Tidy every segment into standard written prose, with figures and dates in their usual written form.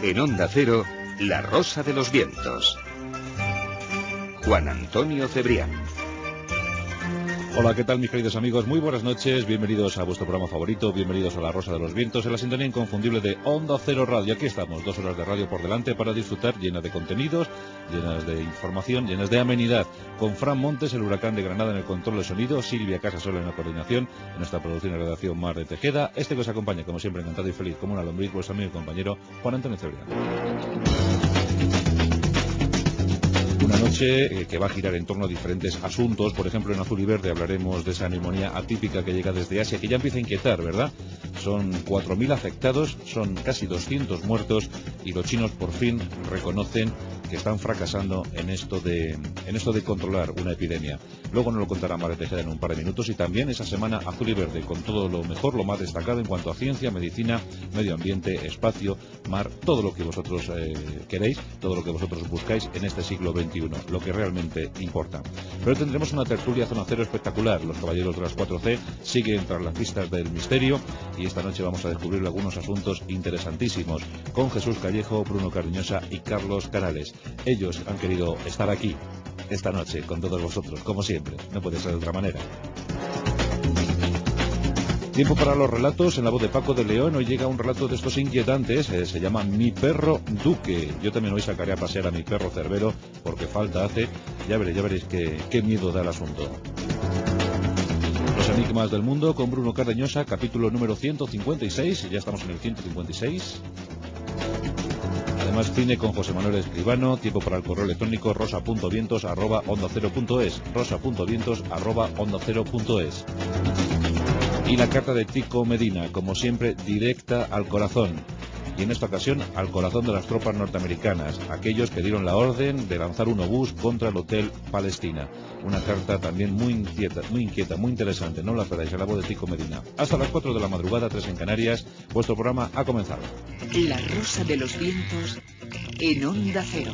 En Onda Cero, La Rosa de los Vientos. Juan Antonio Cebrián. Hola, ¿qué tal mis queridos amigos? Muy buenas noches, bienvenidos a vuestro programa favorito, bienvenidos a La Rosa de los Vientos, en la sintonía inconfundible de Onda Cero Radio. Aquí estamos, 2 horas de radio por delante para disfrutar, llenas de contenidos, llenas de información, llenas de amenidad. Con Fran Montes, el huracán de Granada en el control de sonido, Silvia Casasola en la coordinación, en nuestra producción y redacción Mar de Tejeda. Este que os acompaña, como siempre, encantado y feliz como una lombriz, vuestro amigo y compañero Juan Antonio Cebrián. Una noche que va a girar en torno a diferentes asuntos. Por ejemplo, en Azul y Verde hablaremos de esa neumonía atípica que llega desde Asia, que ya empieza a inquietar, ¿verdad? Son 4.000 afectados, son casi 200 muertos y los chinos por fin reconocen que están fracasando en esto de controlar una epidemia. Luego nos lo contará Mar de Tejeda en un par de minutos. Y también esa semana Azul y Verde con todo lo mejor, lo más destacado en cuanto a ciencia, medicina, medio ambiente, espacio, mar, todo lo que vosotros queréis, todo lo que vosotros buscáis en este siglo XXI, lo que realmente importa. Pero tendremos una tertulia Zona Cero espectacular. Los caballeros de las 4C siguen tras las pistas del misterio y esta noche vamos a descubrir algunos asuntos interesantísimos con Jesús Callejo, Bruno Cardeñosa y Carlos Canales. Ellos han querido estar aquí esta noche con todos vosotros, como siempre, no puede ser de otra manera. Tiempo para los relatos. En la voz de Paco de León hoy llega un relato de estos inquietantes, se llama Mi perro Duque. Yo también hoy sacaré a pasear a mi perro Cerbero porque falta hace. Ya veréis qué miedo da el asunto. Los enigmas del mundo con Bruno Cardeñosa, capítulo número 156, ya estamos en el 156. Además, cine con José Manuel Escribano. Tiempo para el correo electrónico rosa.vientos@ondacero.es, rosa.vientos@ondacero.es. Y la carta de Tico Medina, como siempre, directa al corazón. Y en esta ocasión, al corazón de las tropas norteamericanas, aquellos que dieron la orden de lanzar un obús contra el Hotel Palestina. Una carta también muy inquieta, muy interesante. No la perdáis, en la voz de Tico Medina. Hasta las 4 de la madrugada, 3 en Canarias. Vuestro programa ha comenzado. La Rosa de los Vientos en Onda Cero.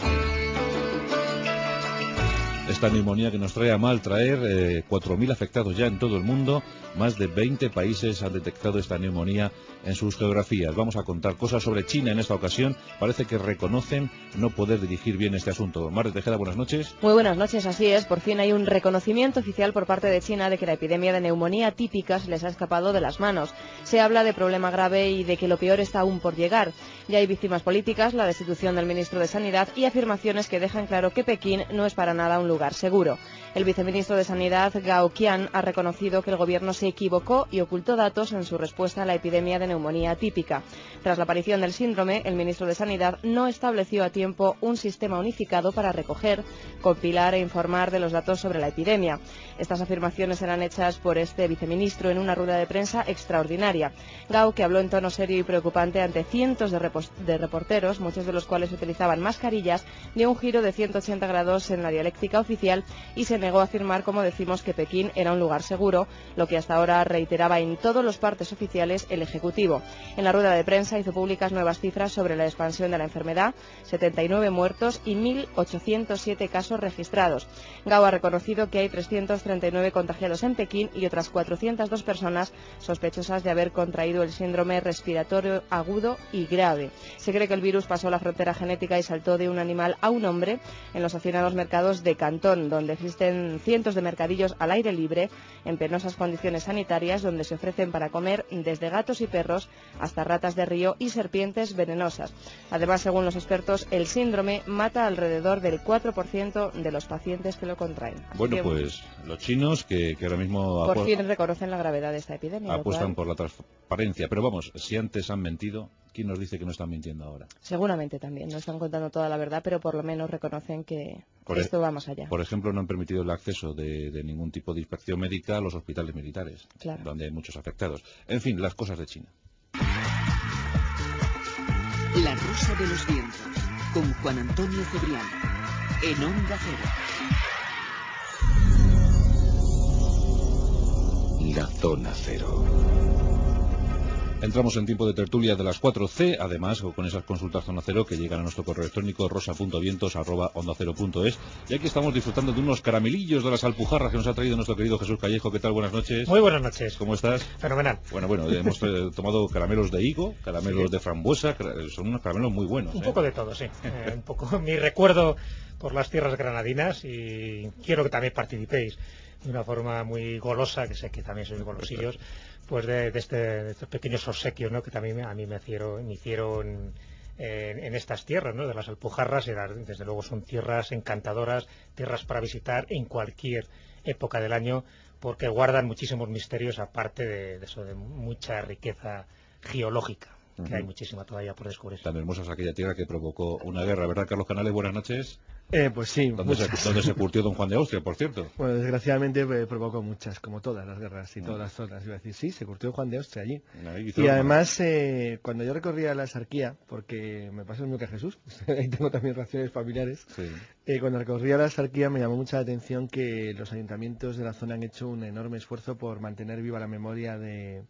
Esta neumonía que nos trae a mal traer 4.000 afectados ya en todo el mundo. Más de 20 países han detectado esta neumonía en sus geografías. Vamos a contar cosas sobre China en esta ocasión. Parece que reconocen no poder dirigir bien este asunto. Mar de Tejeda, buenas noches. Muy buenas noches, así es. Por fin hay un reconocimiento oficial por parte de China de que la epidemia de neumonía típica se les ha escapado de las manos. Se habla de problema grave y de que lo peor está aún por llegar. Ya hay víctimas políticas, la destitución del ministro de Sanidad y afirmaciones que dejan claro que Pekín no es para nada un lugar seguro. El viceministro de Sanidad, Gao Qian, ha reconocido que el gobierno se equivocó y ocultó datos en su respuesta a la epidemia de neumonía atípica. Tras la aparición del síndrome, el ministro de Sanidad no estableció a tiempo un sistema unificado para recoger, compilar e informar de los datos sobre la epidemia. Estas afirmaciones eran hechas por este viceministro en una rueda de prensa extraordinaria. Gao, que habló en tono serio y preocupante ante cientos de reporteros, muchos de los cuales utilizaban mascarillas, dio un giro de 180 grados en la dialéctica oficial y se negó a afirmar, como decimos, que Pekín era un lugar seguro, lo que hasta ahora reiteraba en todos los partes oficiales el Ejecutivo. En la rueda de prensa hizo públicas nuevas cifras sobre la expansión de la enfermedad, 79 muertos y 1.807 casos registrados. Gao ha reconocido que hay 339 contagiados en Pekín y otras 402 personas sospechosas de haber contraído el síndrome respiratorio agudo y grave. Se cree que el virus pasó la frontera genética y saltó de un animal a un hombre en los hacinados mercados de Cantón, donde existen cientos de mercadillos al aire libre, en penosas condiciones sanitarias, donde se ofrecen para comer desde gatos y perros hasta ratas de río y serpientes venenosas. Además, según los expertos, el síndrome mata alrededor del 4% de los pacientes que lo contraen. Bueno, pues los chinos que ahora mismo por fin reconocen la gravedad de esta epidemia. Apuestan por la transparencia. Pero vamos, si antes han mentido, ¿quién nos dice que no están mintiendo ahora? Seguramente también, no están contando toda la verdad, pero por lo menos reconocen que esto va más allá. Por ejemplo, no han permitido el acceso de ningún tipo de inspección médica a los hospitales militares, claro, donde hay muchos afectados. En fin, las cosas de China. La Rosa de los Vientos, con Juan Antonio Cebrián, en Onda Cero. La Zona Cero. Entramos en tiempo de tertulia de las 4C, además con esas consultas Zona Cero que llegan a nuestro correo electrónico rosa.vientos@ondacero.es. Y aquí estamos disfrutando de unos caramelillos de las Alpujarras que nos ha traído nuestro querido Jesús Callejo. ¿Qué tal? Buenas noches. Muy buenas noches. ¿Cómo estás? Fenomenal. Bueno, hemos tomado caramelos de higo, caramelos de frambuesa, son unos caramelos muy buenos. Un poco de todo, sí. Un poco mi recuerdo por las tierras granadinas, y quiero que también participéis de una forma muy golosa, que sé que también sois golosillos, pues de estos pequeños obsequios, ¿no?, que también a mí me hicieron en estas tierras, ¿no?, de las Alpujarras. Desde luego son tierras encantadoras, tierras para visitar en cualquier época del año, porque guardan muchísimos misterios, aparte de eso, de mucha riqueza geológica, que hay muchísima todavía por descubrir. Tan hermosa es aquella tierra que provocó una guerra, ¿verdad, Carlos Canales? Buenas noches. Pues sí. ¿Dónde se curtió don Juan de Austria, por cierto? Bueno, desgraciadamente provocó muchas, como todas las guerras y todas las zonas. Iba a decir, sí, se curtió Juan de Austria allí. Y además, cuando yo recorría la Sarquía, porque me pasó lo mismo que a Jesús, ahí tengo también relaciones familiares, sí. Cuando recorría la Sarquía me llamó mucha la atención que los ayuntamientos de la zona han hecho un enorme esfuerzo por mantener viva la memoria de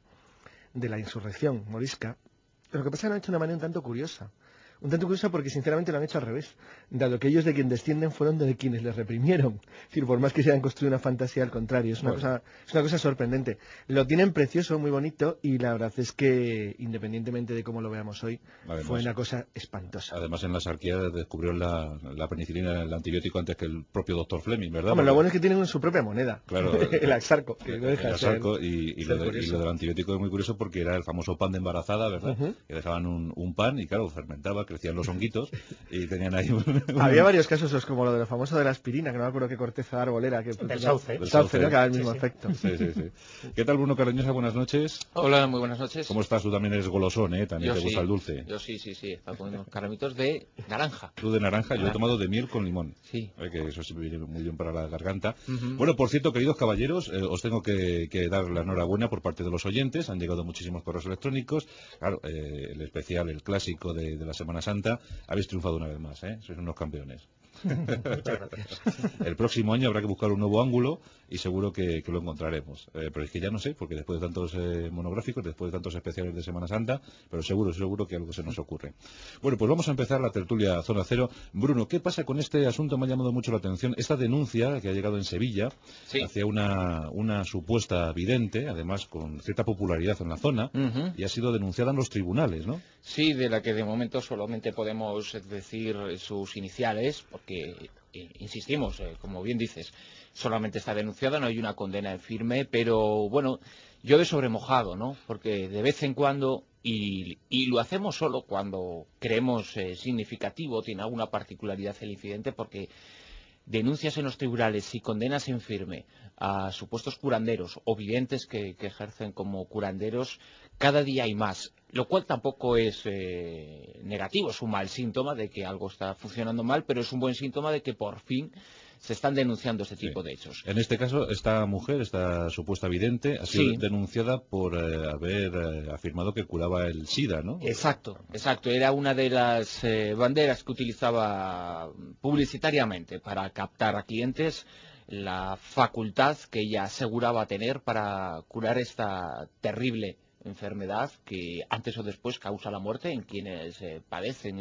la insurrección morisca. Pero lo que pasa es que lo han hecho de una manera un tanto curiosa porque sinceramente lo han hecho al revés, dado que ellos de quien descienden fueron de quienes les reprimieron. Es decir, por más que se hayan construido una fantasía, al contrario, es una cosa sorprendente. Lo tienen precioso, muy bonito, y la verdad es que, independientemente de cómo lo veamos hoy, además, fue una cosa espantosa. Además, en la Sarquía descubrió la penicilina, el antibiótico, antes que el propio doctor Fleming, ¿verdad? Hombre, lo bueno es que tienen su propia moneda, claro, el Axarco, que no deja de ser. Y lo del antibiótico es muy curioso porque era el famoso pan de embarazada, ¿verdad? Que dejaban un pan y, claro, fermentaba, crecían los honguitos y tenían ahí Había varios casos como lo de lo famoso de la aspirina, que no me acuerdo qué corteza arbolera, que del sauce, ¿no?, que da el mismo efecto. Sí. ¿Qué tal, Bruno Cardeñosa? Buenas noches. Hola, muy buenas noches. ¿Cómo estás? Tú también eres golosón, ¿eh? También te gusta el dulce. Yo sí, he estado comiendo caramitos de naranja. Tú de naranja, yo he tomado de miel con limón. Sí. Que eso sí viene muy bien para la garganta. Bueno, por cierto, queridos caballeros, os tengo que dar la enhorabuena por parte de los oyentes. Han llegado muchísimos correos electrónicos. Claro, el especial, el clásico de la Semana Santa. Habéis triunfado una vez más, ¿eh? Sois unos campeones. Muchas gracias. El próximo año habrá que buscar un nuevo ángulo y seguro que lo encontraremos. Pero es que ya no sé, porque después de tantos monográficos, después de tantos especiales de Semana Santa, pero seguro que algo se nos ocurre. Bueno, pues vamos a empezar la tertulia Zona Cero. Bruno, ¿qué pasa con este asunto? Me ha llamado mucho la atención esta denuncia que ha llegado en Sevilla hacia una supuesta vidente, además con cierta popularidad en la zona, y ha sido denunciada en los tribunales, ¿no? Sí, de la que de momento solamente podemos decir sus iniciales, porque insistimos, como bien dices, solamente está denunciada, no hay una condena en firme, pero bueno, yo de sobremojado, ¿no? Porque de vez en cuando, y lo hacemos solo cuando creemos significativo, tiene alguna particularidad el incidente, porque denuncias en los tribunales y condenas en firme a supuestos curanderos o videntes que ejercen como curanderos, cada día hay más, lo cual tampoco es negativo, es un mal síntoma de que algo está funcionando mal, pero es un buen síntoma de que por fin se están denunciando este tipo de hechos. En este caso, esta mujer, esta supuesta vidente, ha sido denunciada por haber afirmado que curaba el SIDA, ¿no? Exacto. Era una de las banderas que utilizaba publicitariamente para captar a clientes, la facultad que ella aseguraba tener para curar esta terrible enfermedad que antes o después causa la muerte en quienes padecen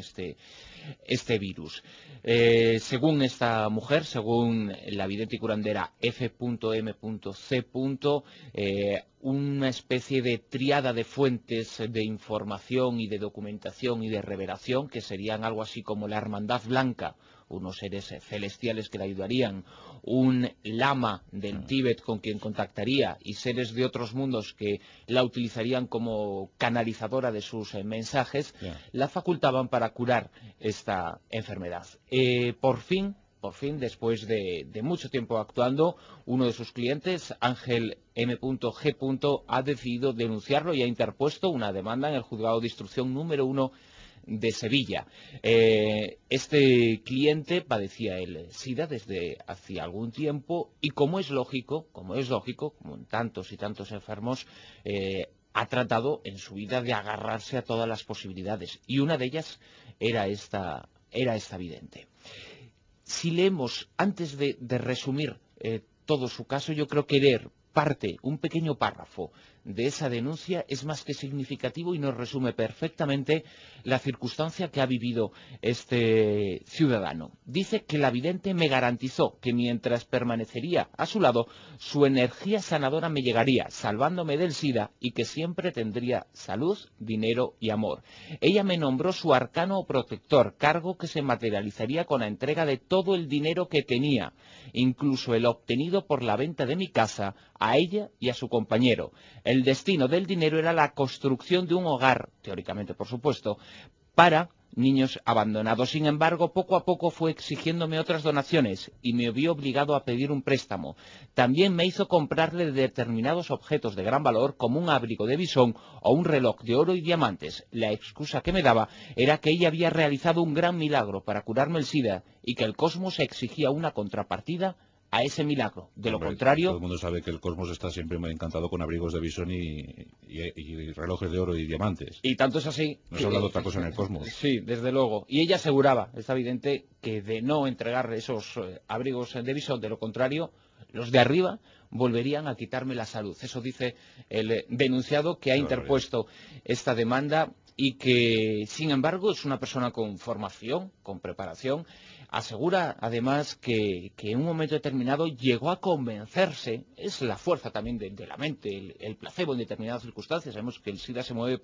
este virus. Según esta mujer, según la vidente y curandera F.M.C., una especie de triada de fuentes de información y de documentación y de revelación, que serían algo así como la Hermandad Blanca, unos seres celestiales que le ayudarían, un lama del Tíbet con quien contactaría y seres de otros mundos que la utilizarían como canalizadora de sus mensajes, la facultaban para curar esta enfermedad. Por fin, después de mucho tiempo actuando, uno de sus clientes, Ángel M.G., ha decidido denunciarlo y ha interpuesto una demanda en el Juzgado de Instrucción número 1 de Sevilla. Este cliente padecía el SIDA desde hacía algún tiempo y como es lógico, como en tantos y tantos enfermos, ha tratado en su vida de agarrarse a todas las posibilidades y una de ellas era esta vidente. Si leemos, antes de resumir todo su caso, yo creo querer parte, un pequeño párrafo de esa denuncia es más que significativo y nos resume perfectamente la circunstancia que ha vivido este ciudadano. Dice que la vidente me garantizó que mientras permanecería a su lado, su energía sanadora me llegaría, salvándome del SIDA, y que siempre tendría salud, dinero y amor. Ella me nombró su arcano protector, cargo que se materializaría con la entrega de todo el dinero que tenía, incluso el obtenido por la venta de mi casa, a ella y a su compañero. El destino del dinero era la construcción de un hogar, teóricamente por supuesto, para niños abandonados. Sin embargo, poco a poco fue exigiéndome otras donaciones y me vio obligado a pedir un préstamo. También me hizo comprarle determinados objetos de gran valor, como un abrigo de bisón o un reloj de oro y diamantes. La excusa que me daba era que ella había realizado un gran milagro para curarme el SIDA y que el cosmos exigía una contrapartida a ese milagro. De lo contrario... Todo el mundo sabe que el cosmos está siempre muy encantado con abrigos de bisón y relojes de oro y diamantes. Y tanto es así... No se habla de otra cosa en el cosmos. Sí, desde luego. Y ella aseguraba, está evidente, que de no entregar esos abrigos de bisón, de lo contrario, los de arriba volverían a quitarme la salud. Eso dice el denunciado, que ha interpuesto esta demanda y que, sin embargo, es una persona con formación, con preparación. Asegura, además, que en un momento determinado llegó a convencerse, es la fuerza también de la mente, el placebo en determinadas circunstancias. Sabemos que el SIDA se mueve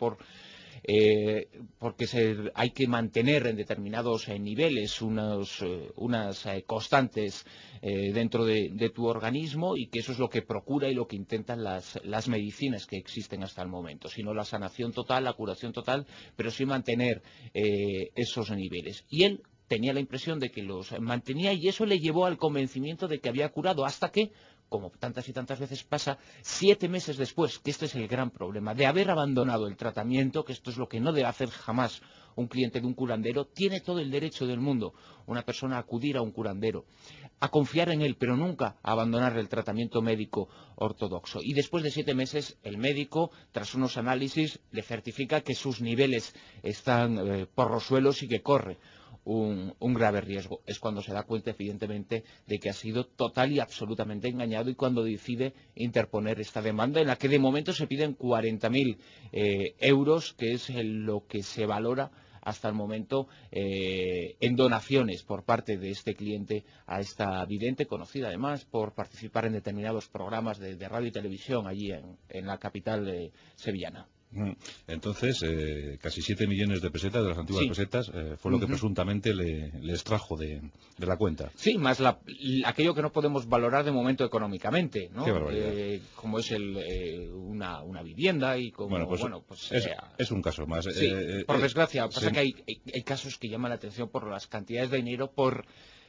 porque hay que mantener en determinados niveles unas constantes dentro de tu organismo, y que eso es lo que procura y lo que intentan las medicinas que existen hasta el momento. Si no la sanación total, la curación total, pero sí mantener esos niveles. Y él tenía la impresión de que los mantenía, y eso le llevó al convencimiento de que había curado, hasta que, como tantas y tantas veces pasa, 7 meses después, que este es el gran problema, de haber abandonado el tratamiento, que esto es lo que no debe hacer jamás un cliente de un curandero, tiene todo el derecho del mundo una persona a acudir a un curandero, a confiar en él, pero nunca a abandonar el tratamiento médico ortodoxo. Y después de 7 meses, el médico, tras unos análisis, le certifica que sus niveles están por los suelos y que corre un grave riesgo. Es cuando se da cuenta, evidentemente, de que ha sido total y absolutamente engañado, y cuando decide interponer esta demanda, en la que de momento se piden 40.000 euros, que es lo que se valora hasta el momento en donaciones por parte de este cliente a esta vidente, conocida además por participar en determinados programas de radio y televisión allí en la capital sevillana. Entonces, casi 7 millones de pesetas, de las antiguas pesetas, fue lo que presuntamente le extrajo de la cuenta. Sí, más aquello que no podemos valorar de momento económicamente, ¿no? Qué barbaridad. Como es una vivienda y como... Es un caso más. Sí, por desgracia, pasa que hay casos que llaman la atención por las cantidades de dinero, por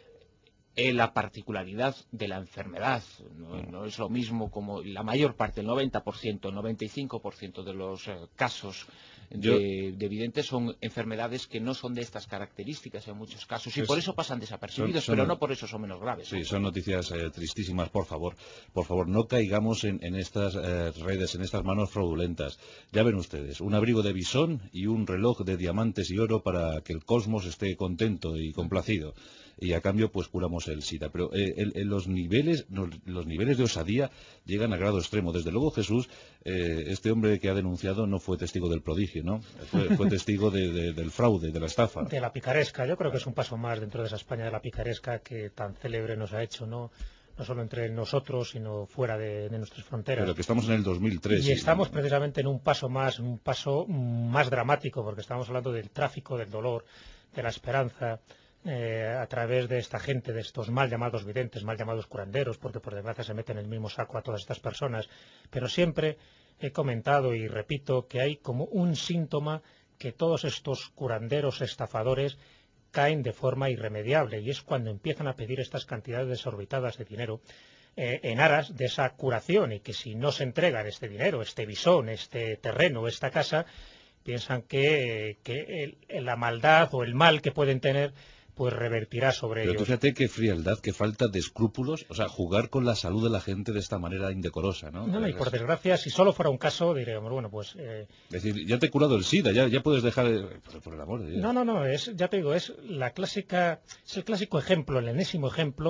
la particularidad de la enfermedad. No es lo mismo, como la mayor parte, el 90%, el 95% de los casos de videntes son enfermedades que no son de estas características en muchos casos, y por eso pasan desapercibidos, pero no por eso son menos graves. Sí, son noticias tristísimas. Por favor, no caigamos en estas redes, en estas manos fraudulentas. Ya ven ustedes, un abrigo de bisón y un reloj de diamantes y oro para que el cosmos esté contento y complacido, y a cambio pues curamos el SIDA. Pero los niveles de osadía llegan a grado extremo. Desde luego, Jesús, este hombre que ha denunciado no fue testigo del prodigio, ¿no? Fue testigo del fraude, de la estafa. De la picaresca. Yo creo que es un paso más dentro de esa España de la picaresca que tan célebre nos ha hecho, ¿no? No solo entre nosotros, sino fuera de nuestras fronteras. Pero que estamos en el 2003. Y estamos precisamente en un paso más dramático, porque estamos hablando del tráfico del dolor, de la esperanza, a través de esta gente, de estos mal llamados videntes, mal llamados curanderos, porque por desgracia se meten en el mismo saco a todas estas personas. Pero siempre he comentado y repito que hay como un síntoma que todos estos curanderos estafadores caen de forma irremediable, y es cuando empiezan a pedir estas cantidades desorbitadas de dinero en aras de esa curación, y que si no se entregan este dinero, este bisón, este terreno, esta casa, piensan que la maldad o el mal que pueden tener pues revertirá sobre ellos. Pero tú fíjate qué frialdad, qué falta de escrúpulos, o sea, jugar con la salud de la gente de esta manera indecorosa, ¿no? No, y por desgracia, si solo fuera un caso, diríamos, bueno, pues... Es decir, ya te he curado el SIDA, ya puedes dejar... Por el amor de Dios. No, ya te digo, es el clásico ejemplo, el enésimo ejemplo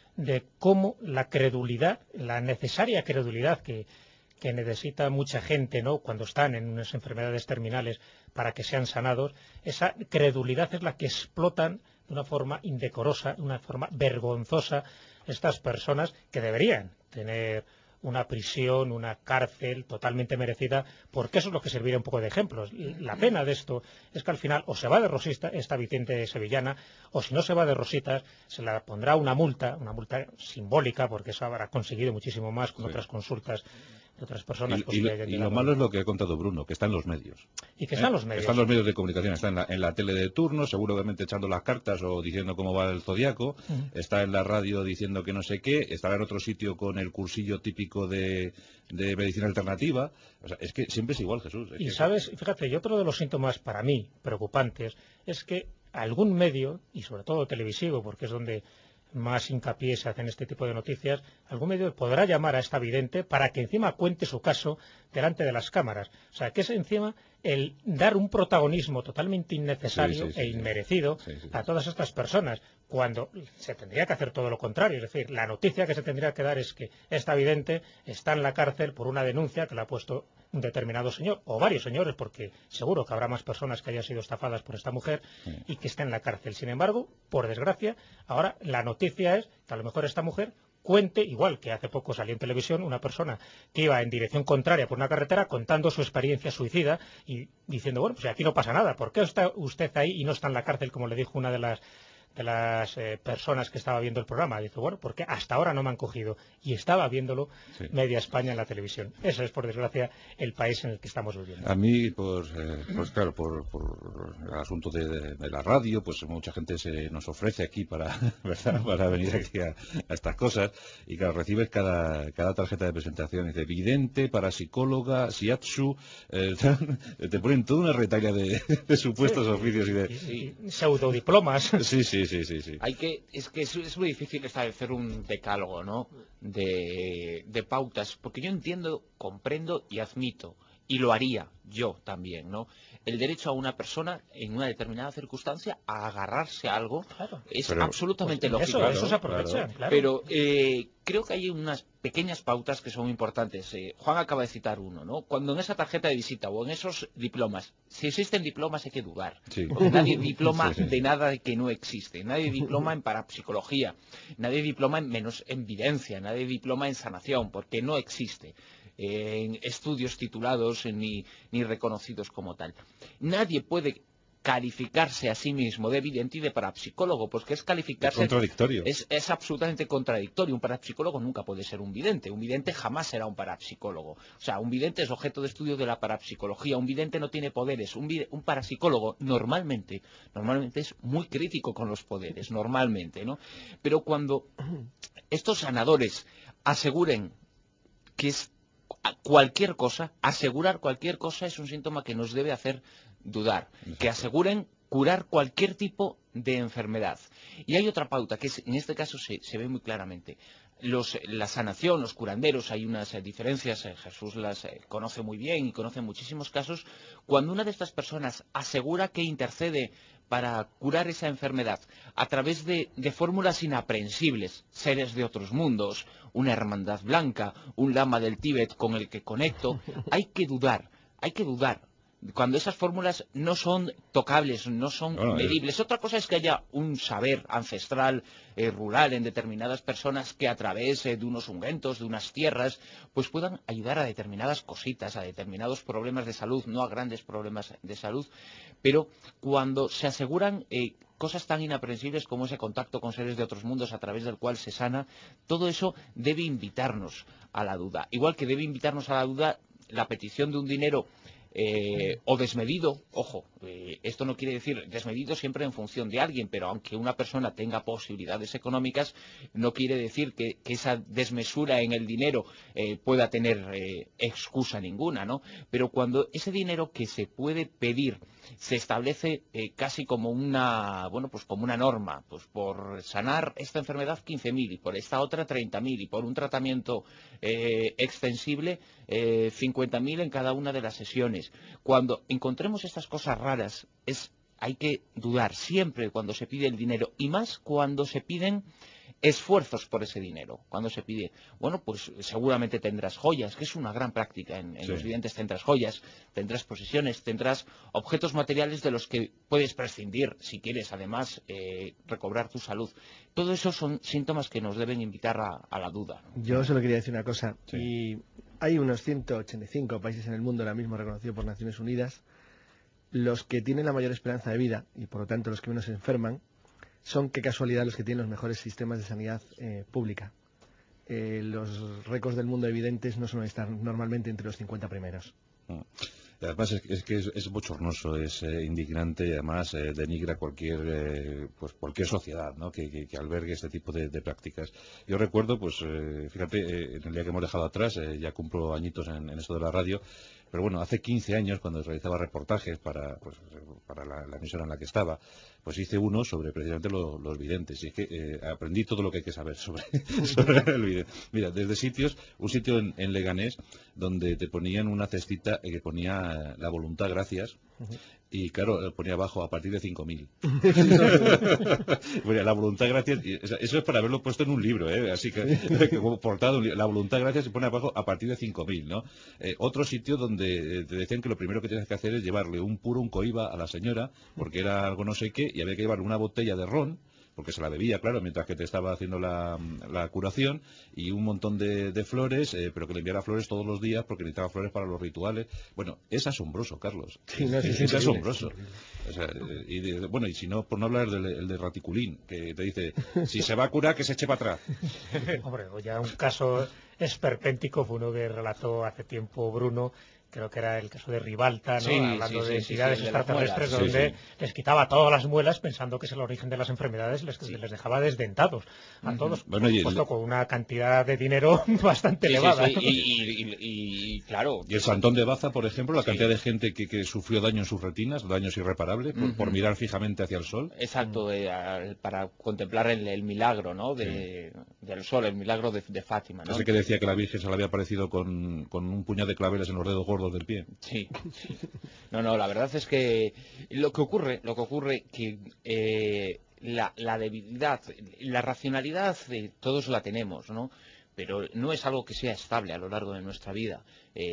de cómo la credulidad, la necesaria credulidad que necesita mucha gente, ¿no?, cuando están en unas enfermedades terminales para que sean sanados, esa credulidad es la que explotan de una forma indecorosa, de una forma vergonzosa estas personas que deberían tener una prisión, una cárcel totalmente merecida, porque eso es lo que serviría un poco de ejemplo. La pena de esto es que al final o se va de rosita esta Vicente sevillana, o si no se va de rositas, se la pondrá una multa simbólica, porque eso habrá conseguido muchísimo más con otras consultas de otras personas. Y lo malo es lo que ha contado Bruno, que está en los medios. Y que está en los medios. Están los medios de comunicación, está en la tele de turno, seguramente echando las cartas o diciendo cómo va el zodiaco, está en la radio diciendo que no sé qué, estará en otro sitio con el cursillo típico de medicina alternativa. O sea, es que siempre es igual, Jesús. Y sabes, fíjate, y otro de los síntomas para mí preocupantes es que algún medio, y sobre todo televisivo, porque es donde más hincapié se hace en este tipo de noticias, algún medio podrá llamar a esta vidente para que encima cuente su caso delante de las cámaras. O sea, que es encima el dar un protagonismo totalmente innecesario e inmerecido a todas estas personas, cuando se tendría que hacer todo lo contrario. Es decir, la noticia que se tendría que dar es que esta vidente está en la cárcel por una denuncia que le ha puesto un determinado señor, o varios señores, porque seguro que habrá más personas que hayan sido estafadas por esta mujer y que está en la cárcel. Sin embargo, por desgracia, ahora la noticia es que a lo mejor esta mujer cuente, igual que hace poco salió en televisión una persona que iba en dirección contraria por una carretera contando su experiencia suicida y diciendo, bueno, pues aquí no pasa nada, ¿por qué está usted ahí y no está en la cárcel, como le dijo una de las personas que estaba viendo el programa? Dice, bueno, porque hasta ahora no me han cogido, y estaba viéndolo media España en la televisión. Eso es, por desgracia, el país en el que estamos viviendo. A mí, pues claro, por el asunto de la radio, pues mucha gente se nos ofrece aquí ¿verdad?, para venir aquí a estas cosas, y claro, recibes cada tarjeta de presentación, dice vidente, parapsicóloga, shiatsu, te ponen toda una retahíla de supuestos oficios y pseudodiplomas. Sí. Es muy difícil establecer un decálogo, ¿no?, de pautas, porque yo entiendo, comprendo y admito, y lo haría yo también, ¿no?, el derecho a una persona en una determinada circunstancia a agarrarse a algo, absolutamente lógico. Eso se aprovecha, claro. Pero creo que hay unas pequeñas pautas que son importantes. Juan acaba de citar uno, ¿no? Cuando en esa tarjeta de visita o en esos diplomas, si existen diplomas hay que dudar. Porque nadie diploma de nada que no existe. Nadie diploma en parapsicología, nadie diploma en videncia, nadie diploma en sanación, porque no existe en estudios titulados ni reconocidos como tal. Nadie puede calificarse a sí mismo de vidente y de parapsicólogo, porque es calificarse... Es contradictorio. Es absolutamente contradictorio. Un parapsicólogo nunca puede ser un vidente. Un vidente jamás será un parapsicólogo. O sea, un vidente es objeto de estudio de la parapsicología. Un vidente no tiene poderes. Un parapsicólogo normalmente es muy crítico con los poderes, normalmente, ¿no? Pero cuando estos sanadores aseguren que es cualquier cosa, asegurar cualquier cosa es un síntoma que nos debe hacer dudar. Que aseguren curar cualquier tipo de enfermedad. Y hay otra pauta que en este caso se ve muy claramente. La sanación, los curanderos, hay unas diferencias, Jesús las conoce muy bien y conoce muchísimos casos. Cuando una de estas personas asegura que intercede para curar esa enfermedad a través de fórmulas inaprehensibles, seres de otros mundos, una hermandad blanca, un lama del Tíbet con el que conecto, hay que dudar. Cuando esas fórmulas no son tocables, no son medibles. Otra cosa es que haya un saber ancestral, rural, en determinadas personas que a través de unos ungüentos, de unas tierras, pues puedan ayudar a determinadas cositas, a determinados problemas de salud, no a grandes problemas de salud. Pero cuando se aseguran cosas tan inaprehensibles como ese contacto con seres de otros mundos a través del cual se sana, todo eso debe invitarnos a la duda. Igual que debe invitarnos a la duda la petición de un dinero o desmedido, ojo, esto no quiere decir desmedido siempre en función de alguien, pero aunque una persona tenga posibilidades económicas, no quiere decir que esa desmesura en el dinero pueda tener excusa ninguna, ¿no? Pero cuando ese dinero que se puede pedir se establece casi como una norma, pues por sanar esta enfermedad 15.000 y por esta otra 30.000 y por un tratamiento extensible 50.000 en cada una de las sesiones. Cuando encontremos estas cosas raras, hay que dudar siempre cuando se pide el dinero, y más cuando se piden esfuerzos por ese dinero. Cuando se pide, bueno, pues seguramente tendrás joyas, que es una gran práctica en los videntes. Tendrás joyas, tendrás posesiones, tendrás objetos materiales de los que puedes prescindir si quieres, además, recobrar tu salud. Todo eso son síntomas que nos deben invitar a la duda, ¿no? Yo solo quería decir una cosa. Y hay unos 185 países en el mundo ahora mismo reconocidos por Naciones Unidas. Los que tienen la mayor esperanza de vida, y por lo tanto los que menos se enferman, son, qué casualidad, los que tienen los mejores sistemas de sanidad pública. Los récords del mundo evidentes no suelen estar normalmente entre los 50 primeros. Además es bochornoso, es indignante y además denigra cualquier sociedad, ¿no?, que albergue este tipo de prácticas. Yo recuerdo, pues fíjate, en el día que hemos dejado atrás, ya cumplo añitos en esto de la radio, pero bueno, hace 15 años, cuando realizaba reportajes para la emisora en la que estaba, pues hice uno sobre precisamente los videntes. Y es que aprendí todo lo que hay que saber sobre el vidente. Mira, desde un sitio en Leganés, donde te ponían una cestita que ponía la voluntad, gracias. Y claro, ponía abajo a partir de 5.000. Bueno, la voluntad, gracias, eso es para haberlo puesto en un libro, así que como portado, la voluntad, gracias, se pone abajo a partir de 5.000, ¿no? Otro sitio donde te decían que lo primero que tienes que hacer es llevarle un cohiba a la señora, porque era algo no sé qué, y había que llevarle una botella de ron, porque se la bebía, claro, mientras que te estaba haciendo la curación, y un montón de flores, pero que le enviara flores todos los días porque necesitaba flores para los rituales. Bueno, es asombroso, Carlos. Sí, no, es asombroso. O sea, bueno, y si no, por no hablar del de raticulín, que te dice, si se va a curar, que se eche para atrás. Hombre, ya un caso esperpéntico fue uno que relató hace tiempo Bruno, creo que era el caso de Ribalta, ¿no? Sí, hablando de entidades extraterrestres, de donde les quitaba todas las muelas pensando que es el origen de las enfermedades, les dejaba desdentados a todos, bueno, por supuesto, con una cantidad de dinero bastante elevada. Y claro. Y el Santón de Baza, por ejemplo, la cantidad de gente que sufrió daño en sus retinas, daños irreparables, por mirar fijamente hacia el sol. Exacto, para contemplar el milagro, ¿no?, del sol, el milagro de Fátima, ¿no? Ese que decía que la Virgen se le había aparecido con un puñado de claveles en los dedos gordos del pie. Sí. No, la verdad es que lo que ocurre que la debilidad, la racionalidad, todos la tenemos, ¿no? Pero no es algo que sea estable a lo largo de nuestra vida.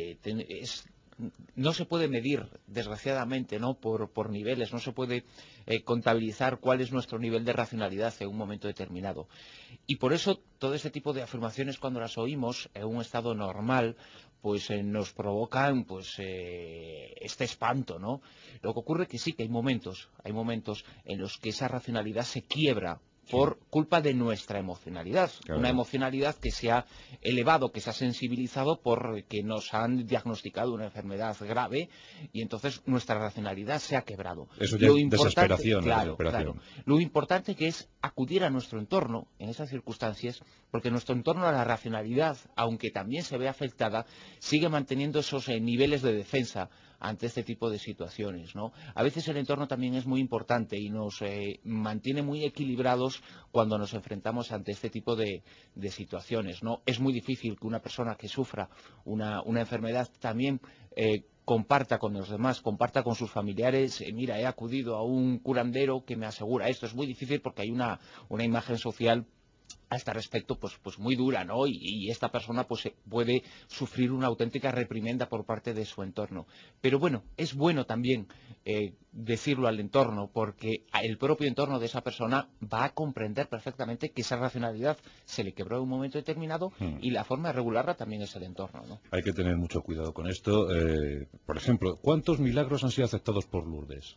No se puede medir, desgraciadamente, ¿no?, por niveles, no se puede contabilizar cuál es nuestro nivel de racionalidad en un momento determinado. Y por eso todo este tipo de afirmaciones, cuando las oímos en un estado normal, pues nos provocan este espanto, ¿no? Lo que ocurre que sí, que hay momentos en los que esa racionalidad se quiebra por culpa de nuestra emocionalidad. Claro. Una emocionalidad que se ha elevado, que se ha sensibilizado porque nos han diagnosticado una enfermedad grave y entonces nuestra racionalidad se ha quebrado. Eso ya es desesperación. Claro. Lo importante que es acudir a nuestro entorno en esas circunstancias, porque nuestro entorno a la racionalidad, aunque también se ve afectada, sigue manteniendo esos niveles de defensa ante este tipo de situaciones, ¿no? A veces el entorno también es muy importante y nos mantiene muy equilibrados cuando nos enfrentamos ante este tipo de situaciones, ¿no? Es muy difícil que una persona que sufra una enfermedad también comparta con los demás, comparta con sus familiares, mira, he acudido a un curandero que me asegura esto. Es muy difícil porque hay una imagen social a este respecto pues muy dura, ¿no? Y esta persona pues puede sufrir una auténtica reprimenda por parte de su entorno. Pero bueno, es bueno también decirlo al entorno, porque el propio entorno de esa persona va a comprender perfectamente que esa racionalidad se le quebró en un momento determinado y la forma de regularla también es el entorno, ¿no? Hay que tener mucho cuidado con esto. Por ejemplo, ¿cuántos milagros han sido aceptados por Lourdes?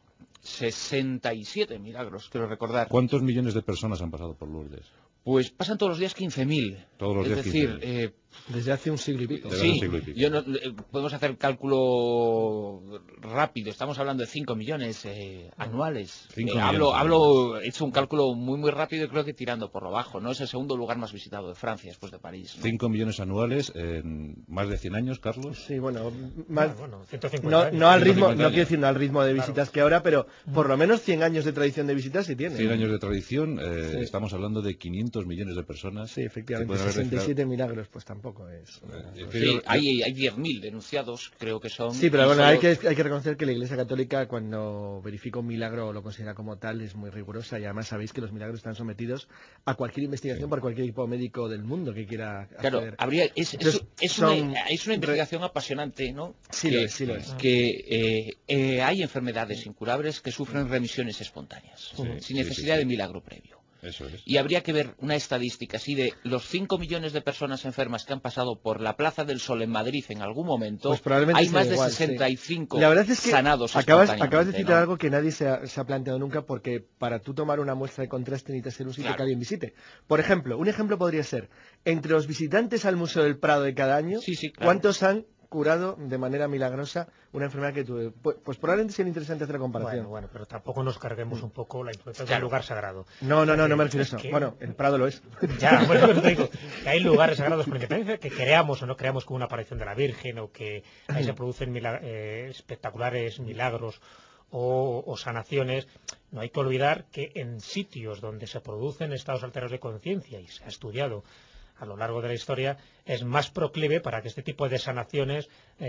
67 milagros, quiero recordar. ¿Cuántos millones de personas han pasado por Lourdes? Pues pasan todos los días 15.000. Todos los días 15.000. Es decir, desde hace un siglo y pico. Sí, podemos hacer cálculo rápido. Estamos hablando de 5 millones anuales. He hecho un cálculo muy rápido y creo que tirando por lo bajo, ¿no? Es el segundo lugar más visitado de Francia después de París, ¿no? 5 millones anuales en más de 100 años, Carlos. Sí, bueno, 150 no al ritmo, no quiero decir no al ritmo de visitas que ahora, pero por lo menos 100 años de tradición de visitas sí tiene. 100 años de tradición, estamos hablando de 500 millones de personas. Sí, efectivamente, 67 milagros, pues tampoco. tampoco es... Sí, hay 10.000 denunciados, creo que son. Sí, pero bueno, hay que reconocer que la Iglesia Católica, cuando verifica un milagro o lo considera como tal, es muy rigurosa, y además sabéis que los milagros están sometidos a cualquier investigación por cualquier equipo médico del mundo que quiera acceder. Claro, es una investigación apasionante, ¿no? Sí, lo es. Que hay enfermedades incurables que sufren remisiones espontáneas, sin necesidad de milagro previo. Eso es. Y habría que ver una estadística así de los 5 millones de personas enfermas que han pasado por la Plaza del Sol en Madrid en algún momento, pues probablemente hay más de igual, 65 La verdad es que sanados acabas de citar ¿no? algo que nadie se ha planteado nunca, porque para tú tomar una muestra de contraste necesitas ir a un sitio que alguien visite. Por ejemplo, un ejemplo podría ser, entre los visitantes al Museo del Prado de cada año, ¿cuántos han curado de manera milagrosa una enfermedad que tuve? Pues probablemente sería interesante hacer la comparación. Bueno, pero tampoco nos carguemos un poco la influencia de un lugar sagrado. No me refiero a eso. Bueno, el Prado lo es. Ya, bueno, te digo, que hay lugares sagrados, por independencia que creamos o no creamos con una aparición de la Virgen, o que ahí se producen espectaculares milagros o sanaciones. No hay que olvidar que en sitios donde se producen estados alterados de conciencia, y se ha estudiado a lo largo de la historia, es más proclive para que este tipo de sanaciones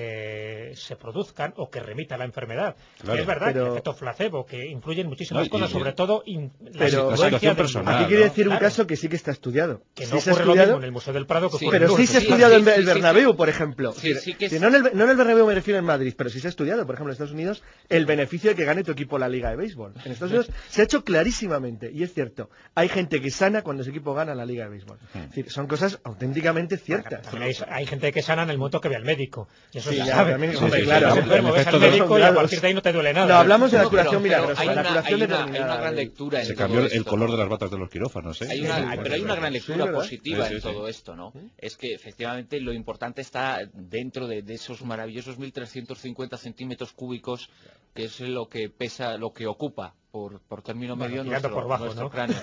se produzcan o que remita la enfermedad. Claro, es verdad que el efecto placebo, que influyen muchísimas cosas, sobre todo la situación personal. Aquí quiere decir un caso que sí que está estudiado. Que no ocurre lo mismo en el Museo del Prado que ocurre en Pero sí se ha estudiado en el Bernabéu, por ejemplo. No en el Bernabéu me refiero en Madrid, pero sí se ha estudiado, por ejemplo, en Estados Unidos, el beneficio de que gane tu equipo la Liga de Béisbol. En Estados Unidos se ha hecho clarísimamente, y es cierto, hay gente que sana cuando su equipo gana la Liga de Béisbol. Es decir, son cosas auténticamente ciertas. Hay gente que sana en el momento que ve al médico. Y eso ya sabe. Claro, ves al médico y a partir de ahí no te duele nada. No, hablamos de la curación milagrosa, la curación determinada. Hay una gran lectura. Se cambió el color de las batas de los quirófanos, ¿eh? Pero hay una gran lectura positiva en todo esto, ¿no? Es que efectivamente lo importante está dentro de esos maravillosos 1.350 centímetros cúbicos, que es lo que pesa, lo que ocupa por término medio nuestro cráneo.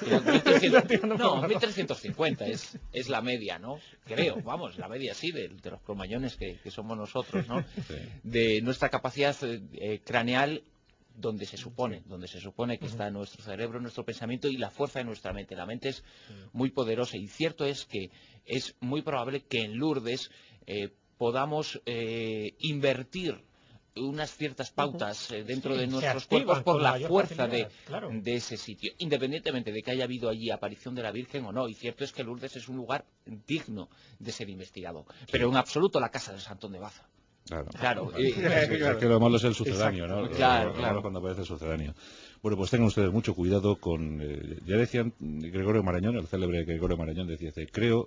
1.350 es la media, ¿no? Creo, vamos, la media sí, de los cromañones que somos nosotros, ¿no? De nuestra capacidad craneal, donde se supone que está nuestro cerebro, nuestro pensamiento y la fuerza de nuestra mente. La mente es muy poderosa, y cierto es que es muy probable que en Lourdes podamos invertir unas ciertas pautas dentro de nuestros cuerpos por la fuerza de ese sitio, independientemente de que haya habido allí aparición de la Virgen o no. Y cierto es que Lourdes es un lugar digno de ser investigado, pero en absoluto la casa de Santón de Baza. Claro. Es que lo malo es el sucedáneo, ¿no? Claro. Cuando aparece el sucedáneo. Bueno, pues tengan ustedes mucho cuidado con... ya decían Gregorio Marañón, el célebre Gregorio Marañón, decía, creo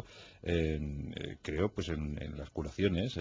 pues en las curaciones,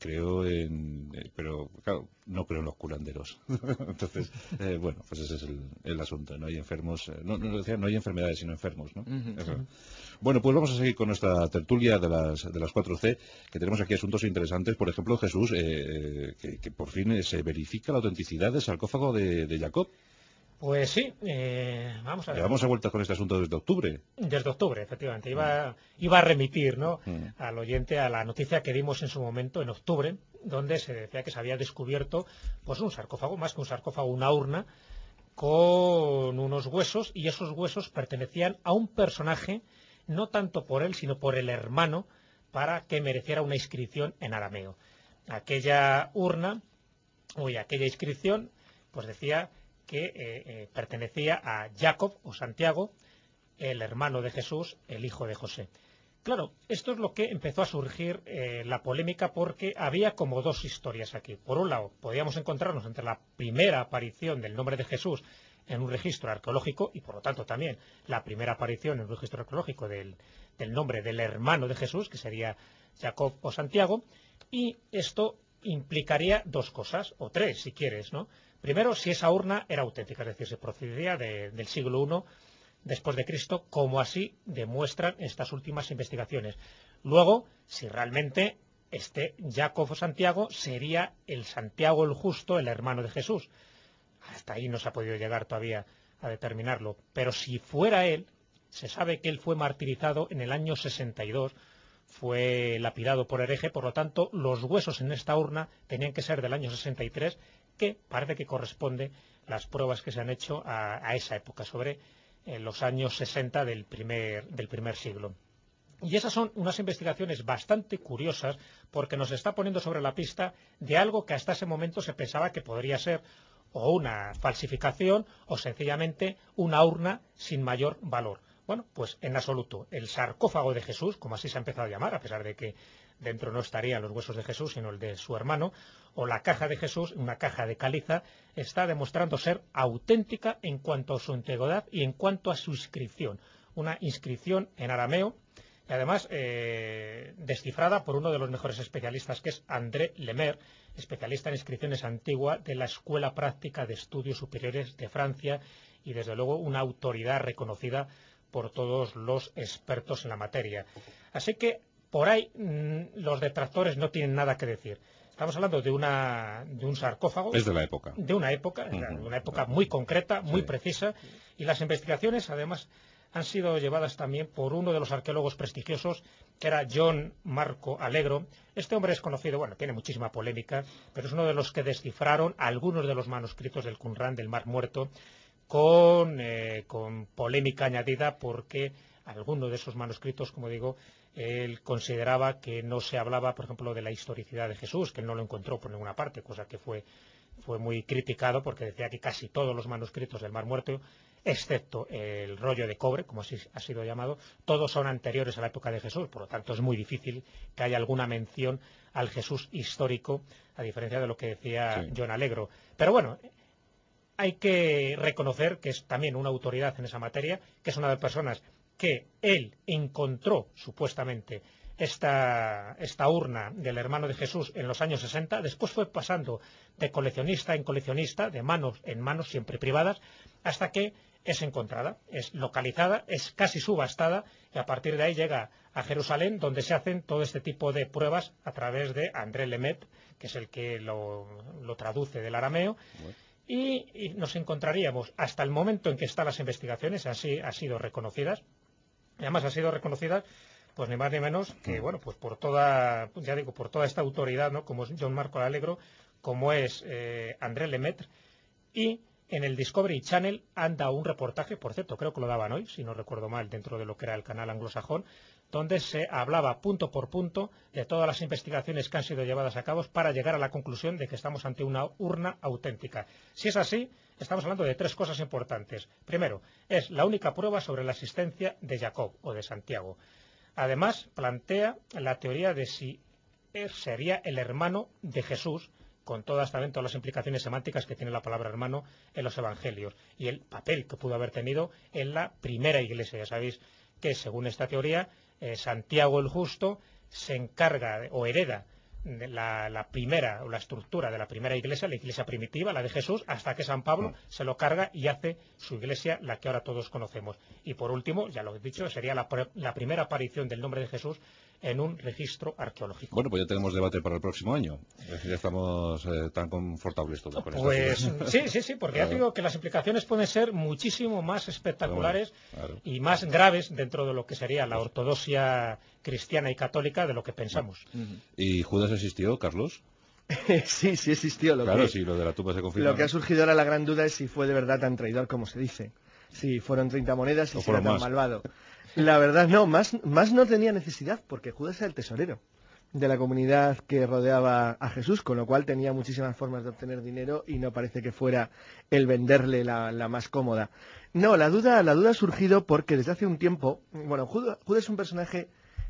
pero claro, no creo en los curanderos. Entonces, bueno, pues ese es el asunto. No hay enfermos, no hay enfermedades sino enfermos, ¿no? Bueno, pues vamos a seguir con nuestra tertulia de las 4C, que tenemos aquí asuntos interesantes. Por ejemplo, Jesús, que por fin se verifica la autenticidad del sarcófago de Jacob. Pues sí, vamos a ver. Llevamos a vuelta con este asunto desde octubre. Desde octubre, efectivamente. Iba a remitir, ¿no?, al oyente a la noticia que dimos en su momento, en octubre, donde se decía que se había descubierto pues un sarcófago, más que un sarcófago, una urna, con unos huesos, y esos huesos pertenecían a un personaje, no tanto por él, sino por el hermano, para que mereciera una inscripción en arameo. Aquella urna, aquella inscripción, pues decía que pertenecía a Jacob o Santiago, el hermano de Jesús, el hijo de José. Claro, esto es lo que empezó a surgir la polémica, porque había como dos historias aquí. Por un lado, podíamos encontrarnos entre la primera aparición del nombre de Jesús en un registro arqueológico, y por lo tanto también la primera aparición en un registro arqueológico del nombre del hermano de Jesús, que sería Jacob o Santiago, y esto implicaría dos cosas, o tres si quieres, ¿no? Primero, si esa urna era auténtica, es decir, se procedía del siglo I después de Cristo, como así demuestran estas últimas investigaciones. Luego, si realmente este Jacob o Santiago sería el Santiago el Justo, el hermano de Jesús. Hasta ahí no se ha podido llegar todavía a determinarlo. Pero si fuera él, se sabe que él fue martirizado en el año 62, fue lapidado por hereje, por lo tanto, los huesos en esta urna tenían que ser del año 63, que parece que corresponde las pruebas que se han hecho a esa época, sobre los años 60 del primer siglo. Y esas son unas investigaciones bastante curiosas porque nos está poniendo sobre la pista de algo que hasta ese momento se pensaba que podría ser o una falsificación o sencillamente una urna sin mayor valor. Bueno, pues en absoluto. El sarcófago de Jesús, como así se ha empezado a llamar, a pesar de que dentro no estarían los huesos de Jesús, sino el de su hermano, o la caja de Jesús, una caja de caliza, está demostrando ser auténtica en cuanto a su antigüedad y en cuanto a su inscripción. Una inscripción en arameo, y además descifrada por uno de los mejores especialistas, que es André Lemaire, especialista en inscripciones antiguas de la Escuela Práctica de Estudios Superiores de Francia y desde luego una autoridad reconocida por todos los expertos en la materia. Así que por ahí los detractores no tienen nada que decir. Estamos hablando de un sarcófago. Es de la época. De una época, muy concreta, muy precisa, y las investigaciones además han sido llevadas también por uno de los arqueólogos prestigiosos, que era John Marco Allegro. Este hombre es conocido, bueno, tiene muchísima polémica, pero es uno de los que descifraron algunos de los manuscritos del Qumrán, del Mar Muerto, con polémica añadida, porque algunos de esos manuscritos, como digo, él consideraba que no se hablaba, por ejemplo, de la historicidad de Jesús, que él no lo encontró por ninguna parte, cosa que fue muy criticado, porque decía que casi todos los manuscritos del Mar Muerto, excepto el rollo de cobre, como así ha sido llamado, todos son anteriores a la época de Jesús. Por lo tanto, es muy difícil que haya alguna mención al Jesús histórico, a diferencia de lo que decía John Allegro. Pero bueno, hay que reconocer que es también una autoridad en esa materia, que es una de las personas que él encontró supuestamente esta urna del hermano de Jesús en los años 60, después fue pasando de coleccionista en coleccionista, de manos en manos, siempre privadas, hasta que es encontrada, es localizada, es casi subastada, y a partir de ahí llega a Jerusalén, donde se hacen todo este tipo de pruebas a través de André Lemaitre, que es el que lo traduce del arameo. Y nos encontraríamos, hasta el momento en que están las investigaciones, así ha sido reconocidas, y además ha sido reconocidas, pues ni más ni menos que, bueno, pues por toda esta autoridad, ¿no?, como es John Marco Allegro, como es André Lemaitre, y en el Discovery Channel han dado un reportaje, por cierto, creo que lo daban hoy, si no recuerdo mal, dentro de lo que era el canal anglosajón, donde se hablaba punto por punto de todas las investigaciones que han sido llevadas a cabo para llegar a la conclusión de que estamos ante una urna auténtica. Si es así, estamos hablando de tres cosas importantes. Primero, es la única prueba sobre la existencia de Jacob o de Santiago. Además, plantea la teoría de si sería el hermano de Jesús, con todas las implicaciones semánticas que tiene la palabra hermano en los evangelios, y el papel que pudo haber tenido en la primera iglesia. Ya sabéis que, según esta teoría, Santiago el Justo se encarga o hereda la primera, o la estructura de la primera iglesia, la iglesia primitiva, la de Jesús, hasta que San Pablo se lo carga y hace su iglesia, la que ahora todos conocemos. Y por último, ya lo he dicho, sería la primera aparición del nombre de Jesús en un registro arqueológico. Bueno, pues ya tenemos debate para el próximo año. Ya estamos tan confortables todos con esto. Pues sí, porque ya digo que las implicaciones pueden ser muchísimo más espectaculares y más graves dentro de lo que sería la ortodoxia cristiana y católica de lo que pensamos. ¿Y Judas existió, Carlos? Sí existió. Lo de la tumba se confirma. Lo que ha surgido ahora, la gran duda, es si fue de verdad tan traidor como se dice. Si fueron 30 monedas y si era tan malvado. La verdad no, más no tenía necesidad, porque Judas era el tesorero de la comunidad que rodeaba a Jesús, con lo cual tenía muchísimas formas de obtener dinero y no parece que fuera el venderle la más cómoda. No, la duda ha surgido porque desde hace un tiempo, bueno, Judas es un personaje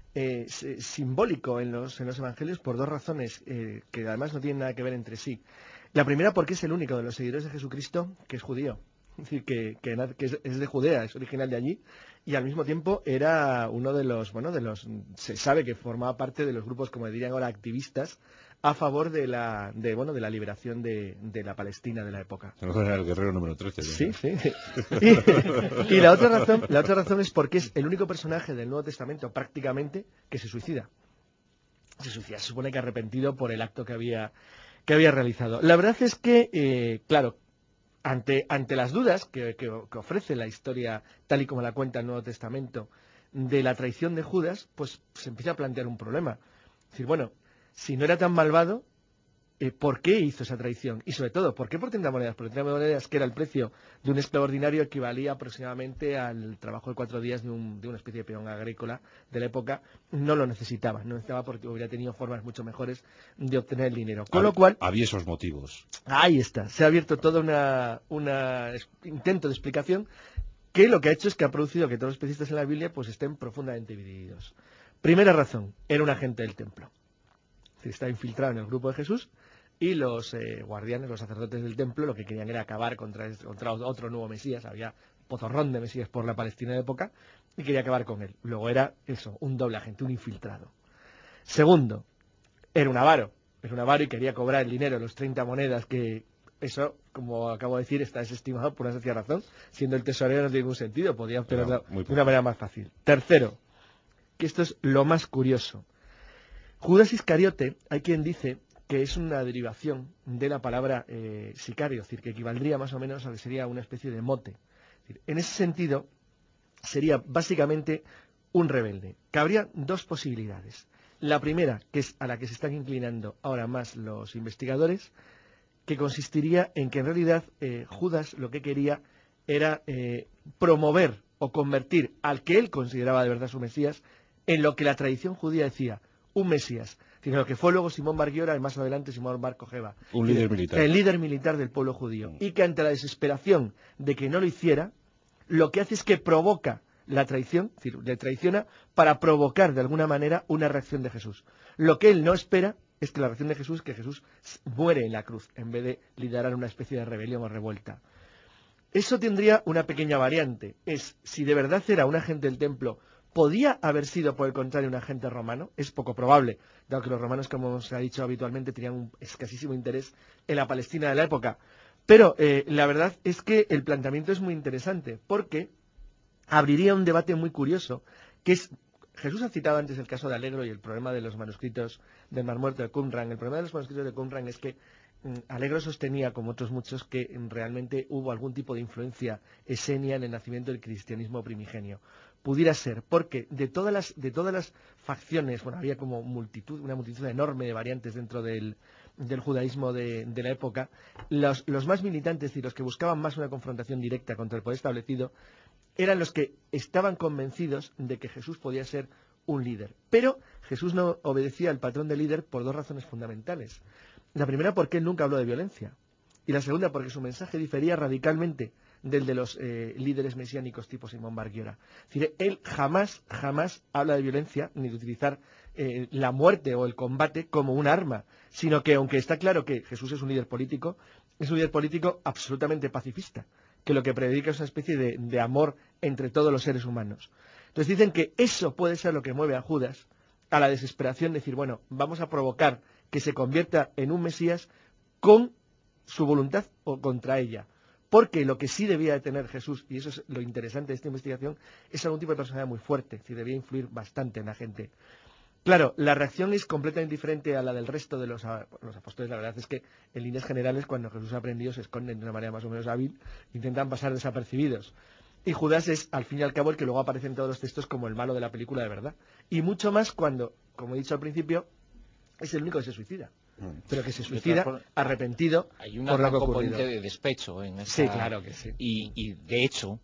simbólico en los evangelios por dos razones que además no tienen nada que ver entre sí. La primera, porque es el único de los seguidores de Jesucristo que es judío, es decir, que es de Judea, es original de allí, y al mismo tiempo era uno de los, se sabe que formaba parte de los grupos, como dirían ahora, activistas a favor de la liberación de la Palestina de la época. Era el guerrero número 13. Sí. Y la otra razón es porque es el único personaje del Nuevo Testamento prácticamente que se suicida. Se supone que arrepentido por el acto que había realizado. La verdad es que, claro, ante las dudas que ofrece la historia, tal y como la cuenta el Nuevo Testamento, de la traición de Judas, pues se empieza a plantear un problema. Es decir, bueno, si no era tan malvado, por qué hizo esa traición y sobre todo, ¿por qué por 30 monedas? Por 30 monedas, que era el precio de un esclavo ordinario, equivalía aproximadamente al trabajo de 4 días de una especie de peón agrícola de la época. No lo necesitaba porque hubiera tenido formas mucho mejores de obtener el dinero. Con lo cual... Había esos motivos. Ahí está, se ha abierto todo un intento de explicación que lo que ha hecho es que ha producido que todos los especistas en la Biblia pues estén profundamente divididos. Primera razón, era un agente del templo. Es decir, está infiltrado en el grupo de Jesús y los guardianes, los sacerdotes del templo, lo que querían era acabar contra otro nuevo Mesías. Había pozorrón de Mesías por la Palestina de época y quería acabar con él. Luego era eso, un doble agente, un infiltrado. Segundo, era un avaro y quería cobrar el dinero, los 30 monedas que... Eso, como acabo de decir, está desestimado por una sencilla razón. Siendo el tesorero no tiene ningún sentido, podía obtenerlo de una manera más fácil. Tercero, que esto es lo más curioso. Judas Iscariote, hay quien dice que es una derivación de la palabra sicario, es decir, que equivaldría más o menos a lo que sería una especie de mote. Es decir, en ese sentido, sería básicamente un rebelde. Cabría dos posibilidades. La primera, que es a la que se están inclinando ahora más los investigadores, que consistiría en que en realidad Judas lo que quería era promover o convertir al que él consideraba de verdad su Mesías en lo que la tradición judía decía, un Mesías, sino lo que fue luego Simón Bar Giora y más adelante Simón Bar Kojeva, un líder militar. El líder militar del pueblo judío, y que ante la desesperación de que no lo hiciera, lo que hace es que provoca la traición, es decir, le traiciona para provocar de alguna manera una reacción de Jesús. Lo que él no espera es que la reacción de Jesús, que Jesús muere en la cruz, en vez de liderar una especie de rebelión o revuelta. Eso tendría una pequeña variante. Es, si de verdad era un agente del templo, ¿podía haber sido, por el contrario, un agente romano? Es poco probable, dado que los romanos, como se ha dicho habitualmente, tenían un escasísimo interés en la Palestina de la época. Pero la verdad es que el planteamiento es muy interesante, porque abriría un debate muy curioso, que es... Jesús ha citado antes el caso de Alegro y el problema de los manuscritos del Mar Muerto de Qumran. El problema de los manuscritos de Qumran es que Alegro sostenía, como otros muchos, que realmente hubo algún tipo de influencia esenia en el nacimiento del cristianismo primigenio. Pudiera ser, porque de todas las facciones, bueno, había como una multitud enorme de variantes dentro del judaísmo de la época, los más militantes y los que buscaban más una confrontación directa contra el poder establecido, eran los que estaban convencidos de que Jesús podía ser un líder. Pero Jesús no obedecía al patrón de líder por dos razones fundamentales. La primera, porque él nunca habló de violencia. Y la segunda, porque su mensaje difería radicalmente del de los líderes mesiánicos tipo Simón Bar Giora. Es decir, él jamás habla de violencia, ni de utilizar la muerte o el combate como un arma, sino que, aunque está claro que Jesús es un líder político absolutamente pacifista, que lo que predica es una especie de amor entre todos los seres humanos. Entonces dicen que eso puede ser lo que mueve a Judas a la desesperación de decir, bueno, vamos a provocar que se convierta en un Mesías con su voluntad o contra ella. Porque lo que sí debía de tener Jesús, y eso es lo interesante de esta investigación, es algún tipo de personalidad muy fuerte, es decir, debía influir bastante en la gente. Claro, la reacción es completamente diferente a la del resto de los apóstoles. La verdad es que, en líneas generales, cuando Jesús ha aprendido, se esconden de una manera más o menos hábil, intentan pasar desapercibidos. Y Judas es, al fin y al cabo, el que luego aparece en todos los textos como el malo de la película de verdad. Y mucho más cuando, como he dicho al principio, es el único que se suicida. Pero que se suicida arrepentido por lo que ocurrido. Hay una gran componente de despecho en esta... Sí, claro que sí. Y de hecho,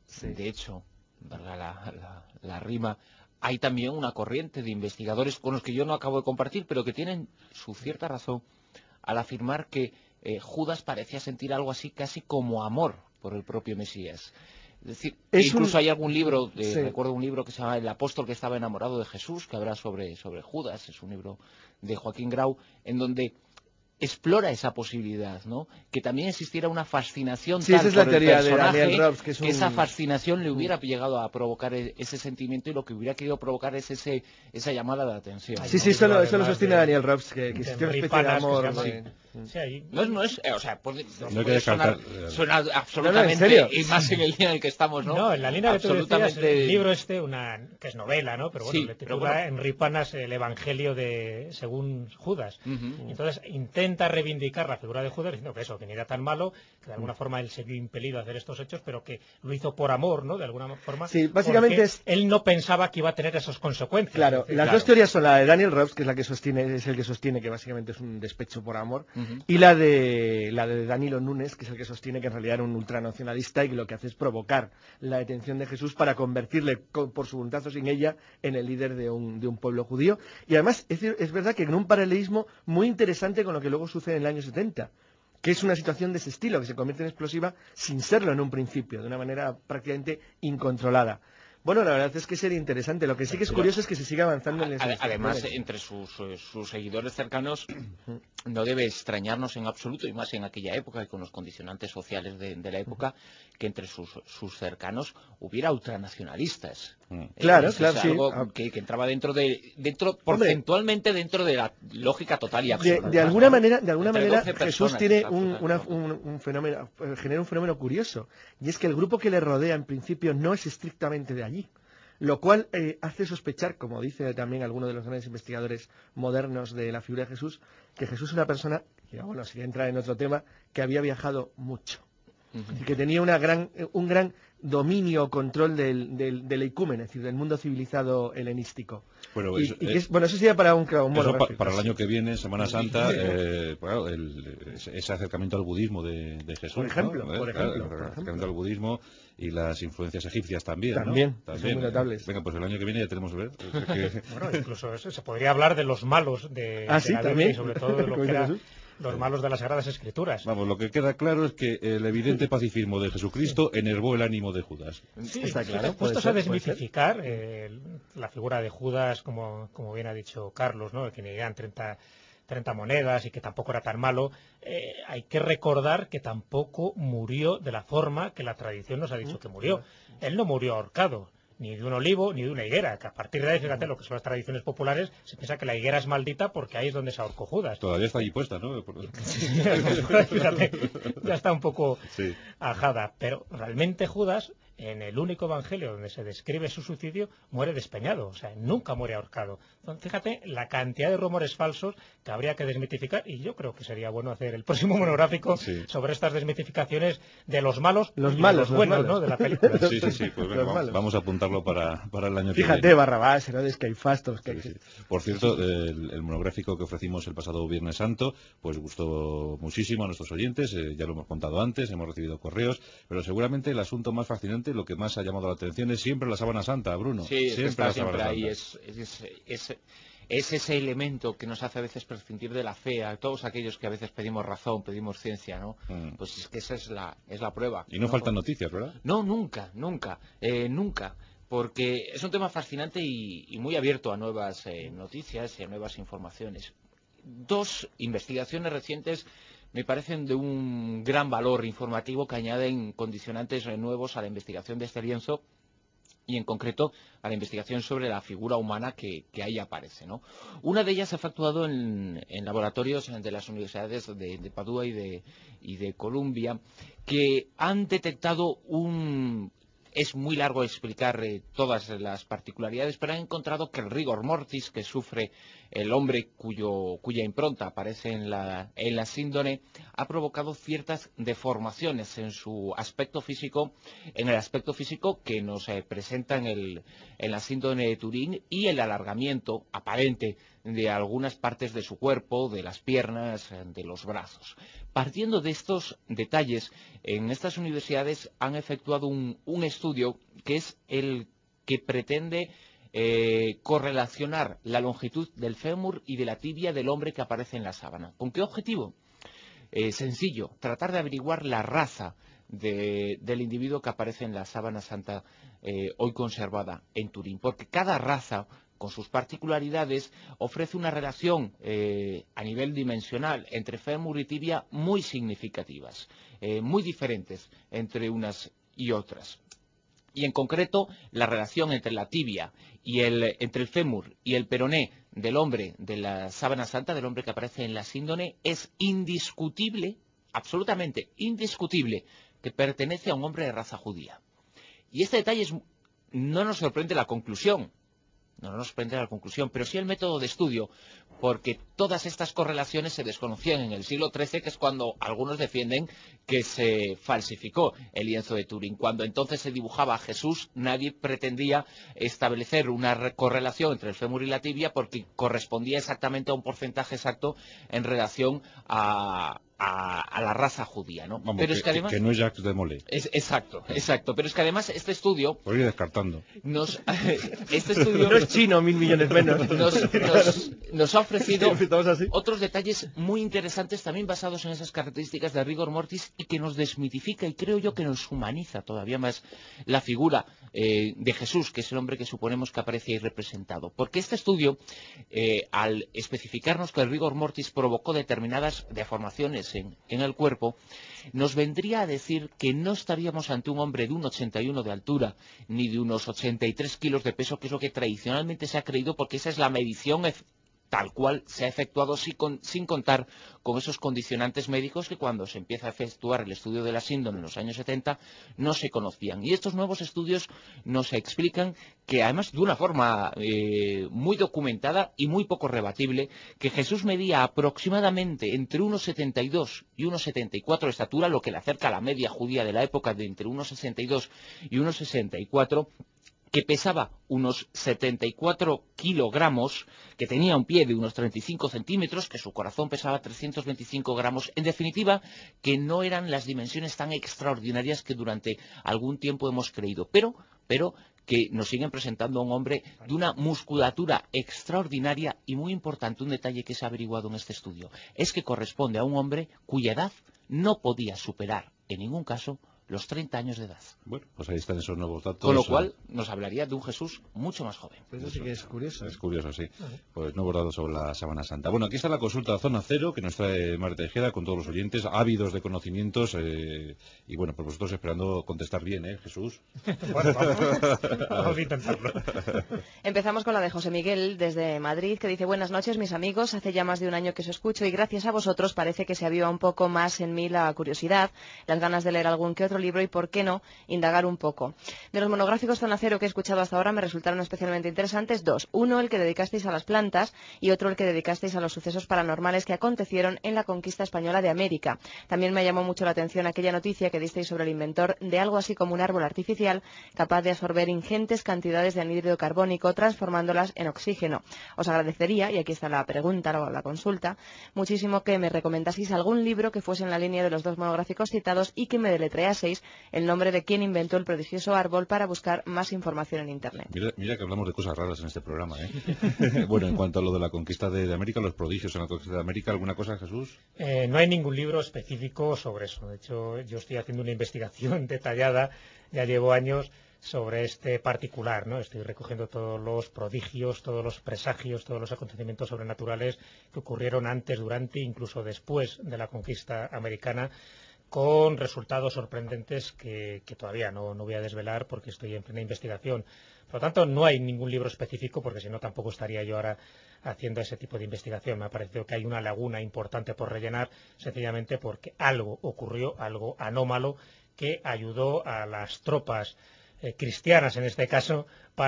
valga la rima, hay también una corriente de investigadores con los que yo no acabo de compartir, pero que tienen su cierta razón al afirmar que Judas parecía sentir algo así casi como amor por el propio Mesías. Es decir, incluso hay algún libro, recuerdo un libro que se llama El apóstol que estaba enamorado de Jesús, que habla sobre Judas, es un libro de Joaquín Grau, en donde explora esa posibilidad, ¿no? Que también existiera una fascinación tal esa es la por el teoría personaje, de Daniel Robbs, que esa fascinación le hubiera llegado a provocar ese sentimiento, y lo que hubiera querido provocar es esa llamada de atención. Eso lo sostiene Daniel Robbs, que existió una especie de amor. No es, o sea, suena absolutamente, no, ¿en serio? y más en el día en el que estamos, ¿no? No, en la línea que tú decías, el libro que es novela, ¿no? Pero bueno, le titula Enripanas el Evangelio según Judas. Entonces intenta intenta reivindicar la figura de Judas diciendo que eso, que ni era tan malo, que de alguna forma él se vio impelido a hacer estos hechos, pero que lo hizo por amor, ¿no? De alguna forma. Sí, básicamente él no pensaba que iba a tener esas consecuencias. Claro, las dos teorías son la de Daniel Robs, que es el que sostiene que básicamente es un despecho por amor, y la de Danilo Nunes, que es el que sostiene que en realidad era un ultranacionalista y que lo que hace es provocar la detención de Jesús para convertirle por su voluntad o sin ella en el líder de un pueblo judío. Y además es verdad que en un paralelismo muy interesante con lo que luego sucede en el año 70, que es una situación de ese estilo, que se convierte en explosiva sin serlo en un principio, de una manera prácticamente incontrolada. Bueno, la verdad es que sería interesante. Lo que sí que es curioso es que se siga avanzando en esas Además, entre sus seguidores cercanos no debe extrañarnos en absoluto, y más en aquella época y con los condicionantes sociales de la época, que entre sus cercanos hubiera ultranacionalistas. Claro, Es sí. Algo que entraba porcentualmente dentro de la lógica total y absoluta. De alguna manera Jesús tiene genera un fenómeno curioso, y es que el grupo que le rodea en principio no es estrictamente de allí, lo cual hace sospechar, como dice también alguno de los grandes investigadores modernos de la figura de Jesús, que Jesús es una persona, que, bueno, si entra en otro tema, que había viajado mucho y que tenía un gran dominio o control del eicúmen, es decir, del mundo civilizado helenístico. Bueno, eso sería para un monográfico. Para el año que viene, Semana Santa, ese acercamiento al budismo de Jesús. Por ejemplo. El acercamiento al budismo y las influencias egipcias también. También. Son muy notables. Venga, pues el año que viene ya tenemos que ver. Bueno, incluso eso, se podría hablar de los malos de la Biblia y sobre todo de lo que era los malos de las Sagradas Escrituras. Vamos, lo que queda claro es que el evidente pacifismo de Jesucristo enervó el ánimo de Judas. Sí, está claro. Puestos a desmitificar la figura de Judas, como bien ha dicho Carlos, ¿no? Que eran 30 monedas y que tampoco era tan malo, hay que recordar que tampoco murió de la forma que la tradición nos ha dicho que murió. Él no murió ahorcado, ni de un olivo, ni de una higuera, que a partir de ahí, fíjate, lo que son las tradiciones populares, se piensa que la higuera es maldita porque ahí es donde se ahorcó Judas. Todavía está allí puesta, ¿no? Fíjate, ya está un poco ajada, pero realmente Judas, en el único evangelio donde se describe su suicidio, muere despeñado, o sea, nunca muere ahorcado. Entonces, fíjate la cantidad de rumores falsos que habría que desmitificar, y yo creo que sería bueno hacer el próximo monográfico sobre estas desmitificaciones de los malos y los buenos, ¿no? De la película. Sí, pues venga, vamos a apuntarlo para el año que viene. Fíjate, Barrabás, Herodes, Caifás, todos Por cierto, el monográfico que ofrecimos el pasado Viernes Santo, pues gustó muchísimo a nuestros oyentes, ya lo hemos contado antes, hemos recibido correos, pero seguramente el asunto más fascinante, lo que más ha llamado la atención es siempre la sábana santa, Bruno. Sí, siempre ahí, es ese elemento que nos hace a veces prescindir de la fe, a todos aquellos que a veces pedimos razón, pedimos ciencia, ¿no? Pues es que esa es la prueba. Y no faltan noticias, ¿verdad? No, nunca, porque es un tema fascinante y muy abierto a nuevas noticias y a nuevas informaciones. Dos investigaciones recientes me parecen de un gran valor informativo que añaden condicionantes nuevos a la investigación de este lienzo y en concreto a la investigación sobre la figura humana que ahí aparece, ¿no? Una de ellas se ha efectuado en laboratorios de las universidades de Padua y de Columbia, que han detectado es muy largo explicar todas las particularidades, pero han encontrado que el rigor mortis que sufre el hombre cuya impronta aparece en la síndrome ha provocado ciertas deformaciones en su aspecto físico, en el aspecto físico que nos presenta en la síndrome de Turín, y el alargamiento aparente de algunas partes de su cuerpo, de las piernas, de los brazos. Partiendo de estos detalles, en estas universidades han efectuado un estudio que es el que pretende correlacionar la longitud del fémur y de la tibia del hombre que aparece en la sábana. ¿Con qué objetivo? Sencillo, tratar de averiguar la raza del individuo que aparece en la sábana santa hoy conservada en Turín, porque cada raza, con sus particularidades, ofrece una relación a nivel dimensional entre fémur y tibia muy significativas, muy diferentes entre unas y otras. Y en concreto, la relación entre la tibia y entre el fémur y el peroné del hombre de la sábana santa, del hombre que aparece en la síndrome, es indiscutible, absolutamente indiscutible, que pertenece a un hombre de raza judía. Y este detalle no nos sorprende la conclusión, no nos prende a la conclusión, pero sí el método de estudio, porque todas estas correlaciones se desconocían en el siglo XIII, que es cuando algunos defienden que se falsificó el lienzo de Turín. Cuando entonces se dibujaba a Jesús, nadie pretendía establecer una correlación entre el fémur y la tibia, porque correspondía exactamente a un porcentaje exacto en relación a la raza judía, ¿no? Vamos, pero es que además que no es Jacques de Molay. Exacto. Pero es que además este estudio por ir descartando. Este estudio no es chino, 1.000 millones menos. Nos ha ofrecido así. otros detalles muy interesantes también basados en esas características de rigor mortis y que nos desmitifica y creo yo que nos humaniza todavía más la figura de Jesús, que es el hombre que suponemos que aparece ahí representado. Porque este estudio, al especificarnos que el rigor mortis provocó determinadas deformaciones en el cuerpo, nos vendría a decir que no estaríamos ante un hombre de 1,81 de altura ni de unos 83 kilos de peso, que es lo que tradicionalmente se ha creído, porque esa es la medición tal cual se ha efectuado sin contar con esos condicionantes médicos que cuando se empieza a efectuar el estudio de la síndrome en los años 70 no se conocían. Y estos nuevos estudios nos explican que, además de una forma muy documentada y muy poco rebatible, que Jesús medía aproximadamente entre 1,72 y 1,74 de estatura, lo que le acerca a la media judía de la época de entre 1,62 y 1,64, que pesaba unos 74 kilogramos, que tenía un pie de unos 35 centímetros, que su corazón pesaba 325 gramos, en definitiva, que no eran las dimensiones tan extraordinarias que durante algún tiempo hemos creído, pero que nos siguen presentando a un hombre de una musculatura extraordinaria y muy importante, un detalle que se ha averiguado en este estudio, es que corresponde a un hombre cuya edad no podía superar, en ningún caso, los 30 años de edad. Bueno, pues ahí están esos nuevos datos. Con lo cual nos hablaría de un Jesús mucho más joven. Pues eso sí que es curioso. Es curioso, sí. Pues nuevos datos sobre la Sábana Santa. Bueno, aquí está la consulta Zona Cero, que nos trae Marta Tejeda, con todos los oyentes ávidos de conocimientos. Y bueno, pues vosotros esperando contestar bien, ¿eh, Jesús? Bueno, vamos a intentarlo. Empezamos con la de José Miguel, desde Madrid, que dice: buenas noches, mis amigos. Hace ya más de un año que os escucho y gracias a vosotros parece que se aviva un poco más en mí la curiosidad, las ganas de leer algún que otro libro y, por qué no, indagar un poco. De los monográficos Zona Cero que he escuchado hasta ahora me resultaron especialmente interesantes dos. Uno, el que dedicasteis a las plantas, y otro, el que dedicasteis a los sucesos paranormales que acontecieron en la conquista española de América. También me llamó mucho la atención aquella noticia que disteis sobre el inventor de algo así como un árbol artificial capaz de absorber ingentes cantidades de anhídrido carbónico, transformándolas en oxígeno. Os agradecería, y aquí está la pregunta o la consulta, muchísimo que me recomendaseis algún libro que fuese en la línea de los dos monográficos citados y que me deletreaseis el nombre de quien inventó el prodigioso árbol para buscar más información en Internet. Mira que hablamos de cosas raras en este programa, ¿eh? Bueno, en cuanto a lo de la conquista de América, los prodigios en la conquista de América, ¿alguna cosa, Jesús? No hay ningún libro específico sobre eso. De hecho, yo estoy haciendo una investigación detallada, ya llevo años, sobre este particular, ¿no? Estoy recogiendo todos los prodigios, todos los presagios, todos los acontecimientos sobrenaturales que ocurrieron antes, durante e incluso después de la conquista americana, con resultados sorprendentes que todavía no voy a desvelar porque estoy en plena investigación. Por lo tanto, no hay ningún libro específico, porque si no tampoco estaría yo ahora haciendo ese tipo de investigación. Me ha parecido que hay una laguna importante por rellenar, sencillamente porque algo ocurrió, algo anómalo, que ayudó a las tropas cristianas, en este caso,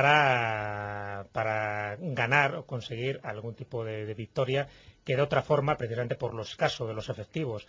para ganar o conseguir algún tipo de victoria que de otra forma, precisamente por lo escaso de los efectivos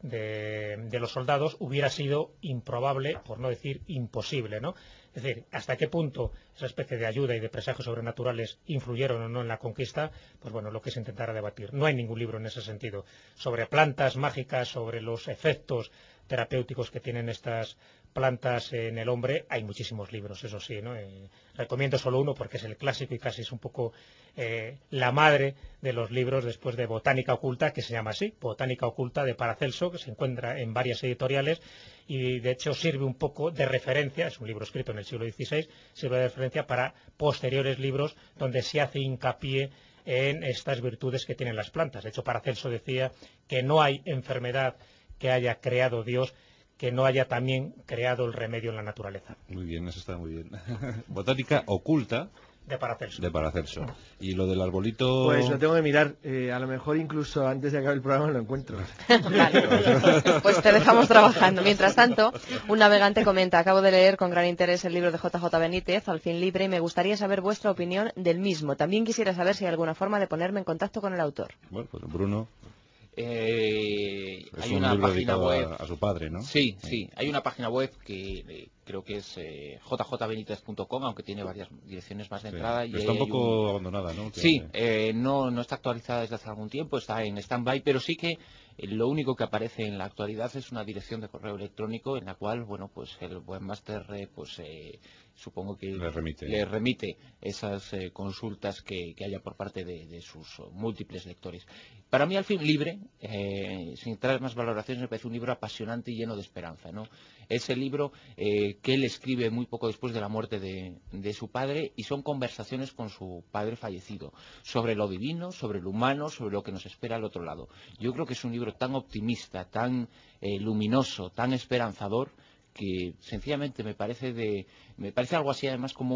de los soldados, hubiera sido improbable, por no decir imposible, ¿no? Es decir, hasta qué punto esa especie de ayuda y de presagios sobrenaturales influyeron o no en la conquista, pues bueno, lo que se intentará debatir. No hay ningún libro en ese sentido. Sobre plantas mágicas, sobre los efectos terapéuticos que tienen estas plantas en el hombre, hay muchísimos libros, eso sí, ¿no? Recomiendo solo uno porque es el clásico y casi es un poco la madre de los libros después de Botánica Oculta, que se llama así, Botánica Oculta, de Paracelso, que se encuentra en varias editoriales y de hecho sirve un poco de referencia, es un libro escrito en el siglo XVI, sirve de referencia para posteriores libros donde se hace hincapié en estas virtudes que tienen las plantas. De hecho, Paracelso decía que no hay enfermedad que haya creado Dios que no haya también creado el remedio en la naturaleza. Muy bien, eso está muy bien. Botánica Oculta, de Paracelso. De Paracelso. ¿Y lo del arbolito? Pues lo tengo que mirar. A lo mejor incluso antes de acabar el programa lo encuentro. Vale. Pues te dejamos trabajando. Mientras tanto, un navegante comenta: acabo de leer con gran interés el libro de JJ Benítez, Al fin libre, y me gustaría saber vuestra opinión del mismo. También quisiera saber si hay alguna forma de ponerme en contacto con el autor. Bueno, pues Bruno... hay un una libro página web a su padre, ¿no? Sí, hay una página web que creo que es jjbenitez.com, aunque tiene varias direcciones más de entrada. Y está un poco abandonada, ¿no? Sí, no está actualizada desde hace algún tiempo, está en stand-by, pero sí que lo único que aparece en la actualidad es una dirección de correo electrónico en la cual, bueno, pues el webmaster supongo que le remite esas consultas que haya por parte de sus múltiples lectores. Para mí, Al fin libre, sin entrar en más valoraciones, me parece un libro apasionante y lleno de esperanza, ¿no? Es el libro que él escribe muy poco después de la muerte de su padre, y son conversaciones con su padre fallecido sobre lo divino, sobre lo humano, sobre lo que nos espera al otro lado. Yo creo que es un libro tan optimista, tan luminoso, tan esperanzador, que sencillamente me parece algo así, además, como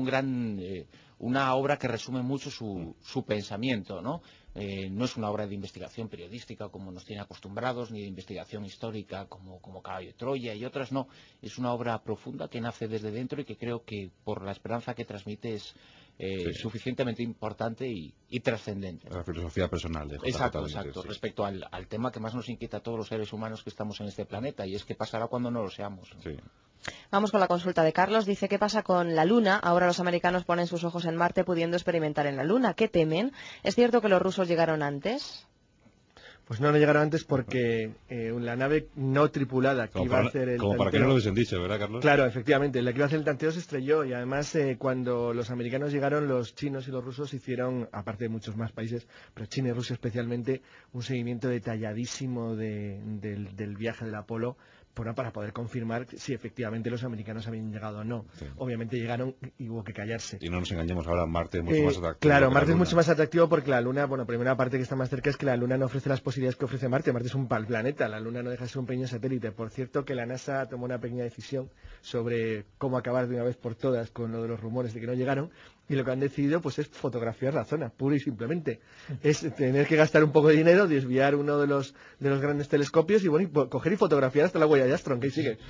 una obra que resume mucho su pensamiento, ¿no? No es una obra de investigación periodística como nos tiene acostumbrados, ni de investigación histórica como Caballo de Troya y otras, no. Es una obra profunda que nace desde dentro y que creo que por la esperanza que transmite es suficientemente importante y trascendente. La filosofía personal de JJ Exacto, Benítez, exacto. sí. Respecto al tema que más nos inquieta a todos los seres humanos que estamos en este planeta, y es qué pasará cuando no lo seamos, ¿no? Sí. Vamos con la consulta de Carlos. Dice: ¿qué pasa con la Luna? Ahora los americanos ponen sus ojos en Marte, pudiendo experimentar en la Luna. ¿Qué temen? ¿Es cierto que los rusos llegaron antes? Pues no llegaron antes porque la nave no tripulada que iba a hacer el como tanteo... para que no lo hubiesen dicho, ¿verdad, Carlos? Claro, efectivamente, la que iba a hacer el tanteo se estrelló, y además cuando los americanos llegaron, los chinos y los rusos hicieron, aparte de muchos más países, pero China y Rusia especialmente, un seguimiento detalladísimo del viaje del Apolo, para poder confirmar si efectivamente los americanos habían llegado o no. Sí. Obviamente llegaron y hubo que callarse. Y no nos engañemos, ahora Marte es mucho más atractivo. Claro, Marte es mucho más atractivo porque la Luna, bueno, primera parte que está más cerca es que la Luna no ofrece las posibilidades que ofrece Marte. Marte es un planeta, la Luna no deja de ser un pequeño satélite. Por cierto, que la NASA tomó una pequeña decisión sobre cómo acabar de una vez por todas con lo de los rumores de que no llegaron, y lo que han decidido pues es fotografiar la zona, pura y simplemente. Es tener que gastar un poco de dinero, desviar uno de los grandes telescopios y bueno, y coger y fotografiar hasta la huella de Astron, que ahí sigue.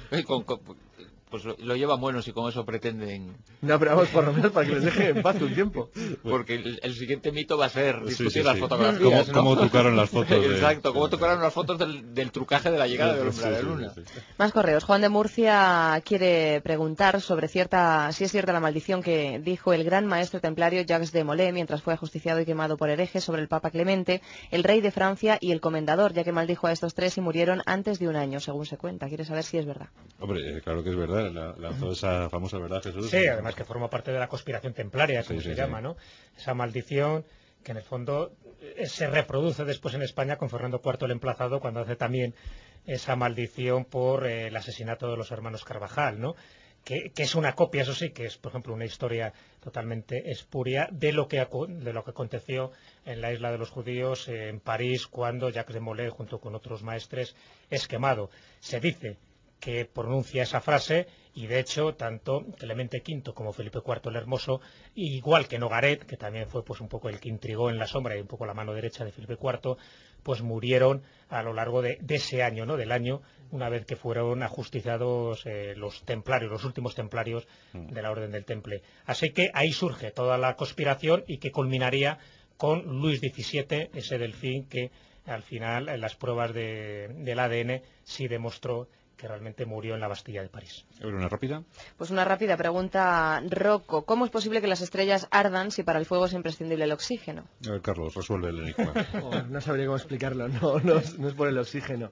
Pues lo llevan buenos y con eso pretenden... No, pero vamos, por lo menos para que les dejen en paz un tiempo. Porque el siguiente mito va a ser discutir las fotografías, ¿no? ¿Cómo trucaron las fotos? Exacto, cómo trucaron las fotos del trucaje de la llegada del hombre a la Luna. Más correos. Juan de Murcia quiere preguntar sobre si es cierta la maldición que dijo el gran maestro templario Jacques de Molay mientras fue ajusticiado y quemado por herejes sobre el Papa Clemente, el rey de Francia y el comendador, ya que maldijo a estos tres y murieron antes de un año, según se cuenta. Quiere saber si es verdad. Hombre, claro que es verdad. Lanzó esa famosa verdad, Jesús. Sí, además que forma parte de la conspiración templaria, como se llama, ¿no? Esa maldición que en el fondo se reproduce después en España con Fernando IV el Emplazado, cuando hace también esa maldición por el asesinato de los hermanos Carvajal, ¿no? Que es una copia, eso sí, que es, por ejemplo, una historia totalmente espuria de lo que aconteció en la isla de los judíos, en París, cuando Jacques de Molay, junto con otros maestres, es quemado. Se dice que pronuncia esa frase, y de hecho tanto Clemente V como Felipe IV el Hermoso, igual que Nogaret, que también fue pues un poco el que intrigó en la sombra y un poco la mano derecha de Felipe IV, pues murieron a lo largo de ese año, ¿no? Del año, una vez que fueron ajusticiados los templarios, los últimos templarios de la Orden del Temple. Así que ahí surge toda la conspiración, y que culminaría con Luis XVII, ese delfín que al final en las pruebas del ADN sí demostró que realmente murió en la Bastilla de París. ¿Una rápida? Pues una rápida pregunta, Rocco. ¿Cómo es posible que las estrellas ardan si para el fuego es imprescindible el oxígeno? A ver, Carlos, resuelve el enigma. No sabría cómo explicarlo, no es por el oxígeno.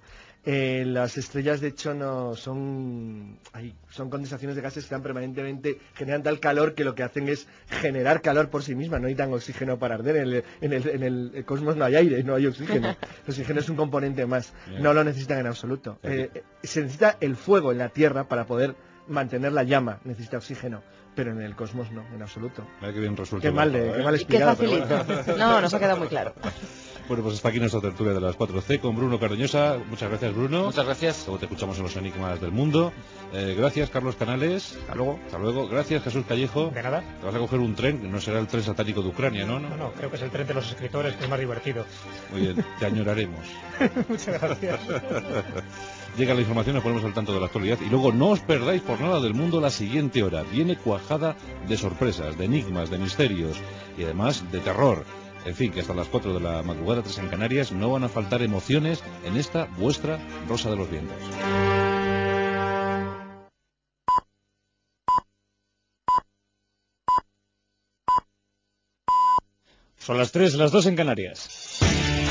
Las estrellas, de hecho, no son condensaciones de gases que están permanentemente, generan tal calor que lo que hacen es generar calor por sí mismas, no necesitan oxígeno para arder. En el cosmos no hay aire, no hay oxígeno. El oxígeno es un componente más, no lo necesitan en absoluto. Se necesita el fuego en la Tierra para poder mantener la llama, necesita oxígeno, pero en el cosmos no, en absoluto. Qué bien resuelto. Qué mal explicado. Qué facilito. No, nos ha quedado muy claro. Bueno, pues hasta aquí nuestra tertulia de las 4C con Bruno Cardeñosa. Muchas gracias, Bruno. Muchas gracias. Luego te escuchamos en los Enigmas del Mundo. Gracias, Carlos Canales. Hasta luego. Hasta luego. Gracias, Jesús Callejo. De nada. Te vas a coger un tren, no será el tren satánico de Ucrania, ¿no? No, creo que es el tren de los escritores, que es más divertido. Muy bien, te añoraremos. Muchas gracias. Llega la información, nos ponemos al tanto de la actualidad y luego no os perdáis por nada del mundo la siguiente hora. Viene cuajada de sorpresas, de enigmas, de misterios y además de terror. En fin, que hasta las 4 de la madrugada, 3 en Canarias, no van a faltar emociones en esta vuestra Rosa de los Vientos. Son las 3, las 2 en Canarias.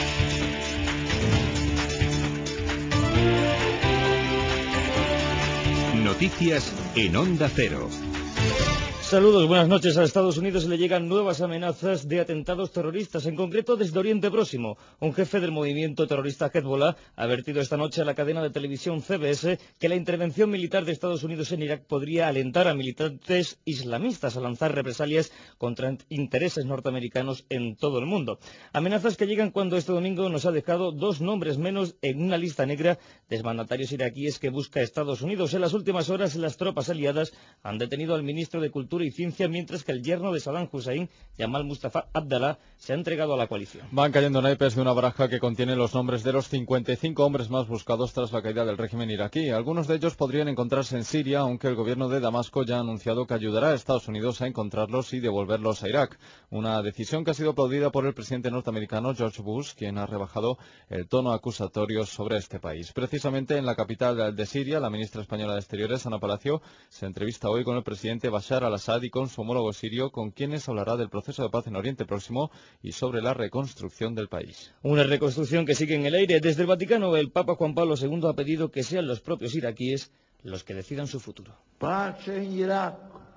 Noticias en Onda Cero. Saludos, buenas noches. A Estados Unidos le llegan nuevas amenazas de atentados terroristas, en concreto desde Oriente Próximo. Un jefe del movimiento terrorista Hezbollah ha advertido esta noche a la cadena de televisión CBS que la intervención militar de Estados Unidos en Irak podría alentar a militantes islamistas a lanzar represalias contra intereses norteamericanos en todo el mundo. Amenazas que llegan cuando este domingo nos ha dejado 2 nombres menos en una lista negra de mandatarios iraquíes que busca Estados Unidos. En las últimas horas, las tropas aliadas han detenido al ministro de Cultura y Ciencia, mientras que el yerno de Saddam Hussein, Jamal Mustafa Abdallah, se ha entregado a la coalición. Van cayendo naipes de una baraja que contiene los nombres de los 55 hombres más buscados tras la caída del régimen iraquí. Algunos de ellos podrían encontrarse en Siria, aunque el gobierno de Damasco ya ha anunciado que ayudará a Estados Unidos a encontrarlos y devolverlos a Irak. Una decisión que ha sido aplaudida por el presidente norteamericano George Bush, quien ha rebajado el tono acusatorio sobre este país. Precisamente en la capital de Siria, la ministra española de Exteriores, Ana Palacio, se entrevista hoy con el presidente Bashar al-Assad y con su homólogo sirio, con quienes hablará del proceso de paz en Oriente Próximo y sobre la reconstrucción del país. Una reconstrucción que sigue en el aire. Desde el Vaticano, el Papa Juan Pablo II ha pedido que sean los propios iraquíes los que decidan su futuro. Paz en Irak,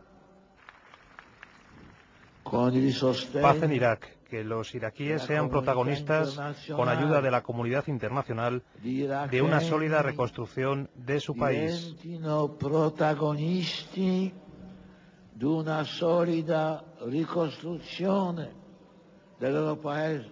que los iraquíes sean protagonistas, con ayuda de la comunidad internacional, de una sólida reconstrucción de su país. Protagonisti di una solida ricostruzione del loro paese.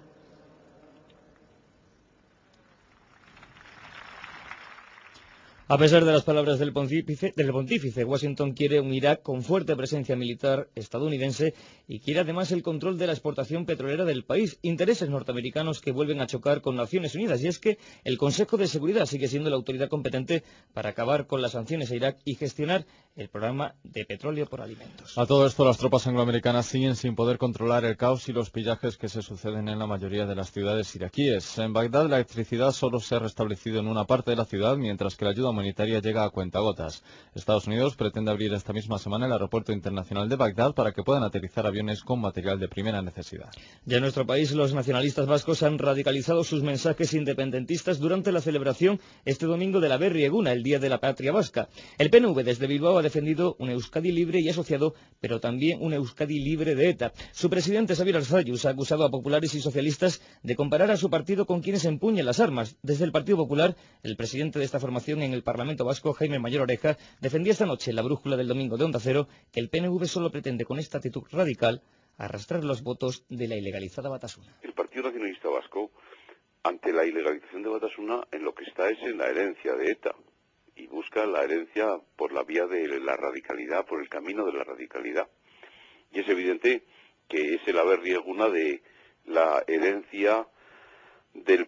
A pesar de las palabras del pontífice, Washington quiere un Irak con fuerte presencia militar estadounidense y quiere además el control de la exportación petrolera del país, intereses norteamericanos que vuelven a chocar con Naciones Unidas. Y es que el Consejo de Seguridad sigue siendo la autoridad competente para acabar con las sanciones a Irak y gestionar el programa de petróleo por alimentos. A todo esto, las tropas angloamericanas siguen sin poder controlar el caos y los pillajes que se suceden en la mayoría de las ciudades iraquíes. En Bagdad, la electricidad solo se ha restablecido en una parte de la ciudad, mientras que la ayuda humanitaria llega a cuentagotas. Estados Unidos pretende abrir esta misma semana el aeropuerto internacional de Bagdad para que puedan aterrizar aviones con material de primera necesidad. Ya en nuestro país, los nacionalistas vascos han radicalizado sus mensajes independentistas durante la celebración este domingo de la Berri Eguna, el Día de la Patria Vasca. El PNV desde Bilbao ha defendido un Euskadi libre y asociado, pero también un Euskadi libre de ETA. Su presidente, Xabier Arzallus, ha acusado a populares y socialistas de comparar a su partido con quienes empuñan las armas. Desde el Partido Popular, el presidente de esta formación en el Parlamento Vasco, Jaime Mayor Oreja, defendía esta noche en la brújula del domingo de Onda Cero que el PNV solo pretende con esta actitud radical arrastrar los votos de la ilegalizada Batasuna. El Partido Nacionalista Vasco, ante la ilegalización de Batasuna, en lo que está es en la herencia de ETA y busca la herencia por la vía de la radicalidad, por el camino de la radicalidad. Y es evidente que es el Berri Eguna de la herencia del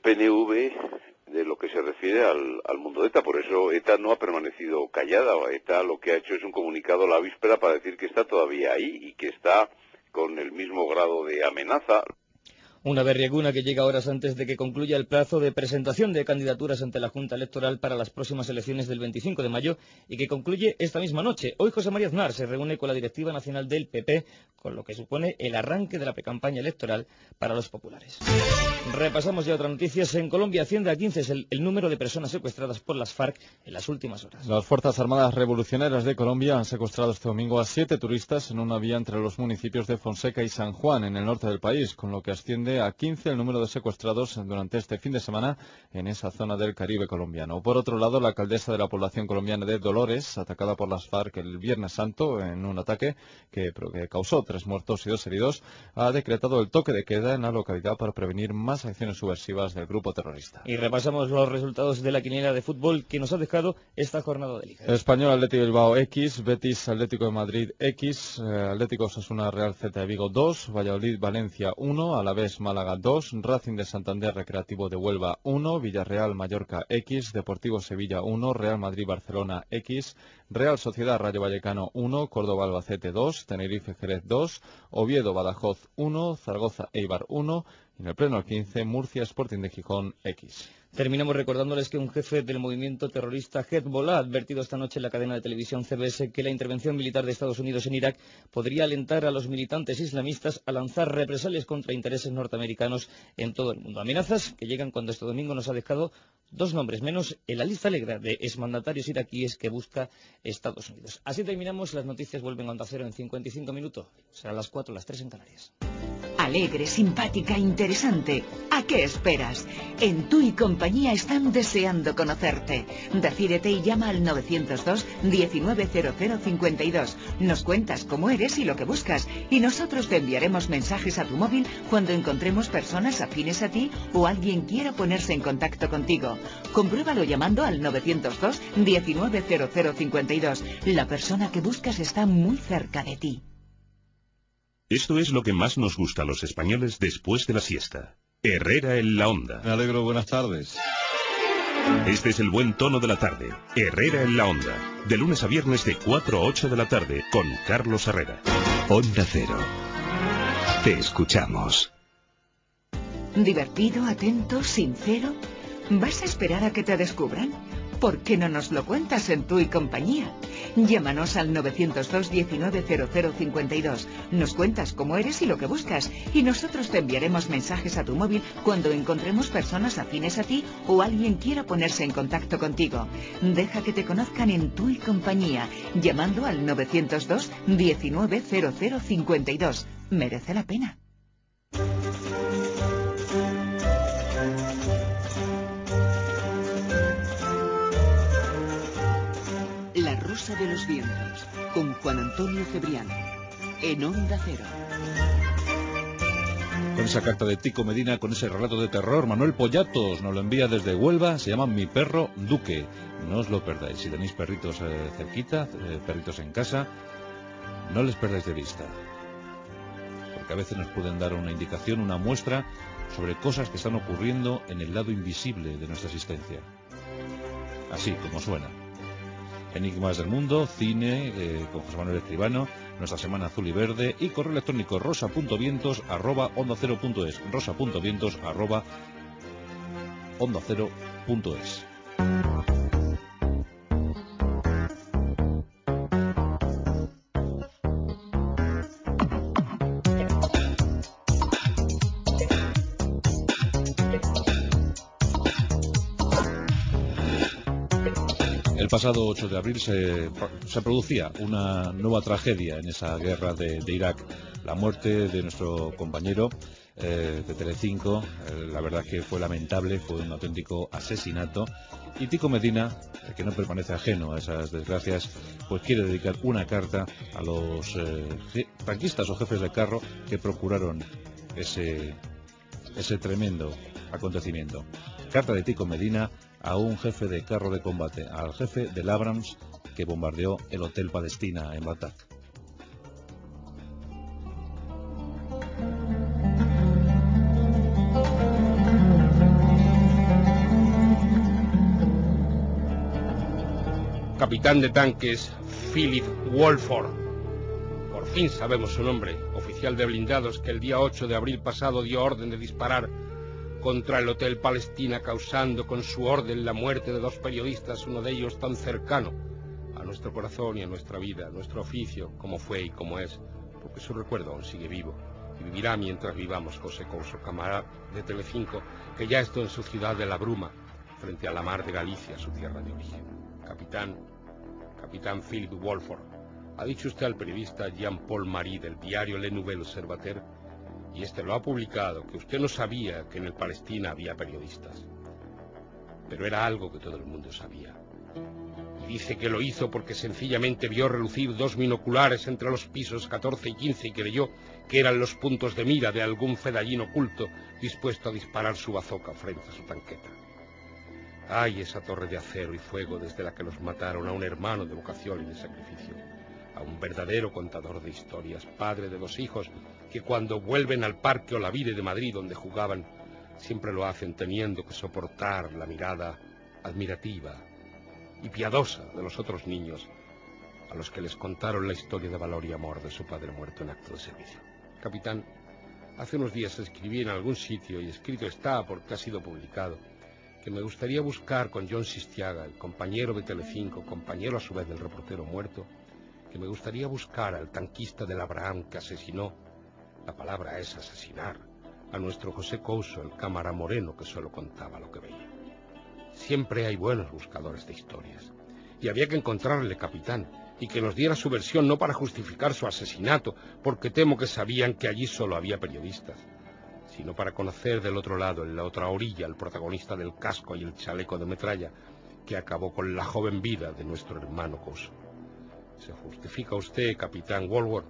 PNV de lo que se refiere al mundo de ETA. Por eso ETA no ha permanecido callada. ETA lo que ha hecho es un comunicado la víspera para decir que está todavía ahí y que está con el mismo grado de amenaza. Una Berri Eguna que llega horas antes de que concluya el plazo de presentación de candidaturas ante la Junta Electoral para las próximas elecciones del 25 de mayo y que concluye esta misma noche. Hoy José María Aznar se reúne con la directiva nacional del PP, con lo que supone el arranque de la precampaña electoral para los populares. Repasamos ya otras noticias. En Colombia asciende a 15 el número de personas secuestradas por las FARC en las últimas horas. Las Fuerzas Armadas Revolucionarias de Colombia han secuestrado este domingo a 7 turistas en una vía entre los municipios de Fonseca y San Juan, en el norte del país, con lo que asciende asciende a 15 el número de secuestrados durante este fin de semana en esa zona del Caribe colombiano. Por otro lado, la alcaldesa de la población colombiana de Dolores, atacada por las FARC el Viernes Santo en un ataque que causó 3 muertos y 2 heridos, ha decretado el toque de queda en la localidad para prevenir más acciones subversivas del grupo terrorista. Y repasamos los resultados de la quiniela de fútbol que nos ha dejado esta jornada de Liga. Español Atlético Bilbao X, Betis Atlético de Madrid X, Atlético Osasuna Real Celta de Vigo 2, Valladolid Valencia 1, Alavés Málaga 2, Racing de Santander Recreativo de Huelva 1, Villarreal Mallorca X, Deportivo Sevilla 1, Real Madrid Barcelona X, Real Sociedad Rayo Vallecano 1, Córdoba Albacete 2, Tenerife Jerez 2, Oviedo Badajoz 1, Zaragoza Eibar 1, y en el pleno 15 Murcia Sporting de Gijón X. Terminamos recordándoles que un jefe del movimiento terrorista Hezbollah ha advertido esta noche en la cadena de televisión CBS que la intervención militar de Estados Unidos en Irak podría alentar a los militantes islamistas a lanzar represalias contra intereses norteamericanos en todo el mundo. Amenazas que llegan cuando este domingo nos ha dejado 2 nombres menos en la lista negra de exmandatarios iraquíes que busca Estados Unidos. Así terminamos, las noticias vuelven a Onda Cero en 55 minutos. Serán las 4, las 3 en Canarias. Alegre, simpática, interesante. ¿A qué esperas? En Tu y Compañía están deseando conocerte. Decídete y llama al 902 190052. Nos cuentas cómo eres y lo que buscas, y nosotros te enviaremos mensajes a tu móvil cuando encontremos personas afines a ti o alguien quiera ponerse en contacto contigo. Compruébalo llamando al 902 190052. La persona que buscas está muy cerca de ti. Esto es lo que más nos gusta a los españoles después de la siesta. Herrera en la Onda. Me alegro, buenas tardes. Este es el buen tono de la tarde. Herrera en la Onda. De lunes a viernes de 4 a 8 de la tarde con Carlos Herrera. Onda Cero. Te escuchamos. ¿Divertido, atento, sincero? ¿Vas a esperar a que te descubran? ¿Por qué no nos lo cuentas en Tu y Compañía? Llámanos al 902 190052. Nos cuentas cómo eres y lo que buscas, y nosotros te enviaremos mensajes a tu móvil cuando encontremos personas afines a ti o alguien quiera ponerse en contacto contigo. Deja que te conozcan en Tu y Compañía, llamando al 902 190052. Merece la pena. La Rosa de los Vientos, con Juan Antonio Cebrián, en Onda Cero. Con esa carta de Tico Medina, con ese relato de terror, Manuel Pollatos nos lo envía desde Huelva, se llama Mi Perro Duque. No os lo perdáis, si tenéis perritos cerquita, perritos en casa, no les perdáis de vista. Porque a veces nos pueden dar una indicación, una muestra sobre cosas que están ocurriendo en el lado invisible de nuestra existencia. Así como suena. Enigmas del Mundo, cine, con José Manuel Escribano, nuestra semana azul y verde, y correo electrónico rosa.vientos@ondacero.es, rosa.vientos@ondacero.es. El pasado 8 de abril se producía una nueva tragedia en esa guerra de Irak, la muerte de nuestro compañero de Telecinco. La verdad que fue lamentable, fue un auténtico asesinato, y Tico Medina, que no permanece ajeno a esas desgracias, pues quiere dedicar una carta a los franquistas o jefes de carro que procuraron ese tremendo acontecimiento. Carta de Tico Medina a un jefe de carro de combate, al jefe del Abrams que bombardeó el Hotel Palestina en Bagdad. Capitán de tanques Philip Walford. Por fin sabemos su nombre, oficial de blindados que el día 8 de abril pasado dio orden de disparar contra el Hotel Palestina, causando con su orden la muerte de 2 periodistas, uno de ellos tan cercano a nuestro corazón y a nuestra vida, a nuestro oficio, como fue y como es, porque su recuerdo aún sigue vivo y vivirá mientras vivamos. José Couso, camarada de Telecinco, que ya está en su ciudad de La Bruma, frente a la mar de Galicia, su tierra de origen. Capitán Philip Walford, ha dicho usted al periodista Jean-Paul Marie del diario Le Nouvel Observateur y este lo ha publicado, que usted no sabía que en el Palestina había periodistas. Pero era algo que todo el mundo sabía. Y dice que lo hizo porque sencillamente vio relucir 2 binoculares entre los pisos 14 y 15 y creyó que eran los puntos de mira de algún fedallín oculto dispuesto a disparar su bazooka frente a su tanqueta. ¡Ay, esa torre de acero y fuego desde la que los mataron a un hermano de vocación y de sacrificio! A un verdadero contador de historias, padre de 2 hijos, que cuando vuelven al Parque Olavide de Madrid, donde jugaban, siempre lo hacen teniendo que soportar la mirada admirativa y piadosa de los otros niños, a los que les contaron la historia de valor y amor de su padre muerto en acto de servicio. Capitán, hace unos días escribí en algún sitio, y escrito está porque ha sido publicado, que me gustaría buscar con John Sistiaga, el compañero de Telecinco, compañero a su vez del reportero muerto, que me gustaría buscar al tanquista del Abraham que asesinó, la palabra es asesinar, a nuestro José Couso, el cámara moreno que solo contaba lo que veía. Siempre hay buenos buscadores de historias, y había que encontrarle, capitán, y que nos diera su versión no para justificar su asesinato, porque temo que sabían que allí solo había periodistas, sino para conocer del otro lado, en la otra orilla, al protagonista del casco y el chaleco de metralla, que acabó con la joven vida de nuestro hermano Couso. ¿Se justifica usted, capitán Woolworth?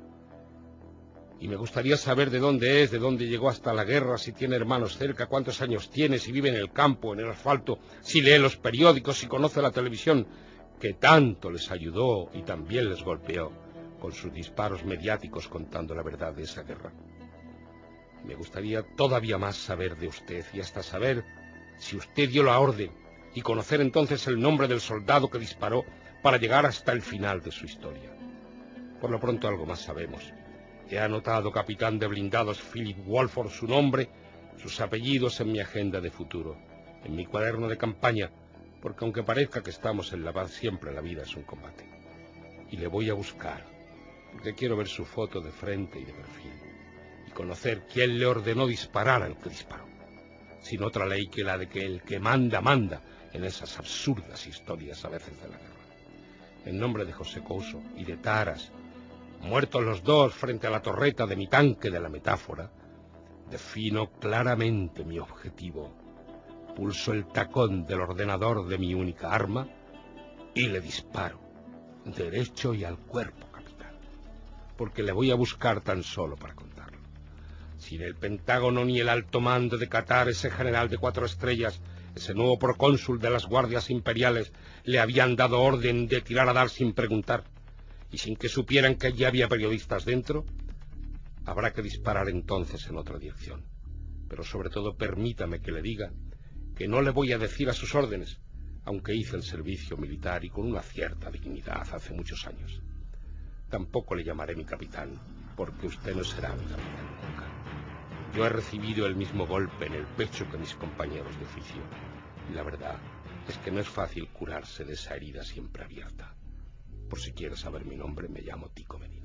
Y me gustaría saber de dónde es, de dónde llegó hasta la guerra, si tiene hermanos cerca, cuántos años tiene, si vive en el campo, en el asfalto, si lee los periódicos, si conoce la televisión, que tanto les ayudó y también les golpeó con sus disparos mediáticos contando la verdad de esa guerra. Me gustaría todavía más saber de usted y hasta saber si usted dio la orden y conocer entonces el nombre del soldado que disparó para llegar hasta el final de su historia. Por lo pronto algo más sabemos. He anotado, capitán de blindados Philip Walford, su nombre, sus apellidos en mi agenda de futuro, en mi cuaderno de campaña, porque aunque parezca que estamos en la paz, siempre la vida es un combate. Y le voy a buscar, porque quiero ver su foto de frente y de perfil, y conocer quién le ordenó disparar al que disparó, sin otra ley que la de que el que manda, manda en esas absurdas historias a veces de la guerra. En nombre de José Couso y de Taras, muertos los 2 frente a la torreta de mi tanque de la metáfora, defino claramente mi objetivo, pulso el tacón del ordenador de mi única arma y le disparo, derecho y al cuerpo, capitán, porque le voy a buscar tan solo para contarlo. Sin el Pentágono ni el alto mando de Qatar, ese general de 4 estrellas, ese nuevo procónsul de las guardias imperiales, le habían dado orden de tirar a dar sin preguntar, y sin que supieran que allí había periodistas dentro, habrá que disparar entonces en otra dirección. Pero sobre todo permítame que le diga que no le voy a decir a sus órdenes, aunque hice el servicio militar y con una cierta dignidad hace muchos años. Tampoco le llamaré mi capitán, porque usted no será mi capitán nunca. Yo he recibido el mismo golpe en el pecho que mis compañeros de oficio, y la verdad es que no es fácil curarse de esa herida siempre abierta. Por si quiere saber mi nombre, me llamo Tico Medina.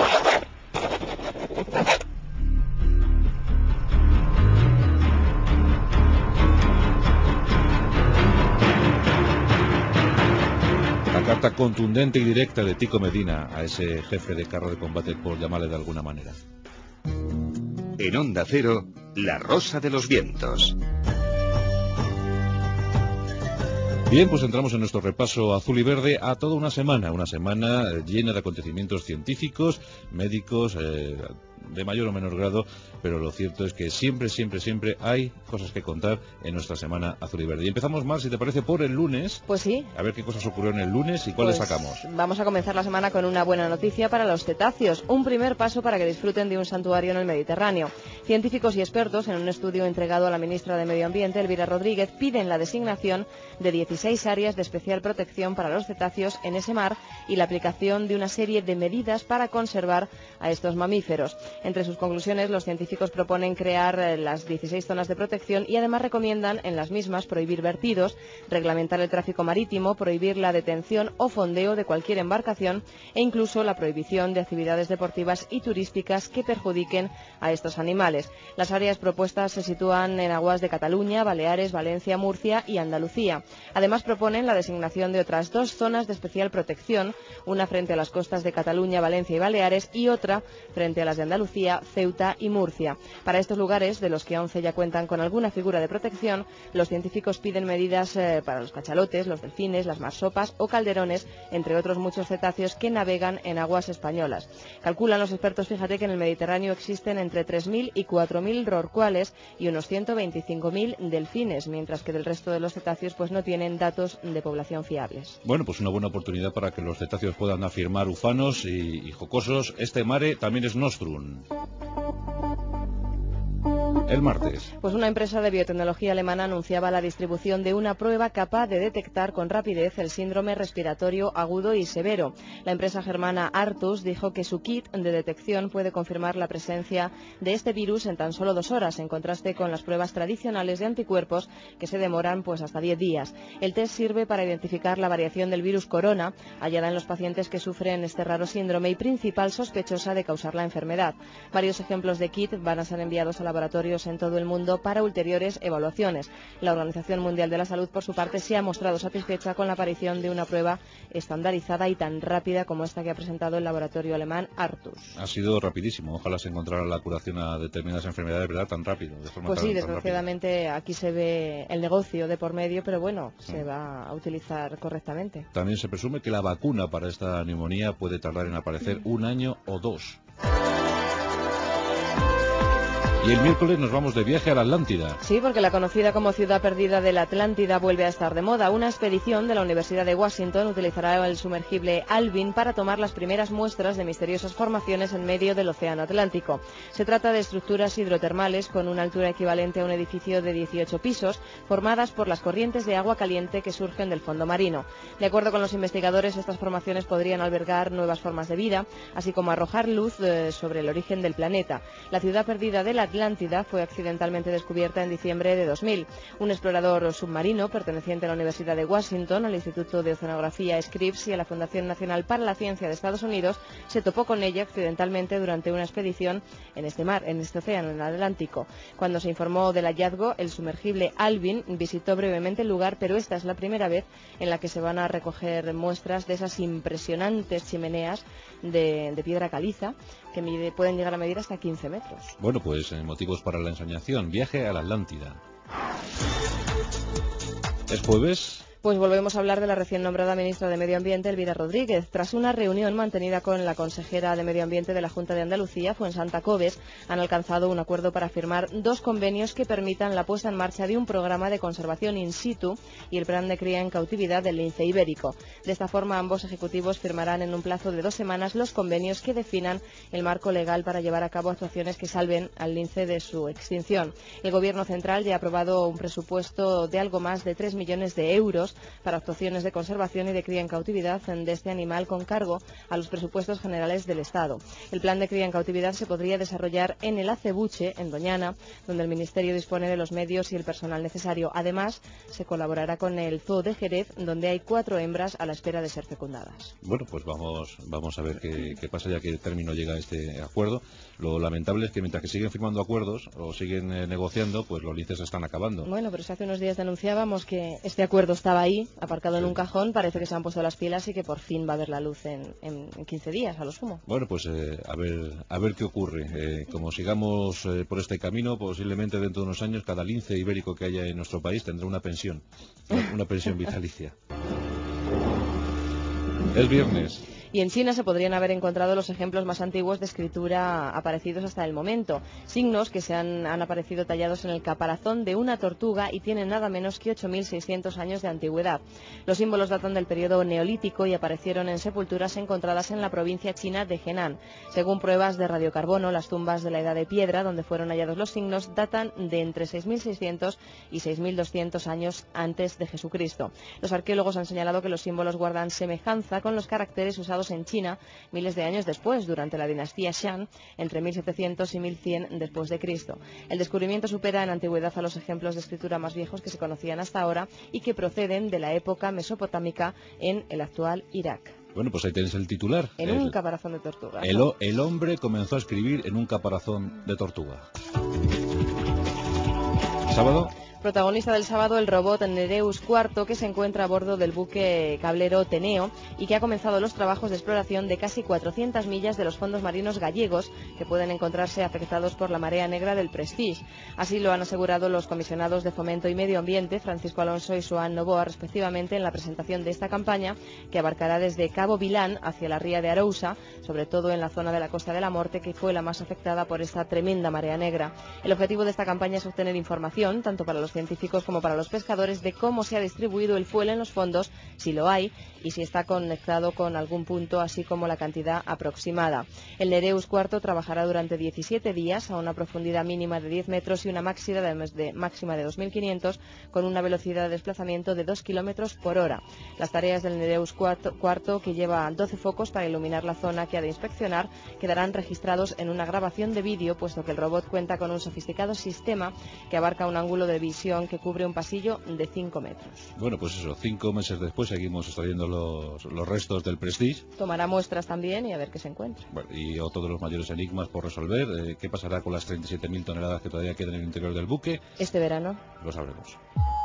La carta contundente y directa de Tico Medina a ese jefe de carro de combate, por llamarle de alguna manera. En Onda Cero, La Rosa de los Vientos. Bien, pues entramos en nuestro repaso azul y verde a toda una semana llena de acontecimientos científicos, médicos, de mayor o menor grado, pero lo cierto es que siempre hay cosas que contar en nuestra semana azul y verde. Y empezamos, Mar, si te parece, por el lunes. Pues sí. A ver qué cosas ocurrieron el lunes y cuáles sacamos. Vamos a comenzar la semana con una buena noticia para los cetáceos, un primer paso para que disfruten de un santuario en el Mediterráneo. Científicos y expertos, en un estudio entregado a la ministra de Medio Ambiente, Elvira Rodríguez, piden la designación de 16 áreas de especial protección para los cetáceos en ese mar y la aplicación de una serie de medidas para conservar a estos mamíferos. Entre sus conclusiones, los científicos proponen crear las 16 zonas de protección y además recomiendan en las mismas prohibir vertidos, reglamentar el tráfico marítimo, prohibir la detención o fondeo de cualquier embarcación e incluso la prohibición de actividades deportivas y turísticas que perjudiquen a estos animales. Las áreas propuestas se sitúan en aguas de Cataluña, Baleares, Valencia, Murcia y Andalucía. Además proponen la designación de otras 2 zonas de especial protección, una frente a las costas de Cataluña, Valencia y Baleares y otra frente a las de Andalucía Andalucía, Ceuta y Murcia. Para estos lugares, de los que 11 ya cuentan con alguna figura de protección, los científicos piden medidas para los cachalotes, los delfines, las marsopas o calderones, entre otros muchos cetáceos que navegan en aguas españolas. Calculan los expertos, fíjate, que en el Mediterráneo existen entre 3.000 y 4.000 rorcuales y unos 125.000 delfines, mientras que del resto de los cetáceos pues no tienen datos de población fiables. Bueno, pues una buena oportunidad para que los cetáceos puedan afirmar ufanos y jocosos: este mare también es nostrum. El martes. Pues una empresa de biotecnología alemana anunciaba la distribución de una prueba capaz de detectar con rapidez el síndrome respiratorio agudo y severo. La empresa germana Artus dijo que su kit de detección puede confirmar la presencia de este virus en tan solo 2 horas, en contraste con las pruebas tradicionales de anticuerpos que se demoran pues hasta 10 días. El test sirve para identificar la variación del virus corona, hallada en los pacientes que sufren este raro síndrome y principal sospechosa de causar la enfermedad. Varios ejemplos de kit van a ser enviados a laboratorios en todo el mundo para ulteriores evaluaciones. La Organización Mundial de la Salud, por su parte, se ha mostrado satisfecha con la aparición de una prueba estandarizada y tan rápida como esta que ha presentado el laboratorio alemán Artus. Ha sido rapidísimo. Ojalá se encontrara la curación a determinadas enfermedades, ¿verdad?, tan rápido. De forma pues sí, tan desgraciadamente aquí se ve el negocio de por medio, pero bueno, se va a utilizar correctamente. También se presume que la vacuna para esta neumonía puede tardar en aparecer 1 año o 2. Y el miércoles nos vamos de viaje a la Atlántida. Sí, porque la conocida como ciudad perdida de la Atlántida vuelve a estar de moda. Una expedición de la Universidad de Washington utilizará el sumergible Alvin para tomar las primeras muestras de misteriosas formaciones en medio del océano Atlántico. Se trata de estructuras hidrotermales con una altura equivalente a un edificio de 18 pisos, formadas por las corrientes de agua caliente que surgen del fondo marino. De acuerdo con los investigadores, estas formaciones podrían albergar nuevas formas de vida, así como arrojar luz sobre el origen del planeta. La ciudad perdida de la Atlántida fue accidentalmente descubierta en diciembre de 2000. Un explorador submarino perteneciente a la Universidad de Washington, al Instituto de Oceanografía Scripps y a la Fundación Nacional para la Ciencia de Estados Unidos se topó con ella accidentalmente durante una expedición en este mar, en este océano, en el Atlántico. Cuando se informó del hallazgo, el sumergible Alvin visitó brevemente el lugar, pero esta es la primera vez en la que se van a recoger muestras de esas impresionantes chimeneas de piedra caliza que pueden llegar a medir hasta 15 metros. Bueno, pues motivos para la ensoñación. Viaje a la Atlántida. ¿Es jueves? Pues volvemos a hablar de la recién nombrada ministra de Medio Ambiente, Elvira Rodríguez. Tras una reunión mantenida con la consejera de Medio Ambiente de la Junta de Andalucía, Fuensanta Coves, han alcanzado un acuerdo para firmar 2 convenios que permitan la puesta en marcha de un programa de conservación in situ y el plan de cría en cautividad del lince ibérico. De esta forma, ambos ejecutivos firmarán en un plazo de 2 semanas los convenios que definan el marco legal para llevar a cabo actuaciones que salven al lince de su extinción. El Gobierno central ya ha aprobado un presupuesto de algo más de 3 millones de euros para actuaciones de conservación y de cría en cautividad de este animal con cargo a los presupuestos generales del Estado. El plan de cría en cautividad se podría desarrollar en el Acebuche, en Doñana, donde el Ministerio dispone de los medios y el personal necesario. Además, se colaborará con el Zoo de Jerez, donde hay 4 hembras a la espera de ser fecundadas. Bueno, pues vamos a ver qué pasa ya que término llega este acuerdo. Lo lamentable es que mientras que siguen firmando acuerdos o siguen negociando, pues los linces se están acabando. Bueno, pero hace unos días denunciábamos que este acuerdo estaba ahí, aparcado en un cajón. Parece que se han puesto las pilas y que por fin va a ver la luz en 15 días, a lo sumo. Bueno, pues a ver qué ocurre. Como sigamos por este camino, posiblemente dentro de unos años cada lince ibérico que haya en nuestro país tendrá una pensión vitalicia. Es viernes. Y en China se podrían haber encontrado los ejemplos más antiguos de escritura aparecidos hasta el momento. Signos que se han aparecido tallados en el caparazón de una tortuga y tienen nada menos que 8.600 años de antigüedad. Los símbolos datan del periodo neolítico y aparecieron en sepulturas encontradas en la provincia china de Henan. Según pruebas de radiocarbono, las tumbas de la Edad de Piedra, donde fueron hallados los signos, datan de entre 6.600 y 6.200 años antes de Jesucristo. Los arqueólogos han señalado que los símbolos guardan semejanza con los caracteres usados en China miles de años después, durante la dinastía Shang, entre 1700 y 1100 después de Cristo. El descubrimiento supera en antigüedad a los ejemplos de escritura más viejos que se conocían hasta ahora y que proceden de la época mesopotámica en el actual Irak. Bueno, pues ahí tenéis el titular. En un caparazón de tortuga. El hombre comenzó a escribir en un caparazón de tortuga. ¿Sábado? Protagonista del sábado el robot Nereus IV, que se encuentra a bordo del buque cablero Teneo y que ha comenzado los trabajos de exploración de casi 400 millas de los fondos marinos gallegos que pueden encontrarse afectados por la marea negra del Prestige. Así lo han asegurado los comisionados de Fomento y Medio Ambiente, Francisco Alonso y Xoán Novoa, respectivamente, en la presentación de esta campaña, que abarcará desde Cabo Vilán hacia la ría de Arousa, sobre todo en la zona de la Costa de la Morte, que fue la más afectada por esta tremenda marea negra. El objetivo de esta campaña es obtener información, tanto para los científicos como para los pescadores, de cómo se ha distribuido el fuel en los fondos, si lo hay, y si está conectado con algún punto, así como la cantidad aproximada. El Nereus IV trabajará durante 17 días a una profundidad mínima de 10 metros y una máxima de 2.500, con una velocidad de desplazamiento de 2 kilómetros por hora. Las tareas del Nereus IV, que lleva 12 focos para iluminar la zona que ha de inspeccionar, quedarán registrados en una grabación de vídeo, puesto que el robot cuenta con un sofisticado sistema que abarca un ángulo de visión que cubre un pasillo de 5 metros. Bueno, pues eso, 5 meses después seguimos extrayendo los restos del Prestige. Tomará muestras también y a ver qué se encuentra. Bueno, y otro de los mayores enigmas por resolver, ¿qué pasará con las 37.000 toneladas que todavía quedan en el interior del buque? Este verano lo sabremos.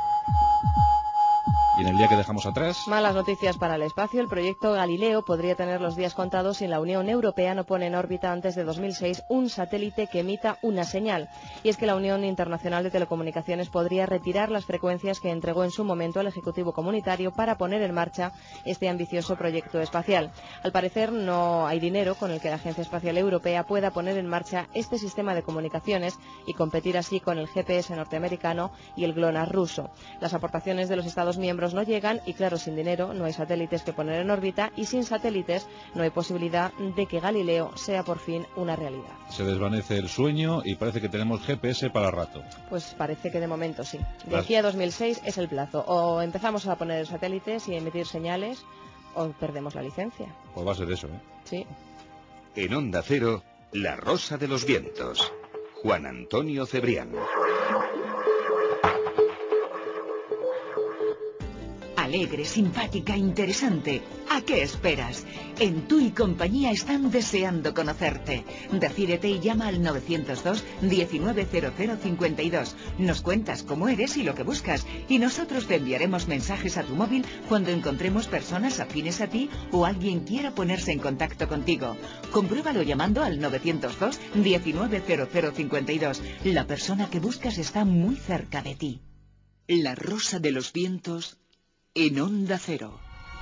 Y en el día que dejamos atrás... Malas noticias para el espacio. El proyecto Galileo podría tener los días contados si la Unión Europea no pone en órbita antes de 2006 un satélite que emita una señal. Y es que la Unión Internacional de Telecomunicaciones podría retirar las frecuencias que entregó en su momento al Ejecutivo Comunitario para poner en marcha este ambicioso proyecto espacial. Al parecer no hay dinero con el que la Agencia Espacial Europea pueda poner en marcha este sistema de comunicaciones y competir así con el GPS norteamericano y el GLONASS ruso. Las aportaciones de los Estados miembros no llegan y, claro, sin dinero no hay satélites que poner en órbita y sin satélites no hay posibilidad de que Galileo sea por fin una realidad. Se desvanece el sueño y parece que tenemos GPS para rato. Pues parece que de momento sí. De aquí a 2006 es el plazo. O empezamos a poner satélites y emitir señales o perdemos la licencia. Pues va a ser eso, ¿eh? Sí. En Onda Cero, La Rosa de los Vientos. Juan Antonio Cebrián. Alegre, simpática, interesante. ¿A qué esperas? En Tu y Compañía están deseando conocerte. Decídete y llama al 902 190052. Nos cuentas cómo eres y lo que buscas, y nosotros te enviaremos mensajes a tu móvil cuando encontremos personas afines a ti o alguien quiera ponerse en contacto contigo. Compruébalo llamando al 902 190052. La persona que buscas está muy cerca de ti. La Rosa de los Vientos en Onda Cero.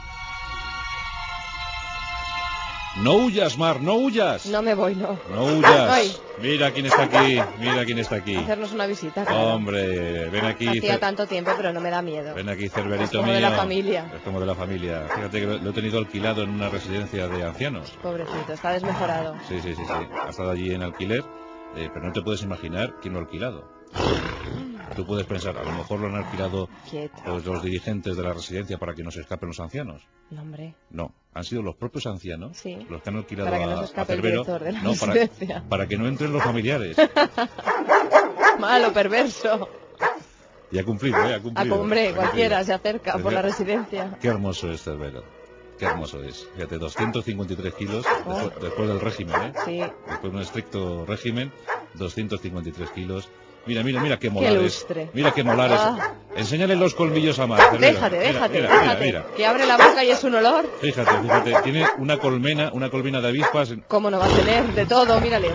No huyas, Mar, no huyas. No me voy, no. No huyas. Ay. Mira quién está aquí, mira quién está aquí. Hacernos una visita, claro. Hombre, ven aquí. Hacía tanto tiempo, pero no me da miedo. Ven aquí, Cerverito es como mío. de la familia. Es como de la familia. Fíjate que lo he tenido alquilado en una residencia de ancianos. Pobrecito, está desmejorado. Sí. Ha estado allí en alquiler, pero no te puedes imaginar quién lo ha alquilado. Tú puedes pensar, a lo mejor lo han alquilado pues, los dirigentes de la residencia para que no se escapen los ancianos. No, hombre. No, han sido los propios ancianos los que han alquilado para que no se escape a Cervero. El director de la residencia. Para que no entren los familiares. Malo, perverso. Y ha cumplido, ha cumplido. Hombre, cualquiera se acerca por la residencia. Qué hermoso es Cervero. Qué hermoso es. Fíjate, 253 kilos después del régimen, ¿eh? Sí. Después de un estricto régimen, 253 kilos. Mira qué molares. Mira qué molares. Enséñale los colmillos a Mar. Déjate. Que abre la boca y es un olor. Fíjate. Tiene una colmena de avispas. ¿Cómo no va a tener? De todo, mírale.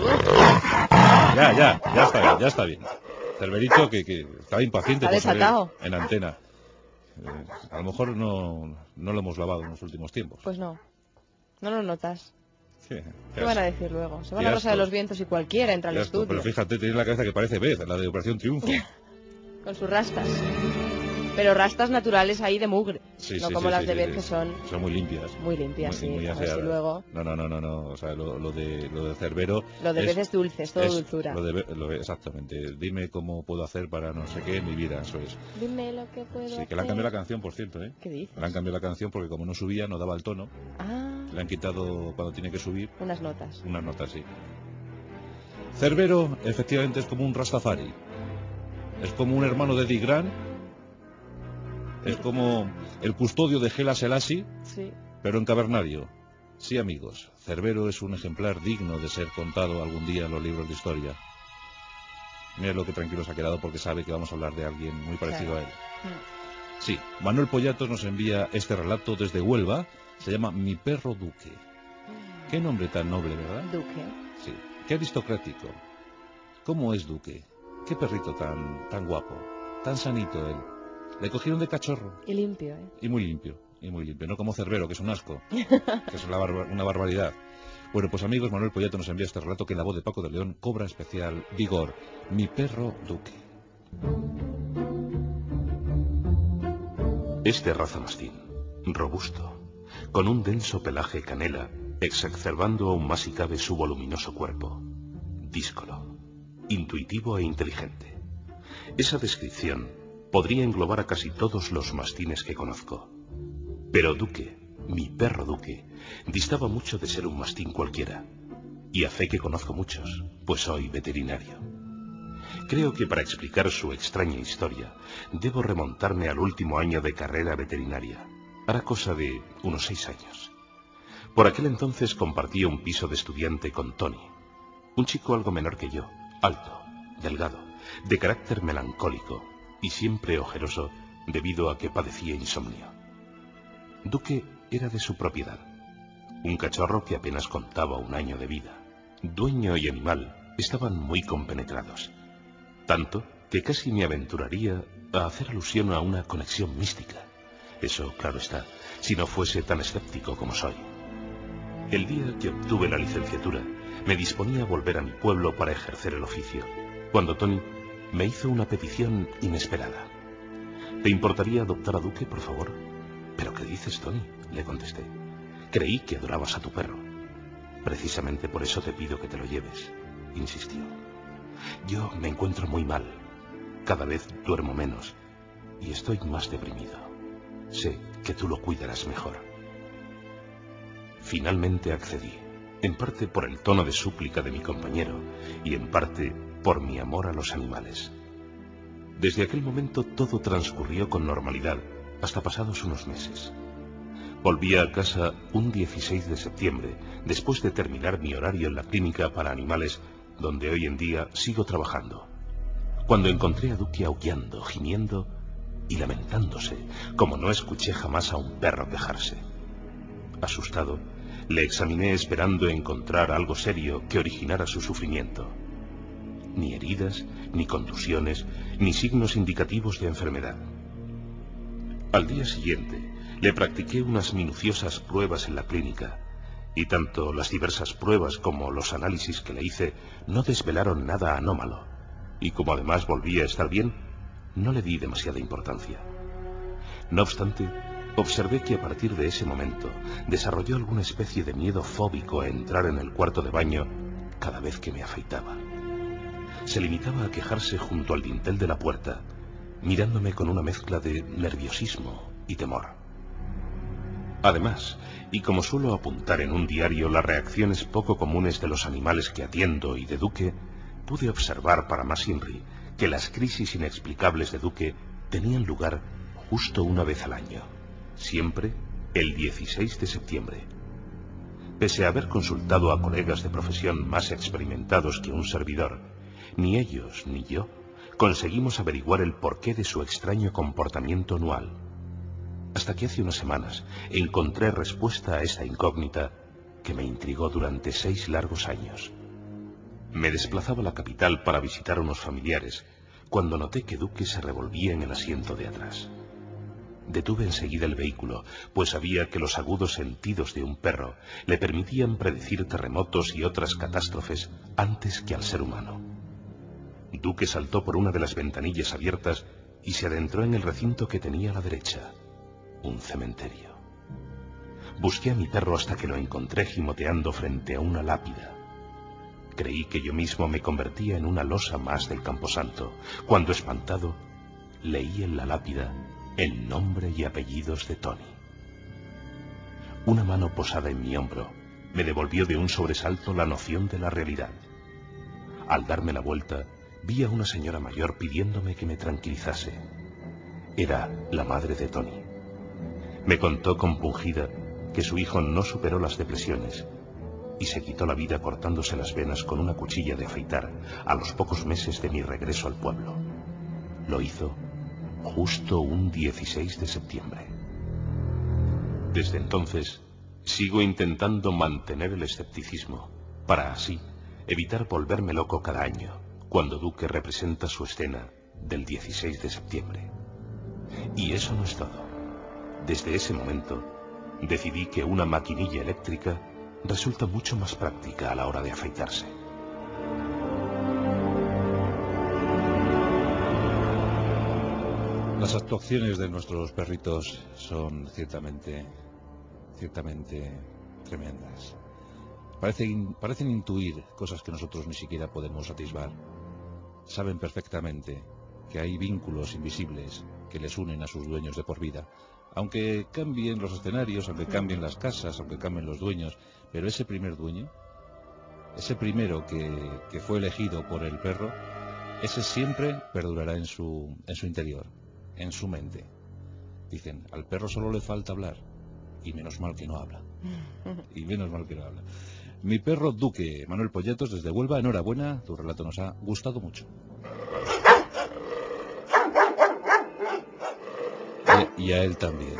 Ya está bien. Cerverito que estaba impaciente por salir en antena. A lo mejor no lo hemos lavado en los últimos tiempos. Pues no lo notas. Sí, ¿qué van a decir luego? Se va la Rosa de los Vientos y cualquiera entra al estudio. Pero fíjate, tiene la cabeza que parece Beth, la de Operación Triunfo. Con sus rastas. Pero rastas naturales ahí de mugre. No como las de Beth, que son muy limpias. Muy limpias, muy a ver si luego... No. O sea, lo de Cervero... Lo de Beth es dulce, es todo dulzura. Exactamente. Dime cómo puedo hacer para no sé qué en mi vida, eso es. Dime lo que puedo hacer. Sí, que le han cambiado la canción, por cierto, ¿eh? ¿Qué dices? Le han cambiado la canción porque como no subía, no daba el tono. Le han quitado cuando tiene que subir. Unas notas, sí. Cervero, efectivamente, es como un Rastafari. Es como un hermano de Eddie Grant. Es como el custodio de Gela Selassie, pero en cavernario. Sí, amigos, Cervero es un ejemplar digno de ser contado algún día en los libros de historia. Mira lo que tranquilo se ha quedado porque sabe que vamos a hablar de alguien muy parecido Claro. a él. Sí, Manuel Pollatos nos envía este relato desde Huelva. Se llama Mi perro Duque. Qué nombre tan noble, ¿verdad? Duque. Sí. Qué aristocrático. ¿Cómo es Duque? Qué perrito tan guapo. Tan sanito él. Le cogieron de cachorro. Y limpio, ¿eh? Y muy limpio. No como Cerbero, que es un asco. Que es una barbaridad. Bueno, pues amigos, Manuel Pollato nos envía este relato que en la voz de Paco de León cobra especial vigor. Mi perro Duque. Es de raza mastín, robusto, con un denso pelaje canela, exacerbando aún más si cabe su voluminoso cuerpo. Díscolo, intuitivo e inteligente. Esa descripción podría englobar a casi todos los mastines que conozco. Pero Duque, mi perro Duque, distaba mucho de ser un mastín cualquiera. Y a fe que conozco muchos, pues soy veterinario. Creo que para explicar su extraña historia, debo remontarme al último año de carrera veterinaria. Hará cosa de unos 6 años. Por aquel entonces compartía un piso de estudiante con Tony, un chico algo menor que yo, alto, delgado, de carácter melancólico y siempre ojeroso debido a que padecía insomnio. Duque era de su propiedad, un cachorro que apenas contaba 1 año de vida. Dueño y animal estaban muy compenetrados, tanto que casi me aventuraría a hacer alusión a una conexión mística. Eso, claro está, si no fuese tan escéptico como soy. El día que obtuve la licenciatura, me disponía a volver a mi pueblo para ejercer el oficio, cuando Tony me hizo una petición inesperada. ¿Te importaría adoptar a Duque, por favor? ¿Pero qué dices, Tony?, le contesté. Creí que adorabas a tu perro. Precisamente por eso te pido que te lo lleves, insistió. Yo me encuentro muy mal. Cada vez duermo menos y estoy más deprimido. Sé que tú lo cuidarás mejor. Finalmente accedí, en parte por el tono de súplica de mi compañero y en parte por mi amor a los animales. Desde aquel momento todo transcurrió con normalidad hasta pasados unos meses. Volví a casa un 16 de septiembre, después de terminar mi horario en la clínica para animales, donde hoy en día sigo trabajando, cuando encontré a Duque aullando, gimiendo y lamentándose, como no escuché jamás a un perro quejarse. Asustado, le examiné esperando encontrar algo serio que originara su sufrimiento. Ni heridas, ni contusiones, ni signos indicativos de enfermedad. Al día siguiente, le practiqué unas minuciosas pruebas en la clínica, y tanto las diversas pruebas como los análisis que le hice no desvelaron nada anómalo, y como además volvía a estar bien, no le di demasiada importancia. No obstante, observé que a partir de ese momento desarrolló alguna especie de miedo fóbico a entrar en el cuarto de baño cada vez que me afeitaba. Se limitaba a quejarse junto al dintel de la puerta, mirándome con una mezcla de nerviosismo y temor. Además, y como suelo apuntar en un diario las reacciones poco comunes de los animales que atiendo y de Duque, pude observar para más INRI que las crisis inexplicables de Duque tenían lugar justo una vez al año, siempre el 16 de septiembre. Pese a haber consultado a colegas de profesión más experimentados que un servidor, ni ellos ni yo conseguimos averiguar el porqué de su extraño comportamiento anual. Hasta que hace unas semanas encontré respuesta a esa incógnita que me intrigó durante 6 largos años. Me desplazaba a la capital para visitar a unos familiares, cuando noté que Duque se revolvía en el asiento de atrás. Detuve enseguida el vehículo, pues sabía que los agudos sentidos de un perro le permitían predecir terremotos y otras catástrofes antes que al ser humano. Duque saltó por una de las ventanillas abiertas y se adentró en el recinto que tenía a la derecha, un cementerio. Busqué a mi perro hasta que lo encontré gimoteando frente a una lápida. Creí que yo mismo me convertía en una losa más del camposanto, cuando espantado leí en la lápida el nombre y apellidos de Tony. Una mano posada en mi hombro me devolvió de un sobresalto la noción de la realidad. Al darme la vuelta, vi a una señora mayor pidiéndome que me tranquilizase. Era la madre de Tony. Me contó compungida que su hijo no superó las depresiones y se quitó la vida cortándose las venas con una cuchilla de afeitar a los pocos meses de mi regreso al pueblo. Lo hizo justo un 16 de septiembre. Desde entonces, sigo intentando mantener el escepticismo, para así evitar volverme loco cada año, cuando Duque representa su escena del 16 de septiembre. Y eso no es todo. Desde ese momento, decidí que una maquinilla eléctrica resulta mucho más práctica a la hora de afeitarse. Las actuaciones de nuestros perritos son ciertamente tremendas. Parecen intuir cosas que nosotros ni siquiera podemos atisbar. Saben perfectamente que hay vínculos invisibles que les unen a sus dueños de por vida. Aunque cambien los escenarios, aunque cambien las casas, aunque cambien los dueños, pero ese primer dueño, ese primero que fue elegido por el perro, ese siempre perdurará en su interior, en su mente. Dicen, al perro solo le falta hablar, y menos mal que no habla. Y menos mal que no habla. Mi perro Duque, Manuel Polletos, desde Huelva, enhorabuena, tu relato nos ha gustado mucho. Y a él también.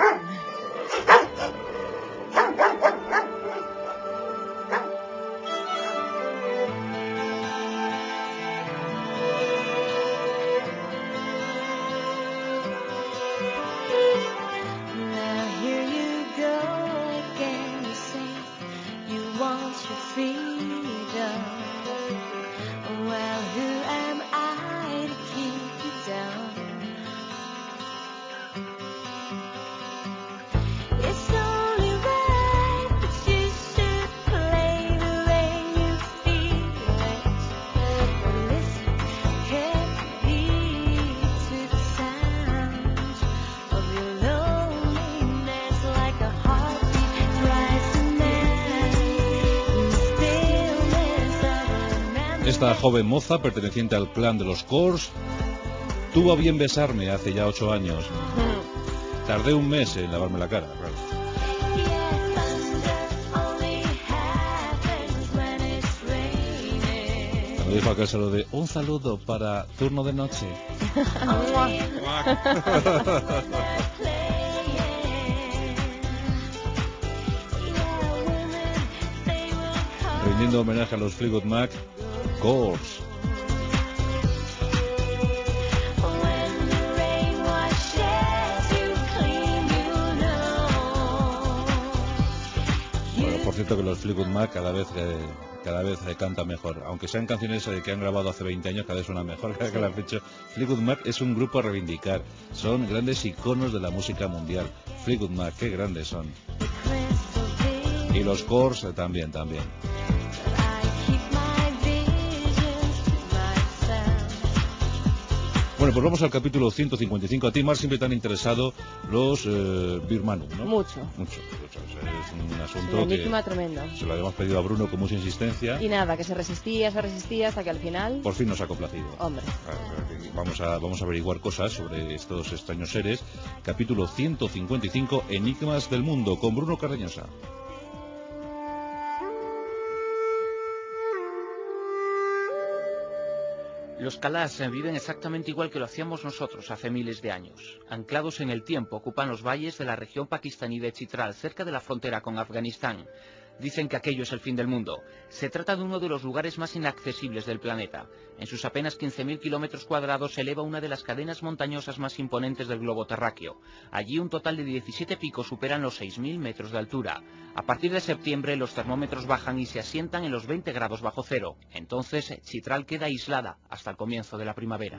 Esta joven moza, perteneciente al clan de los Corrs, tuvo a bien besarme hace ya 8 años. Tardé un mes en lavarme la cara, claro. Cuando dijo aquel saludo de un saludo para turno de noche. Rindiendo homenaje a los Fleetwood Mac, Corrs. Bueno, por cierto que los Fleetwood Mac cada vez cantan mejor, aunque sean canciones que han grabado hace 20 años, cada vez suenan mejor. Sí. Que lo has dicho. Fleetwood Mac es un grupo a reivindicar, son grandes iconos de la música mundial. Fleetwood Mac, qué grandes son. Y los Corrs también. Bueno, pues vamos al capítulo 155. A ti, Mar, siempre te han interesado los birmanum, ¿no? Mucho. Es un asunto un enigma tremendo. Se lo habíamos pedido a Bruno con mucha insistencia. Y nada, que se resistía hasta que al final... Por fin nos ha complacido. Hombre. Vamos a averiguar cosas sobre estos extraños seres. Capítulo 155, Enigmas del Mundo, con Bruno Cardeñosa. Los Kalas viven exactamente igual que lo hacíamos nosotros hace miles de años. Anclados en el tiempo, ocupan los valles de la región pakistaní de Chitral, cerca de la frontera con Afganistán. Dicen que aquello es el fin del mundo. Se trata de uno de los lugares más inaccesibles del planeta. En sus apenas 15.000 kilómetros cuadrados se eleva una de las cadenas montañosas más imponentes del globo terráqueo. Allí un total de 17 picos superan los 6.000 metros de altura. A partir de septiembre los termómetros bajan y se asientan en los 20 grados bajo cero. Entonces Chitral queda aislada hasta el comienzo de la primavera.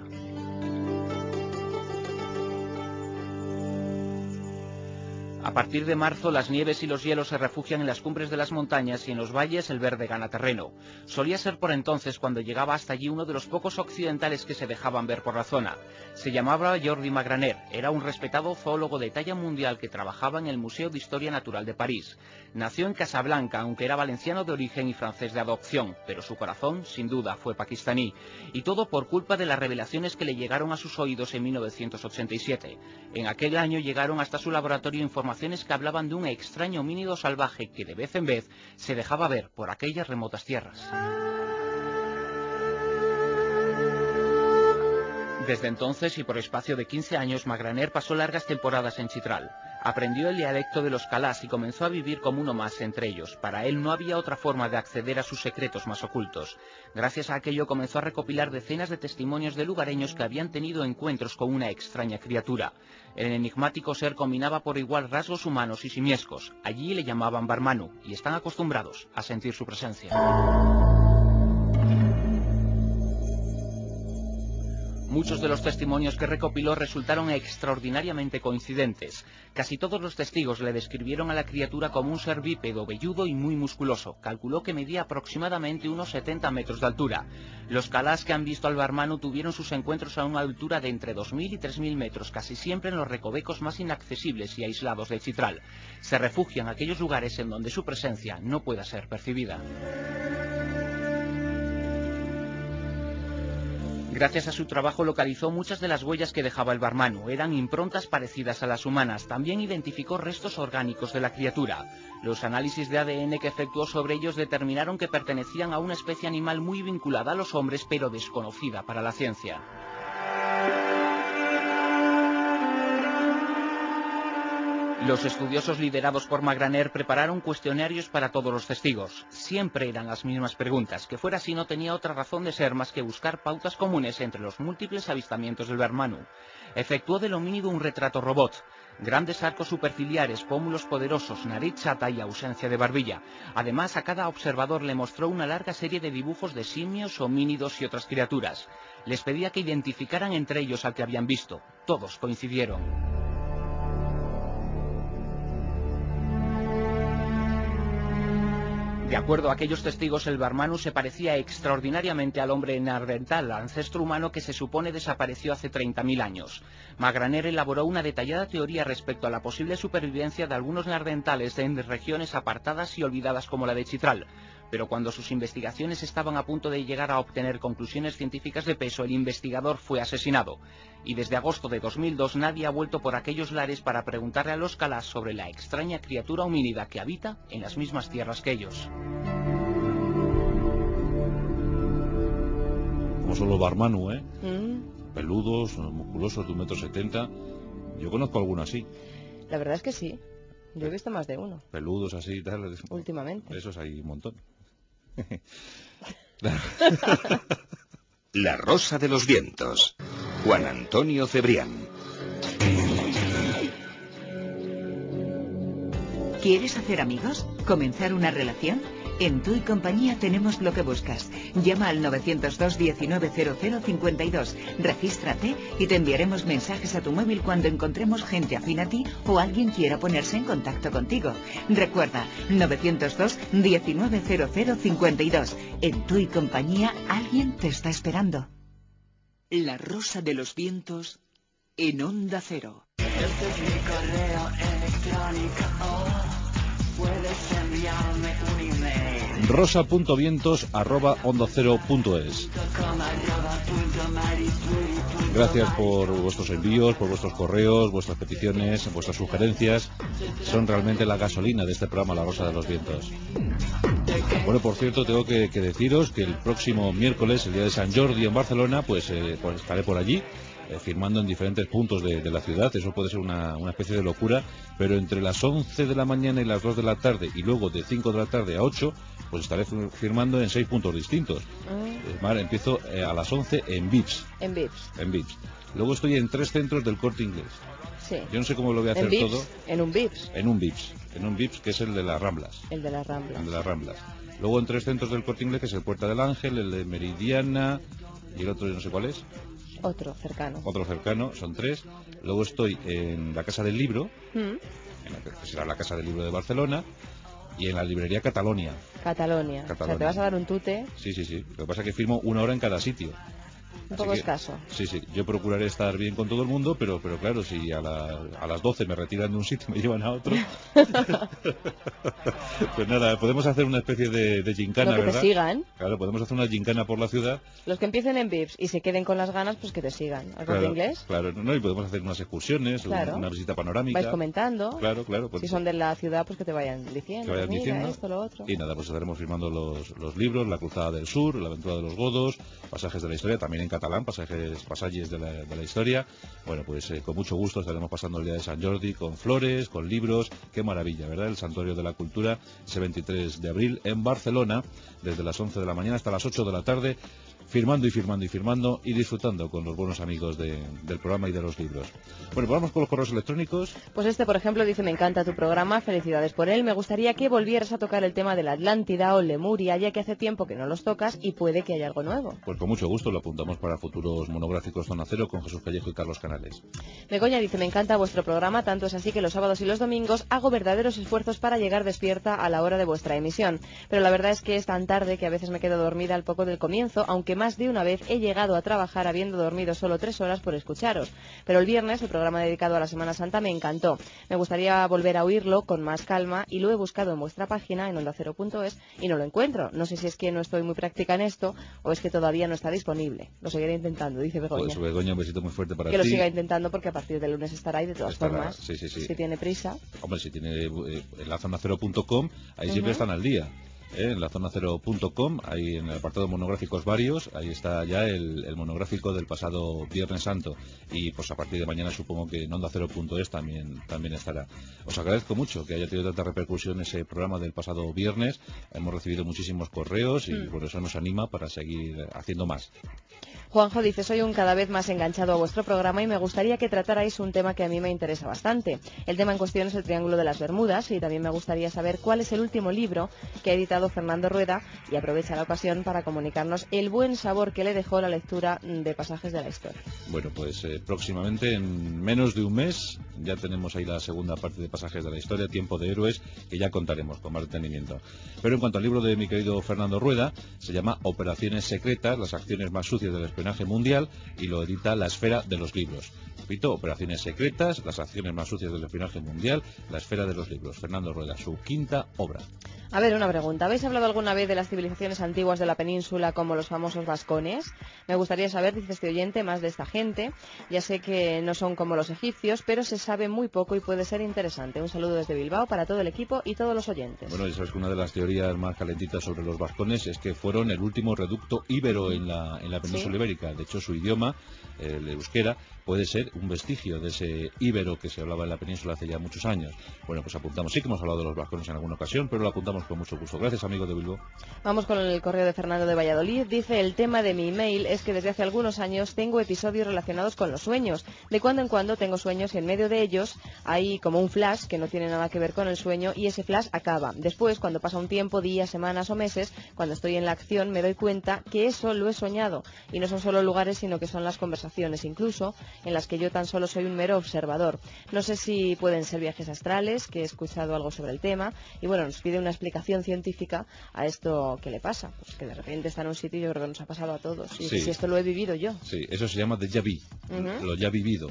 A partir de marzo, las nieves y los hielos se refugian en las cumbres de las montañas y en los valles el verde gana terreno. Solía ser por entonces cuando llegaba hasta allí uno de los pocos occidentales que se dejaban ver por la zona. Se llamaba Jordi Magraner, era un respetado zoólogo de talla mundial que trabajaba en el Museo de Historia Natural de París. Nació en Casablanca, aunque era valenciano de origen y francés de adopción, pero su corazón, sin duda, fue pakistaní. Y todo por culpa de las revelaciones que le llegaron a sus oídos en 1987. En aquel año llegaron hasta su laboratorio informaciones informaciones que hablaban de un extraño homínido salvaje que de vez en vez se dejaba ver por aquellas remotas tierras. Desde entonces y por espacio de 15 años, Magraner pasó largas temporadas en Chitral. Aprendió el dialecto de los calás y comenzó a vivir como uno más entre ellos. Para él no había otra forma de acceder a sus secretos más ocultos. Gracias a aquello comenzó a recopilar decenas de testimonios de lugareños que habían tenido encuentros con una extraña criatura. El enigmático ser combinaba por igual rasgos humanos y simiescos. Allí le llamaban Barmanu y están acostumbrados a sentir su presencia. Muchos de los testimonios que recopiló resultaron extraordinariamente coincidentes. Casi todos los testigos le describieron a la criatura como un ser bípedo, velludo y muy musculoso. Calculó que medía aproximadamente unos 70 metros de altura. Los calás que han visto al Barmanu tuvieron sus encuentros a una altura de entre 2.000 y 3.000 metros, casi siempre en los recovecos más inaccesibles y aislados de Chitral. Se refugian en aquellos lugares en donde su presencia no pueda ser percibida. Gracias a su trabajo localizó muchas de las huellas que dejaba el Barmanu. Eran improntas parecidas a las humanas. También identificó restos orgánicos de la criatura. Los análisis de ADN que efectuó sobre ellos determinaron que pertenecían a una especie animal muy vinculada a los hombres, pero desconocida para la ciencia. Los estudiosos liderados por Magraner prepararon cuestionarios para todos los testigos. Siempre eran las mismas preguntas, que fuera así no tenía otra razón de ser más que buscar pautas comunes entre los múltiples avistamientos del Barmanu. Efectuó del homínido un retrato robot. Grandes arcos superciliares, pómulos poderosos, nariz chata y ausencia de barbilla. Además, a cada observador le mostró una larga serie de dibujos de simios, homínidos y otras criaturas. Les pedía que identificaran entre ellos al que habían visto. Todos coincidieron. De acuerdo a aquellos testigos, el Barmanu se parecía extraordinariamente al hombre neandertal, ancestro humano que se supone desapareció hace 30.000 años. Magraner elaboró una detallada teoría respecto a la posible supervivencia de algunos neandertales en regiones apartadas y olvidadas como la de Chitral. Pero cuando sus investigaciones estaban a punto de llegar a obtener conclusiones científicas de peso, el investigador fue asesinado. Y desde agosto de 2002 nadie ha vuelto por aquellos lares para preguntarle a los calás sobre la extraña criatura homínida que habita en las mismas tierras que ellos. Como son los Barmanu, peludos, musculosos, de 1,70 m. Yo conozco alguno así. La verdad es que sí. Yo he visto más de uno. Peludos así y tal. Últimamente. Esos hay un montón. La Rosa de los Vientos. Juan Antonio Cebrián. ¿Quieres hacer amigos? ¿Comenzar una relación? En Tu y Compañía tenemos lo que buscas. Llama al 902 190052, regístrate y te enviaremos mensajes a tu móvil cuando encontremos gente afín a ti o alguien quiera ponerse en contacto contigo. Recuerda, 902 190052. En Tu y Compañía alguien te está esperando. La Rosa de los Vientos en Onda Cero. Este es mi correo electrónico. Puedes enviarme un email. rosa.vientos@ondacero.es. Gracias por vuestros envíos, por vuestros correos, vuestras peticiones, vuestras sugerencias. Son realmente la gasolina de este programa La Rosa de los Vientos. Bueno, por cierto, tengo que deciros que el próximo miércoles, el día de San Jordi en Barcelona, pues estaré por allí. Firmando en diferentes puntos de la ciudad. Eso puede ser una especie de locura, pero entre las 11 de la mañana y las 2 de la tarde y luego de 5 de la tarde a 8, pues estaré firmando en 6 puntos distintos. Empiezo a las 11 en Vips. En Vips. Luego estoy en 3 centros del Corte Inglés. Sí. Yo no sé cómo lo voy a hacer todo. En un Vips, que es el de las Ramblas. El de las Ramblas. Luego en 3 centros del Corte Inglés, que es el Puerta del Ángel, el de Meridiana y el otro yo no sé cuál es. Otro cercano, son 3. Luego estoy en la Casa del Libro, que será la Casa del Libro de Barcelona, y en la librería Catalonia. O sea, te vas a dar un tute. Sí. Lo que pasa es que firmo 1 hora en cada sitio. Un poco escaso. Sí, yo procuraré estar bien con todo el mundo, pero claro, si a las 12 me retiran de un sitio y me llevan a otro, pues nada, podemos hacer una especie de gincana, no, que ¿verdad? te sigan. Claro, podemos hacer una gincana por la ciudad. Los que empiecen en VIPs y se queden con las ganas, pues que te sigan. ¿Al Corte Inglés? Claro, no, y podemos hacer unas excursiones, una visita panorámica. Vais comentando. Claro. Pues, si son de la ciudad, pues que te vayan diciendo. Mira, esto, lo otro. Y nada, pues estaremos firmando los libros, La Cruzada del Sur, La Aventura de los Godos, Pasajes de la Historia, también en catalán, pasajes de la historia. Bueno, pues con mucho gusto estaremos pasando el día de San Jordi con flores, con libros. Qué maravilla, ¿verdad? El Santuario de la Cultura, ese 23 de abril en Barcelona, desde las 11 de la mañana hasta las 8 de la tarde, firmando y disfrutando con los buenos amigos del programa y de los libros. Bueno, pues vamos con los correos electrónicos. Pues este, por ejemplo, dice: me encanta tu programa, felicidades por él, me gustaría que volvieras a tocar el tema de la Atlántida o Lemuria, ya que hace tiempo que no los tocas y puede que haya algo nuevo. Pues con mucho gusto, lo apuntamos para futuros monográficos Zona Cero con Jesús Callejo y Carlos Canales. Begoña dice: me encanta vuestro programa, tanto es así que los sábados y los domingos hago verdaderos esfuerzos para llegar despierta a la hora de vuestra emisión, pero la verdad es que es tan tarde que a veces me quedo dormida al poco del comienzo, aunque más de una vez he llegado a trabajar habiendo dormido solo 3 horas por escucharos. Pero el viernes, el programa dedicado a la Semana Santa, me encantó. Me gustaría volver a oírlo con más calma y lo he buscado en vuestra página, en ondacero.es, y no lo encuentro. No sé si es que no estoy muy práctica en esto o es que todavía no está disponible. Lo seguiré intentando, dice Begoña. Pues Begoña, un besito muy fuerte para ti. Que lo siga intentando porque a partir del lunes estará ahí de todas formas. Sí. Si tiene prisa. Hombre, si tiene en la zonacero.com, ahí siempre están al día. En la zonacero.com, ahí en el apartado monográficos varios, ahí está ya el monográfico del pasado Viernes Santo, y pues a partir de mañana supongo que en ondacero.es también estará. Os agradezco mucho que haya tenido tanta repercusión ese programa del pasado viernes. Hemos recibido muchísimos correos y por eso nos anima para seguir haciendo más. Juanjo dice: soy un cada vez más enganchado a vuestro programa y me gustaría que tratarais un tema que a mí me interesa bastante. El tema en cuestión es el Triángulo de las Bermudas y también me gustaría saber cuál es el último libro que ha editado Fernando Rueda, y aprovecha la ocasión para comunicarnos el buen sabor que le dejó la lectura de Pasajes de la Historia. Bueno, pues próximamente, en menos de un mes, ya tenemos ahí la segunda parte de Pasajes de la Historia, Tiempo de Héroes, que ya contaremos con más detenimiento. Pero en cuanto al libro de mi querido Fernando Rueda, se llama Operaciones Secretas, las acciones más sucias del espionaje mundial, y lo edita La Esfera de los Libros. Repito, Operaciones Secretas, las acciones más sucias del espionaje mundial, La Esfera de los Libros. Fernando Rueda, su quinta obra. A ver, una pregunta. ¿Habéis hablado alguna vez de las civilizaciones antiguas de la península, como los famosos vascones? Me gustaría saber, dice este oyente, más de esta gente. Ya sé que no son como los egipcios, pero se sabe muy poco y puede ser interesante. Un saludo desde Bilbao para todo el equipo y todos los oyentes. Bueno, esa es una de las teorías más calentitas sobre los vascones, es que fueron el último reducto íbero en la península ibérica. De hecho, su idioma, el euskera, puede ser un vestigio de ese íbero que se hablaba en la península hace ya muchos años. Bueno, pues apuntamos, sí que hemos hablado de los vascones en alguna ocasión, pero lo apuntamos con mucho gusto. Gracias, amigo de Bilbao. Vamos con el correo de Fernando de Valladolid. Dice: el tema de mi email es que desde hace algunos años tengo episodios relacionados con los sueños. De cuando en cuando tengo sueños y en medio de ellos hay como un flash que no tiene nada que ver con el sueño, y ese flash acaba. Después, cuando pasa un tiempo, días, semanas o meses, cuando estoy en la acción, me doy cuenta que eso lo he soñado. Y no son solo lugares, sino que son las conversaciones, incluso, en las que yo tan solo soy un mero observador. No sé si pueden ser viajes astrales, que he escuchado algo sobre el tema, y bueno, nos pide una explicación científica a esto que le pasa, pues que de repente está en un sitio, y yo creo que nos ha pasado a todos, y sí. si esto lo he vivido yo. Sí, eso se llama déjà vu, lo ya vivido,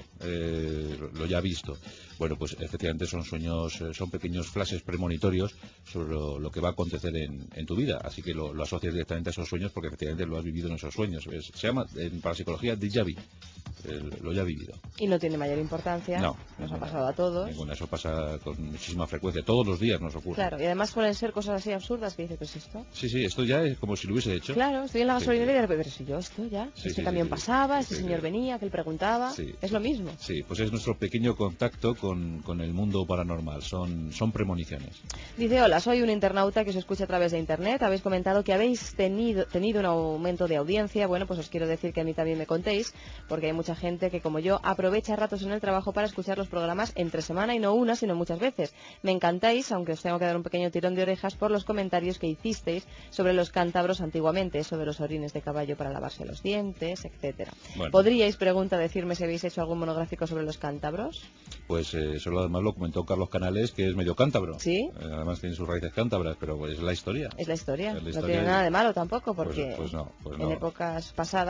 lo ya visto. Bueno, pues efectivamente son sueños, son pequeños flashes premonitorios sobre lo que va a acontecer en tu vida, así que lo asocias directamente a esos sueños porque efectivamente lo has vivido en esos sueños. Se llama, para psicología, déjà vu, lo ya vivido. Y no tiene mayor importancia, no, nos ha pasado a todos. Ninguna, eso pasa con muchísima frecuencia, todos los días nos ocurre. Claro, y además suelen ser cosas así absurdas que dices: ¿qué es esto? Sí, esto ya es como si lo hubiese hecho. Claro, estoy en la gasolinera y de repente, pero si yo esto ya, este camión pasaba, este señor venía, que él preguntaba, es lo mismo. Sí, pues es nuestro pequeño contacto con el mundo paranormal, son premoniciones. Dice: hola, soy un internauta que os escucha a través de internet, habéis comentado que habéis tenido un aumento de audiencia. Bueno, pues os quiero decir que a mí también me contéis, porque hay mucha gente que, como yo, aprovecha ratos en el trabajo para escuchar los programas entre semana, y no una, sino muchas veces. Me encantáis, aunque os tengo que dar un pequeño tirón de orejas por los comentarios que hicisteis sobre los cántabros antiguamente, sobre los orines de caballo para lavarse los dientes, etcétera. Bueno. ¿Podríais, pregunta, decirme si habéis hecho algún monográfico sobre los cántabros? Pues eso además lo comentó Carlos Canales, que es medio cántabro. Sí. Además tiene sus raíces cántabras, pero es la historia. Es la historia. No tiene nada de malo tampoco, porque pues no. En épocas pasadas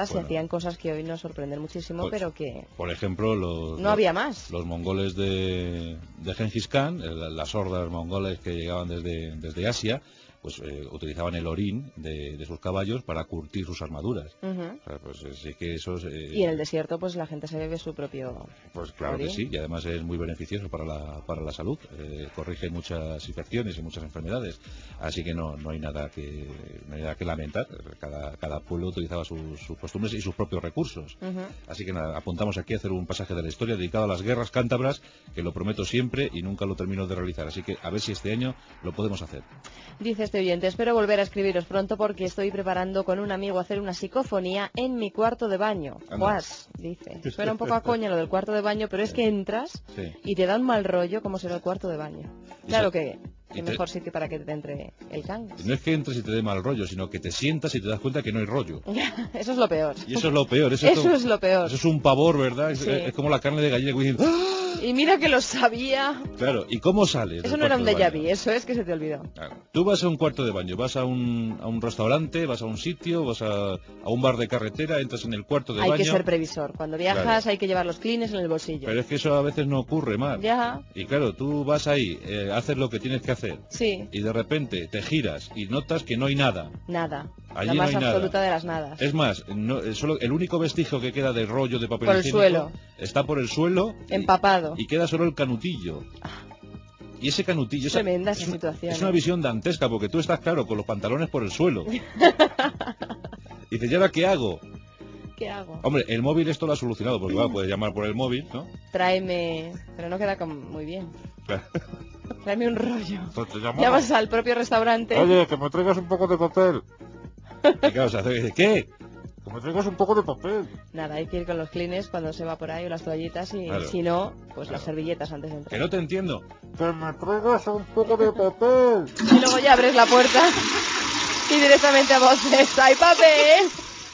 guerras y hacían cosas que hoy nos sorprenden muchísimo, pero que... Por ejemplo, no había más. Los mongoles de Gengis Khan, las hordas mongoles que llegaban desde Asia, pues utilizaban el orín de sus caballos para curtir sus armaduras. O sea, pues sí que eso y en el desierto pues la gente se bebe su propio pues claro orín. Que sí, y además es muy beneficioso para la salud, corrige muchas infecciones y muchas enfermedades, así que no hay nada que lamentar. Cada pueblo utilizaba sus costumbres y sus propios recursos. Así que nada, apuntamos aquí a hacer un pasaje de la historia dedicado a las guerras cántabras, que lo prometo siempre y nunca lo termino de realizar, así que a ver si este año lo podemos hacer. Dice este oyente: espero volver a escribiros pronto porque estoy preparando con un amigo hacer una psicofonía en mi cuarto de baño. Juas, dice. Suena un poco a coña lo del cuarto de baño, pero es que entras y te da un mal rollo como será el cuarto de baño. Claro que el mejor sitio para que te entre el cangas. No es que entres y te dé mal rollo, sino que te sientas y te das cuenta que no hay rollo. Eso es lo peor. Y eso es lo peor. Eso es lo peor. Eso es un pavor, ¿verdad? Sí. Es como la carne de gallina que dicen, ¡ah! Y mira que lo sabía. Claro, ¿y cómo sales? Eso no era un déjà vu, eso es que se te olvidó. Claro. Tú vas a un cuarto de baño, vas a un restaurante, vas a un sitio, vas a un bar de carretera, entras en el cuarto de baño. Hay que ser previsor. Cuando viajas hay que llevar los clines en el bolsillo. Pero es que eso a veces no ocurre más. Ya. Y claro, tú vas ahí, haces lo que tienes que hacer. Sí. Y de repente te giras y notas que no hay nada. Nada. Allí la más no hay absoluta nada. De las nadas. Es más, solo el único vestigio que queda de rollo de papel por higiénico el suelo. Está por el suelo. Empapado. Y queda solo el canutillo. Y ese canutillo tremenda esa situación. Es una visión dantesca, porque tú estás, claro, con los pantalones por el suelo. Y dices, ¿y ahora qué hago? ¿Qué hago? Hombre, el móvil esto lo ha solucionado, porque puedes llamar por el móvil, ¿no? Tráeme... Pero no queda muy bien. Tráeme un rollo. Ya vas al propio restaurante. Oye, que me traigas un poco de papel. Y claro, se hace, ¿qué? Que me traigas un poco de papel. Nada, hay que ir con los clines cuando se va por ahí o las toallitas y claro. Si no, pues las servilletas antes de entrar. Que no te entiendo. Que me traigas un poco de papel. Y luego ya abres la puerta y directamente a voces, ¡hay papel!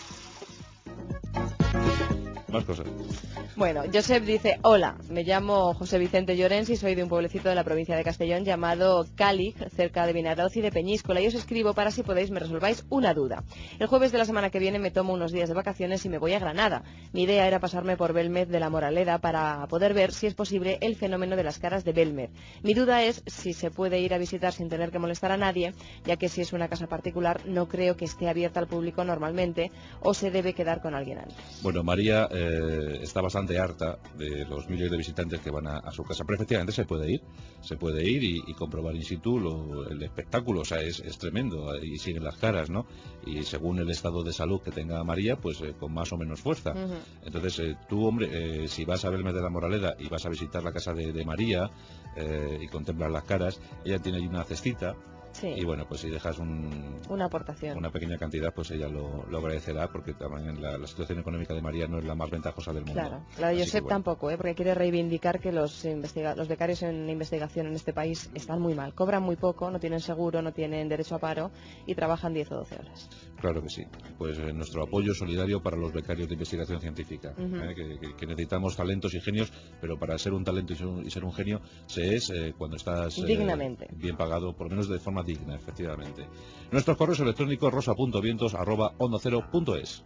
Más cosas. Bueno, Josep dice: hola, me llamo José Vicente Llorens y soy de un pueblecito de la provincia de Castellón llamado Cálig, cerca de Vinaroz y de Peñíscola, y os escribo para, si podéis, me resolváis una duda. El jueves de la semana que viene me tomo unos días de vacaciones y me voy a Granada. Mi idea era pasarme por Belmed de la Moraleda para poder ver, si es posible, el fenómeno de las caras de Belmed. Mi duda es si se puede ir a visitar sin tener que molestar a nadie, ya que si es una casa particular no creo que esté abierta al público normalmente, o se debe quedar con alguien antes. Bueno, María está bastante harta de los miles de visitantes que van a su casa, pero efectivamente se puede ir y comprobar in situ el espectáculo. O sea, es tremendo, y siguen las caras, ¿no? Y según el estado de salud que tenga María, pues con más o menos fuerza. Entonces tú, hombre, si vas a Belmed de la Moraleda y vas a visitar la casa de María y contemplar las caras, ella tiene ahí una cestita. Sí. Y bueno, pues si dejas una aportación, una pequeña cantidad, pues ella lo agradecerá, porque también la situación económica de María no es la más ventajosa del mundo. Claro, la de Josep tampoco, porque quiere reivindicar que los becarios en investigación en este país están muy mal, cobran muy poco, no tienen seguro, no tienen derecho a paro y trabajan 10 o 12 horas. Claro que sí. Pues nuestro apoyo solidario para los becarios de investigación científica, que necesitamos talentos y genios, pero para ser un talento y ser un genio se es cuando estás dignamente bien pagado, por lo menos de forma digna, efectivamente. Nuestros correos electrónicos rosa.vientos@ondacero.es.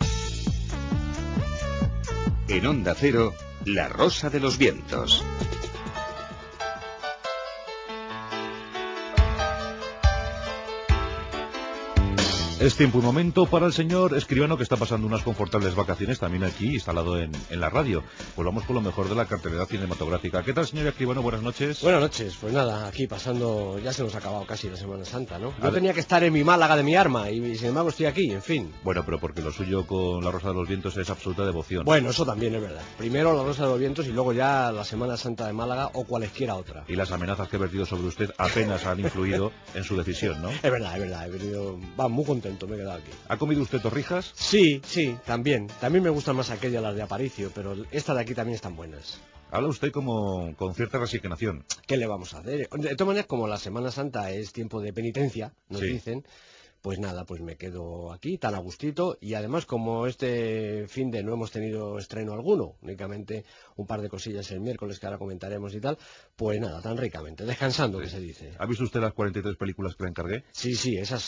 En Onda Cero, La Rosa de los Vientos. Es tiempo y momento para el señor escribano, que está pasando unas confortables vacaciones también aquí instalado en la radio. Pues vamos con lo mejor de la cartelera cinematográfica. ¿Qué tal, señor escribano? Buenas noches. Buenas noches. Pues nada, aquí pasando, ya se nos ha acabado casi la Semana Santa, ¿no? Yo tenía que estar en mi Málaga de mi arma y sin embargo estoy aquí, en fin. Bueno, pero porque lo suyo con La Rosa de los Vientos es absoluta devoción. Bueno, eso también es verdad. Primero La Rosa de los Vientos y luego ya la Semana Santa de Málaga o cualesquiera otra. Y las amenazas que he vertido sobre usted apenas han influido en su decisión, ¿no? Es verdad. He venido, muy contento, me he quedado aquí. ¿Ha comido usted torrijas? Sí, también. También me gustan más aquellas, las de Aparicio, pero estas de aquí también están buenas. Habla usted como con cierta resignación. ¿Qué le vamos a hacer? De todas maneras, como la Semana Santa es tiempo de penitencia, nos dicen, pues nada, pues me quedo aquí tan a gustito, y además como este fin de no hemos tenido estreno alguno, únicamente un par de cosillas el miércoles que ahora comentaremos y tal, pues nada, tan ricamente, descansando, que se dice. ¿Ha visto usted las 43 películas que le encargué? Sí, esas sí.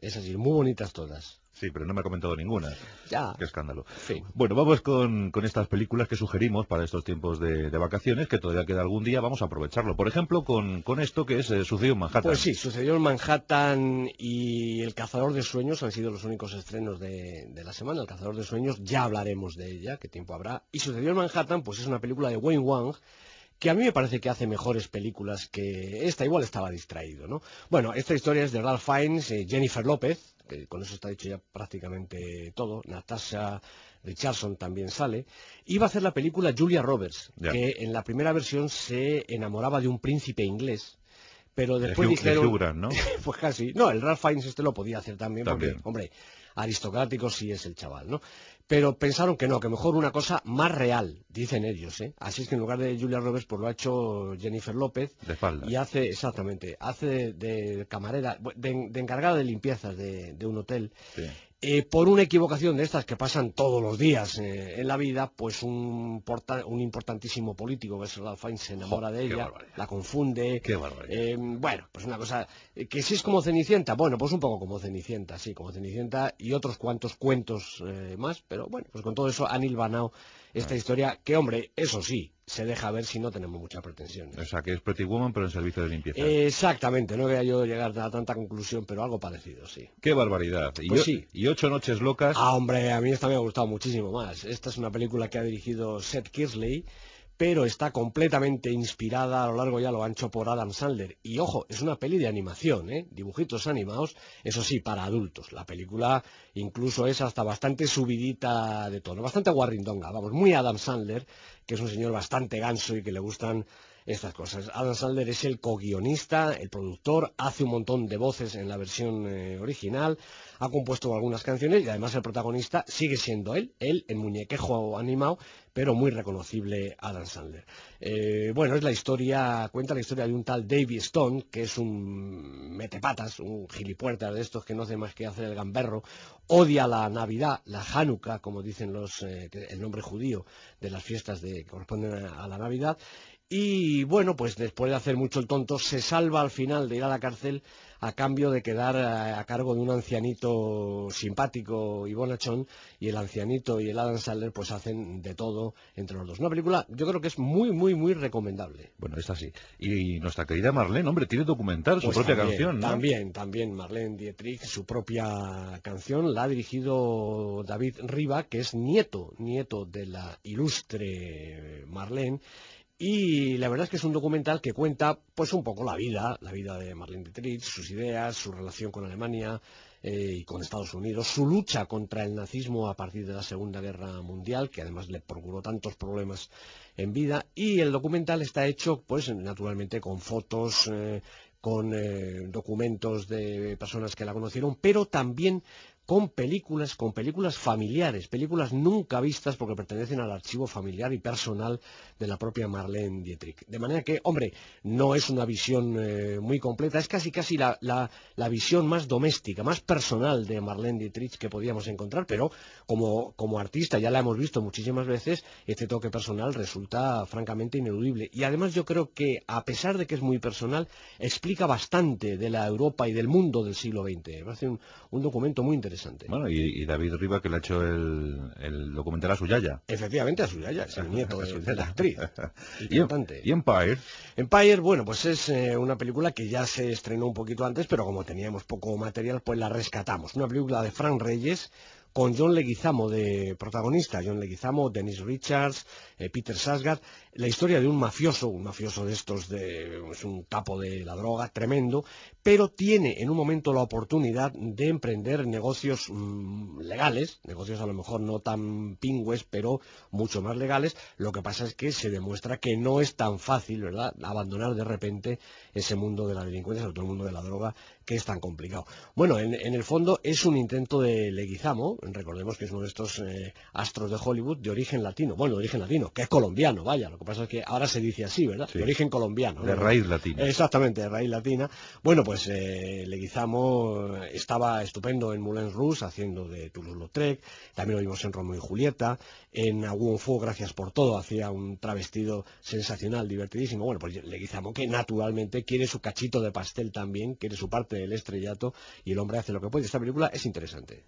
es así, muy bonitas todas. Sí, pero no me ha comentado ninguna. Ya. Qué escándalo. Sí. Bueno, vamos con estas películas que sugerimos para estos tiempos de vacaciones, que todavía queda algún día, vamos a aprovecharlo. Por ejemplo, con esto que es Sucedió en Manhattan. Pues sí, Sucedió en Manhattan y El Cazador de Sueños han sido los únicos estrenos de la semana. El Cazador de Sueños, ya hablaremos de ella, qué tiempo habrá. Y Sucedió en Manhattan, pues es una película de Wayne Wang, que a mí me parece que hace mejores películas que esta. Igual estaba distraído, ¿no? Bueno, esta historia es de Ralph Fiennes, Jennifer López, que con eso está dicho ya prácticamente todo. Natasha Richardson también sale. Iba a hacer la película Julia Roberts, que en la primera versión se enamoraba de un príncipe inglés, pero después dijeron... Hugh Grant, ¿no? Pues casi. No, el Ralph Fiennes lo podía hacer también, porque, hombre, aristocrático sí es el chaval, ¿no? Pero pensaron que no, que mejor una cosa más real, dicen ellos, ¿eh? Así es que en lugar de Julia Roberts, pues lo ha hecho Jennifer López. De espaldas. Y hace, exactamente, hace de camarera, de encargada de limpiezas de un hotel. Sí. Por una equivocación de estas que pasan todos los días en la vida, pues un importantísimo político, que es Ralph Fiennes, se enamora de ella, la confunde. Qué barbaridad. Bueno, pues una cosa que si es como Cenicienta, bueno, pues un poco como Cenicienta, sí, como Cenicienta y otros cuantos cuentos más, pero bueno, pues con todo eso han hilvanado esta historia que, hombre, eso sí, se deja ver si no tenemos mucha pretensión. O sea, que es Pretty Woman, pero en servicio de limpieza. Exactamente, no voy a yo llegar a tanta conclusión, pero algo parecido, sí. ¡Qué barbaridad! Pues sí. Y 8 noches locas. Ah, hombre, a mí esta me ha gustado muchísimo más. Esta es una película que ha dirigido Seth Kersley, pero está completamente inspirada a lo largo y a lo ancho por Adam Sandler. Y ojo, es una peli de animación, dibujitos animados, eso sí, para adultos. La película incluso es hasta bastante subidita de tono, bastante guarrindonga, vamos, muy Adam Sandler, que es un señor bastante ganso y que le gustan estas cosas. Adam Sandler es el co-guionista, el productor, hace un montón de voces en la versión original, ha compuesto algunas canciones y además el protagonista sigue siendo él en muñequejo animado, pero muy reconocible Adam Sandler. Bueno, cuenta la historia de un tal Davy Stone, que es un metepatas, un gilipuertas de estos que no hace más que hacer el gamberro, odia la Navidad, la Hanukkah, como dicen el nombre judío de las fiestas que corresponden a la Navidad. Y bueno, pues después de hacer mucho el tonto, se salva al final de ir a la cárcel a cambio de quedar a cargo de un ancianito simpático y bonachón, y el ancianito y el Adam Sandler pues hacen de todo entre los dos. Una película, yo creo que es muy, muy, muy recomendable. Bueno, esta sí. Y nuestra querida Marlene, hombre, tiene documental, pues su propia canción, ¿no? También Marlene Dietrich, su propia canción, la ha dirigido David Riva, que es nieto de la ilustre Marlene. Y la verdad es que es un documental que cuenta pues un poco la vida de Marlene Dietrich, sus ideas, su relación con Alemania y con Estados Unidos, su lucha contra el nazismo a partir de la Segunda Guerra Mundial, que además le procuró tantos problemas en vida. Y el documental está hecho pues naturalmente con fotos, con documentos de personas que la conocieron, pero también con películas familiares, películas nunca vistas porque pertenecen al archivo familiar y personal de la propia Marlene Dietrich. De manera que, hombre, no es una visión muy completa, es casi la visión más doméstica, más personal de Marlene Dietrich que podíamos encontrar, pero como artista, ya la hemos visto muchísimas veces, este toque personal resulta francamente ineludible. Y además yo creo que, a pesar de que es muy personal, explica bastante de la Europa y del mundo del siglo XX. Me parece un documento muy interesante. Bueno, y David Riva, que le ha hecho el documental a su yaya. Efectivamente, a su yaya, es el nieto de la actriz. ¿Y Empire? Empire, bueno, pues es una película que ya se estrenó un poquito antes, pero como teníamos poco material, pues la rescatamos. Una película de Frank Reyes, con John Leguizamo de protagonista, John Leguizamo, Dennis Richards, Peter Sarsgaard, la historia de un mafioso de estos, es un capo de la droga tremendo, pero tiene en un momento la oportunidad de emprender negocios legales, negocios a lo mejor no tan pingües, pero mucho más legales. Lo que pasa es que se demuestra que no es tan fácil, ¿verdad?, abandonar de repente ese mundo de la delincuencia, sobre todo el mundo de la droga, que es tan complicado. Bueno, en el fondo es un intento de Leguizamo, recordemos que es uno de estos astros de Hollywood de origen latino, bueno, de origen latino, que es colombiano, vaya, lo que pasa es que ahora se dice así, ¿verdad? Sí. De origen colombiano. De raíz latina. Exactamente, de raíz latina. Bueno, pues Leguizamo estaba estupendo en Moulin Rouge, haciendo de Toulouse-Lautrec, también lo vimos en Romeo y Julieta, en A Wong Fu, Gracias por todo, hacía un travestido sensacional, divertidísimo. Bueno, pues Leguizamo, que naturalmente quiere su cachito de pastel también, quiere su parte del estrellato, y el hombre hace lo que puede. Esta película es interesante.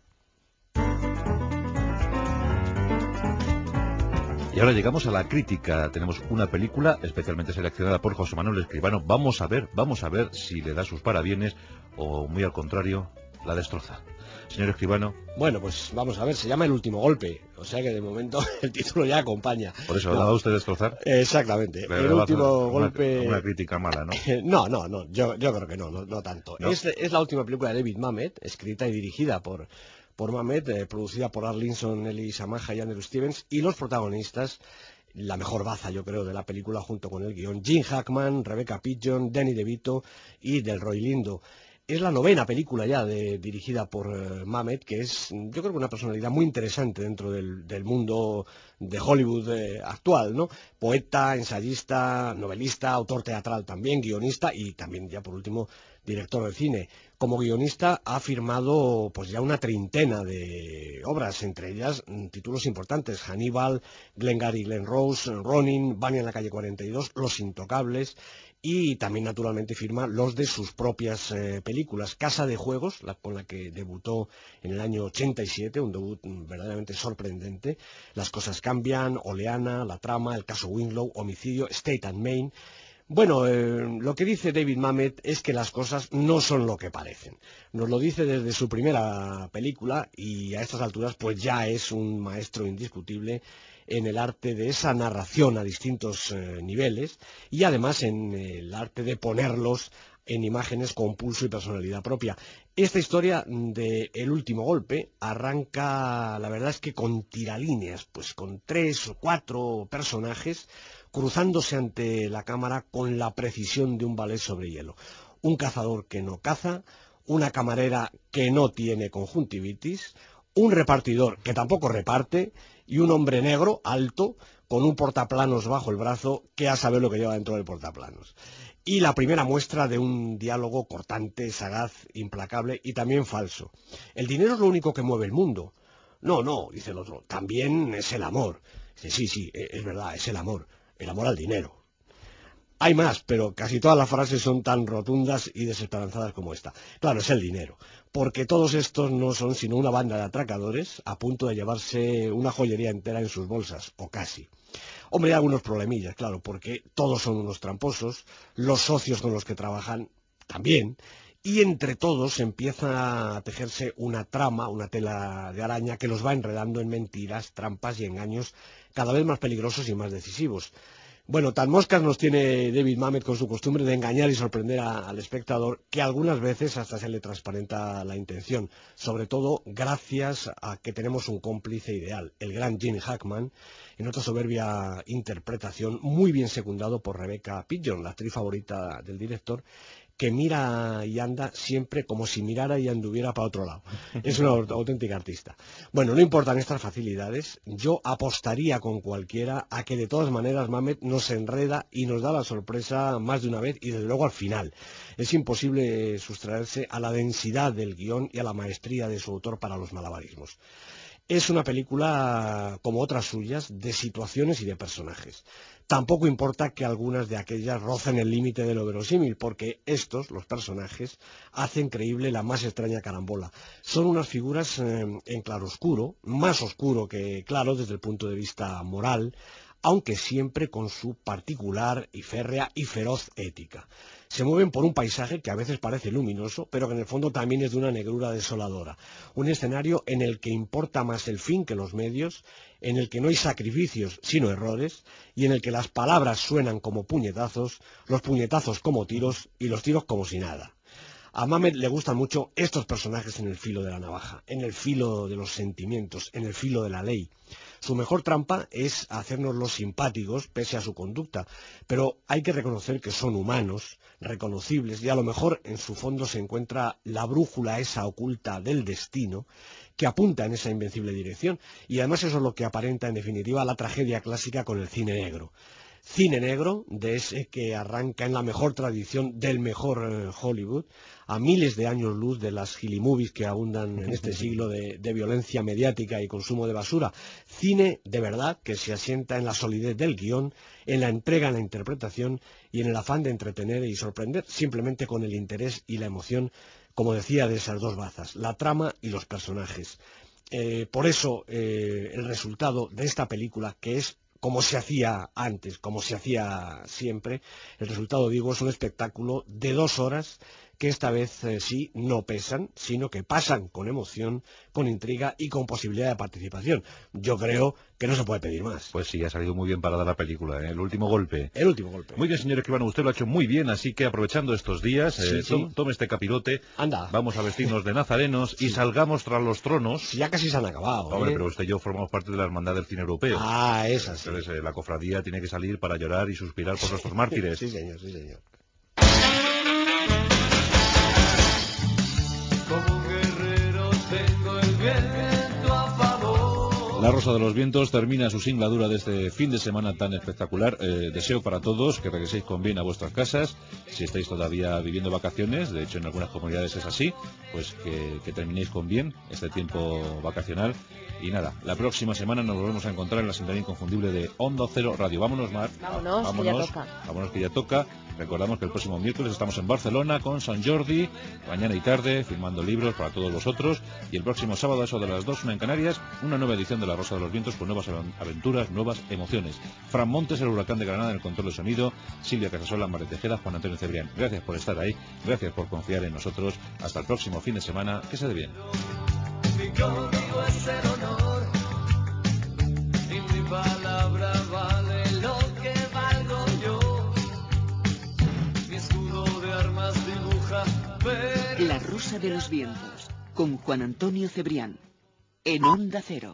Y ahora llegamos a la crítica. Tenemos una película especialmente seleccionada por José Manuel Escribano. Vamos a ver si le da sus parabienes o, muy al contrario, la destroza. Señor Escribano. Bueno, pues vamos a ver, se llama El último golpe, o sea que de momento el título ya acompaña. ¿Por eso la va usted a destrozar? Exactamente, El último golpe... Una crítica mala, ¿no? No, yo creo que no tanto. ¿No? Es la última película de David Mamet, escrita y dirigida por Mamet, producida por Art Linson, Eli Samaja y Andrew Stevens, y los protagonistas, la mejor baza, yo creo, de la película junto con el guión, Gene Hackman, Rebecca Pidgeon, Danny DeVito y Delroy Lindo. Es la 9ª película ya dirigida por Mamet, que es, yo creo que una personalidad muy interesante dentro del mundo de Hollywood actual, ¿no? Poeta, ensayista, novelista, autor teatral también, guionista y también, ya por último, director de cine. Como guionista ha firmado pues ya una 30 de obras, entre ellas títulos importantes: Hannibal, Glengarry Glen Rose, Ronin, Bunny en la calle 42, Los Intocables, y también naturalmente firma los de sus propias películas. Casa de Juegos, con la que debutó en el año 87, un debut verdaderamente sorprendente. Las cosas cambian, Oleana, La trama, El caso Winslow, Homicidio, State and Main. Bueno, lo que dice David Mamet es que las cosas no son lo que parecen. Nos lo dice desde su primera película y a estas alturas pues ya es un maestro indiscutible en el arte de esa narración a distintos niveles y además en el arte de ponerlos en imágenes con pulso y personalidad propia. Esta historia de El último golpe arranca, la verdad es que con tiralíneas, pues con 3 o 4 personajes cruzándose ante la cámara con la precisión de un ballet sobre hielo. Un cazador que no caza, una camarera que no tiene conjuntivitis, un repartidor que tampoco reparte y un hombre negro, alto, con un portaplanos bajo el brazo, que a saber lo que lleva dentro del portaplanos. Y la primera muestra de un diálogo cortante, sagaz, implacable y también falso. El dinero es lo único que mueve el mundo. No, dice el otro, también es el amor. Dice, sí, es verdad, es el amor al dinero. Hay más, pero casi todas las frases son tan rotundas y desesperanzadas como esta. Claro, es el dinero, porque todos estos no son sino una banda de atracadores a punto de llevarse una joyería entera en sus bolsas, o casi. Hombre, hay algunos problemillas, claro, porque todos son unos tramposos, los socios con los que trabajan también, y entre todos empieza a tejerse una trama, una tela de araña que los va enredando en mentiras, trampas y engaños cada vez más peligrosos y más decisivos. Bueno, tan moscas nos tiene David Mamet con su costumbre de engañar y sorprender al espectador, que algunas veces hasta se le transparenta la intención, sobre todo gracias a que tenemos un cómplice ideal, el gran Gene Hackman, en otra soberbia interpretación, muy bien secundado por Rebecca Pidgeon, la actriz favorita del director, que mira y anda siempre como si mirara y anduviera para otro lado. Es una auténtica artista. Bueno, no importan estas facilidades, yo apostaría con cualquiera a que de todas maneras Mamet nos enreda y nos da la sorpresa más de una vez y desde luego al final. Es imposible sustraerse a la densidad del guión y a la maestría de su autor para los malabarismos. Es una película, como otras suyas, de situaciones y de personajes. Tampoco importa que algunas de aquellas rocen el límite de lo verosímil, porque estos, los personajes, hacen creíble la más extraña carambola. Son unas figuras en claroscuro, más oscuro que claro desde el punto de vista moral, aunque siempre con su particular y férrea y feroz ética. Se mueven por un paisaje que a veces parece luminoso, pero que en el fondo también es de una negrura desoladora. Un escenario en el que importa más el fin que los medios, en el que no hay sacrificios sino errores, y en el que las palabras suenan como puñetazos, los puñetazos como tiros y los tiros como si nada. A Mamet le gustan mucho estos personajes en el filo de la navaja, en el filo de los sentimientos, en el filo de la ley. Su mejor trampa es hacernoslos simpáticos pese a su conducta, pero hay que reconocer que son humanos, reconocibles, y a lo mejor en su fondo se encuentra la brújula esa oculta del destino que apunta en esa invencible dirección, y además eso es lo que aparenta en definitiva la tragedia clásica con el cine negro. Cine negro, de ese que arranca en la mejor tradición del mejor Hollywood, a miles de años luz de las gilimovies que abundan en este siglo de violencia mediática y consumo de basura. Cine de verdad que se asienta en la solidez del guión, en la entrega en la interpretación y en el afán de entretener y sorprender, simplemente con el interés y la emoción, como decía, de esas dos bazas, la trama y los personajes. Por eso el resultado de esta película, que es como se hacía antes, como se hacía siempre, el resultado, digo, es un espectáculo de 2 horas que esta vez sí no pesan, sino que pasan con emoción, con intriga y con posibilidad de participación. Yo creo que no se puede pedir más. Pues sí, ha salido muy bien parada la película, ¿eh? El último golpe. El último golpe. Muy bien, señor Escribano, usted lo ha hecho muy bien, así que aprovechando estos días, tome este capirote, anda, vamos a vestirnos de nazarenos y salgamos tras los tronos. Ya casi se han acabado. Hombre, pero usted y yo formamos parte de la Hermandad del Cine Europeo. Ah, esa sí. Entonces, la cofradía tiene que salir para llorar y suspirar por nuestros mártires. Sí, señor, sí, señor. La Rosa de los Vientos termina su singladura de este fin de semana tan espectacular. Deseo para todos que regreséis con bien a vuestras casas. Si estáis todavía viviendo vacaciones, de hecho en algunas comunidades es así, pues que terminéis con bien este tiempo vacacional. Y nada, la próxima semana nos volvemos a encontrar en la sintonía inconfundible de Onda Cero Radio. Vámonos, Mar. Vámonos, que ya toca. Vámonos, que ya toca. Recordamos que el próximo miércoles estamos en Barcelona con San Jordi, mañana y tarde, firmando libros para todos vosotros. Y el próximo sábado, a eso de las 2, una en Canarias, una nueva edición de La Rosa de los Vientos con nuevas aventuras, nuevas emociones. Fran Montes, el huracán de Granada en el control de sonido, Silvia Casasola, María Tejeda, Juan Antonio Cebrián. Gracias por estar ahí, gracias por confiar en nosotros. Hasta el próximo fin de semana, que se dé bien. La Rosa de los Vientos, con Juan Antonio Cebrián, en Onda Cero.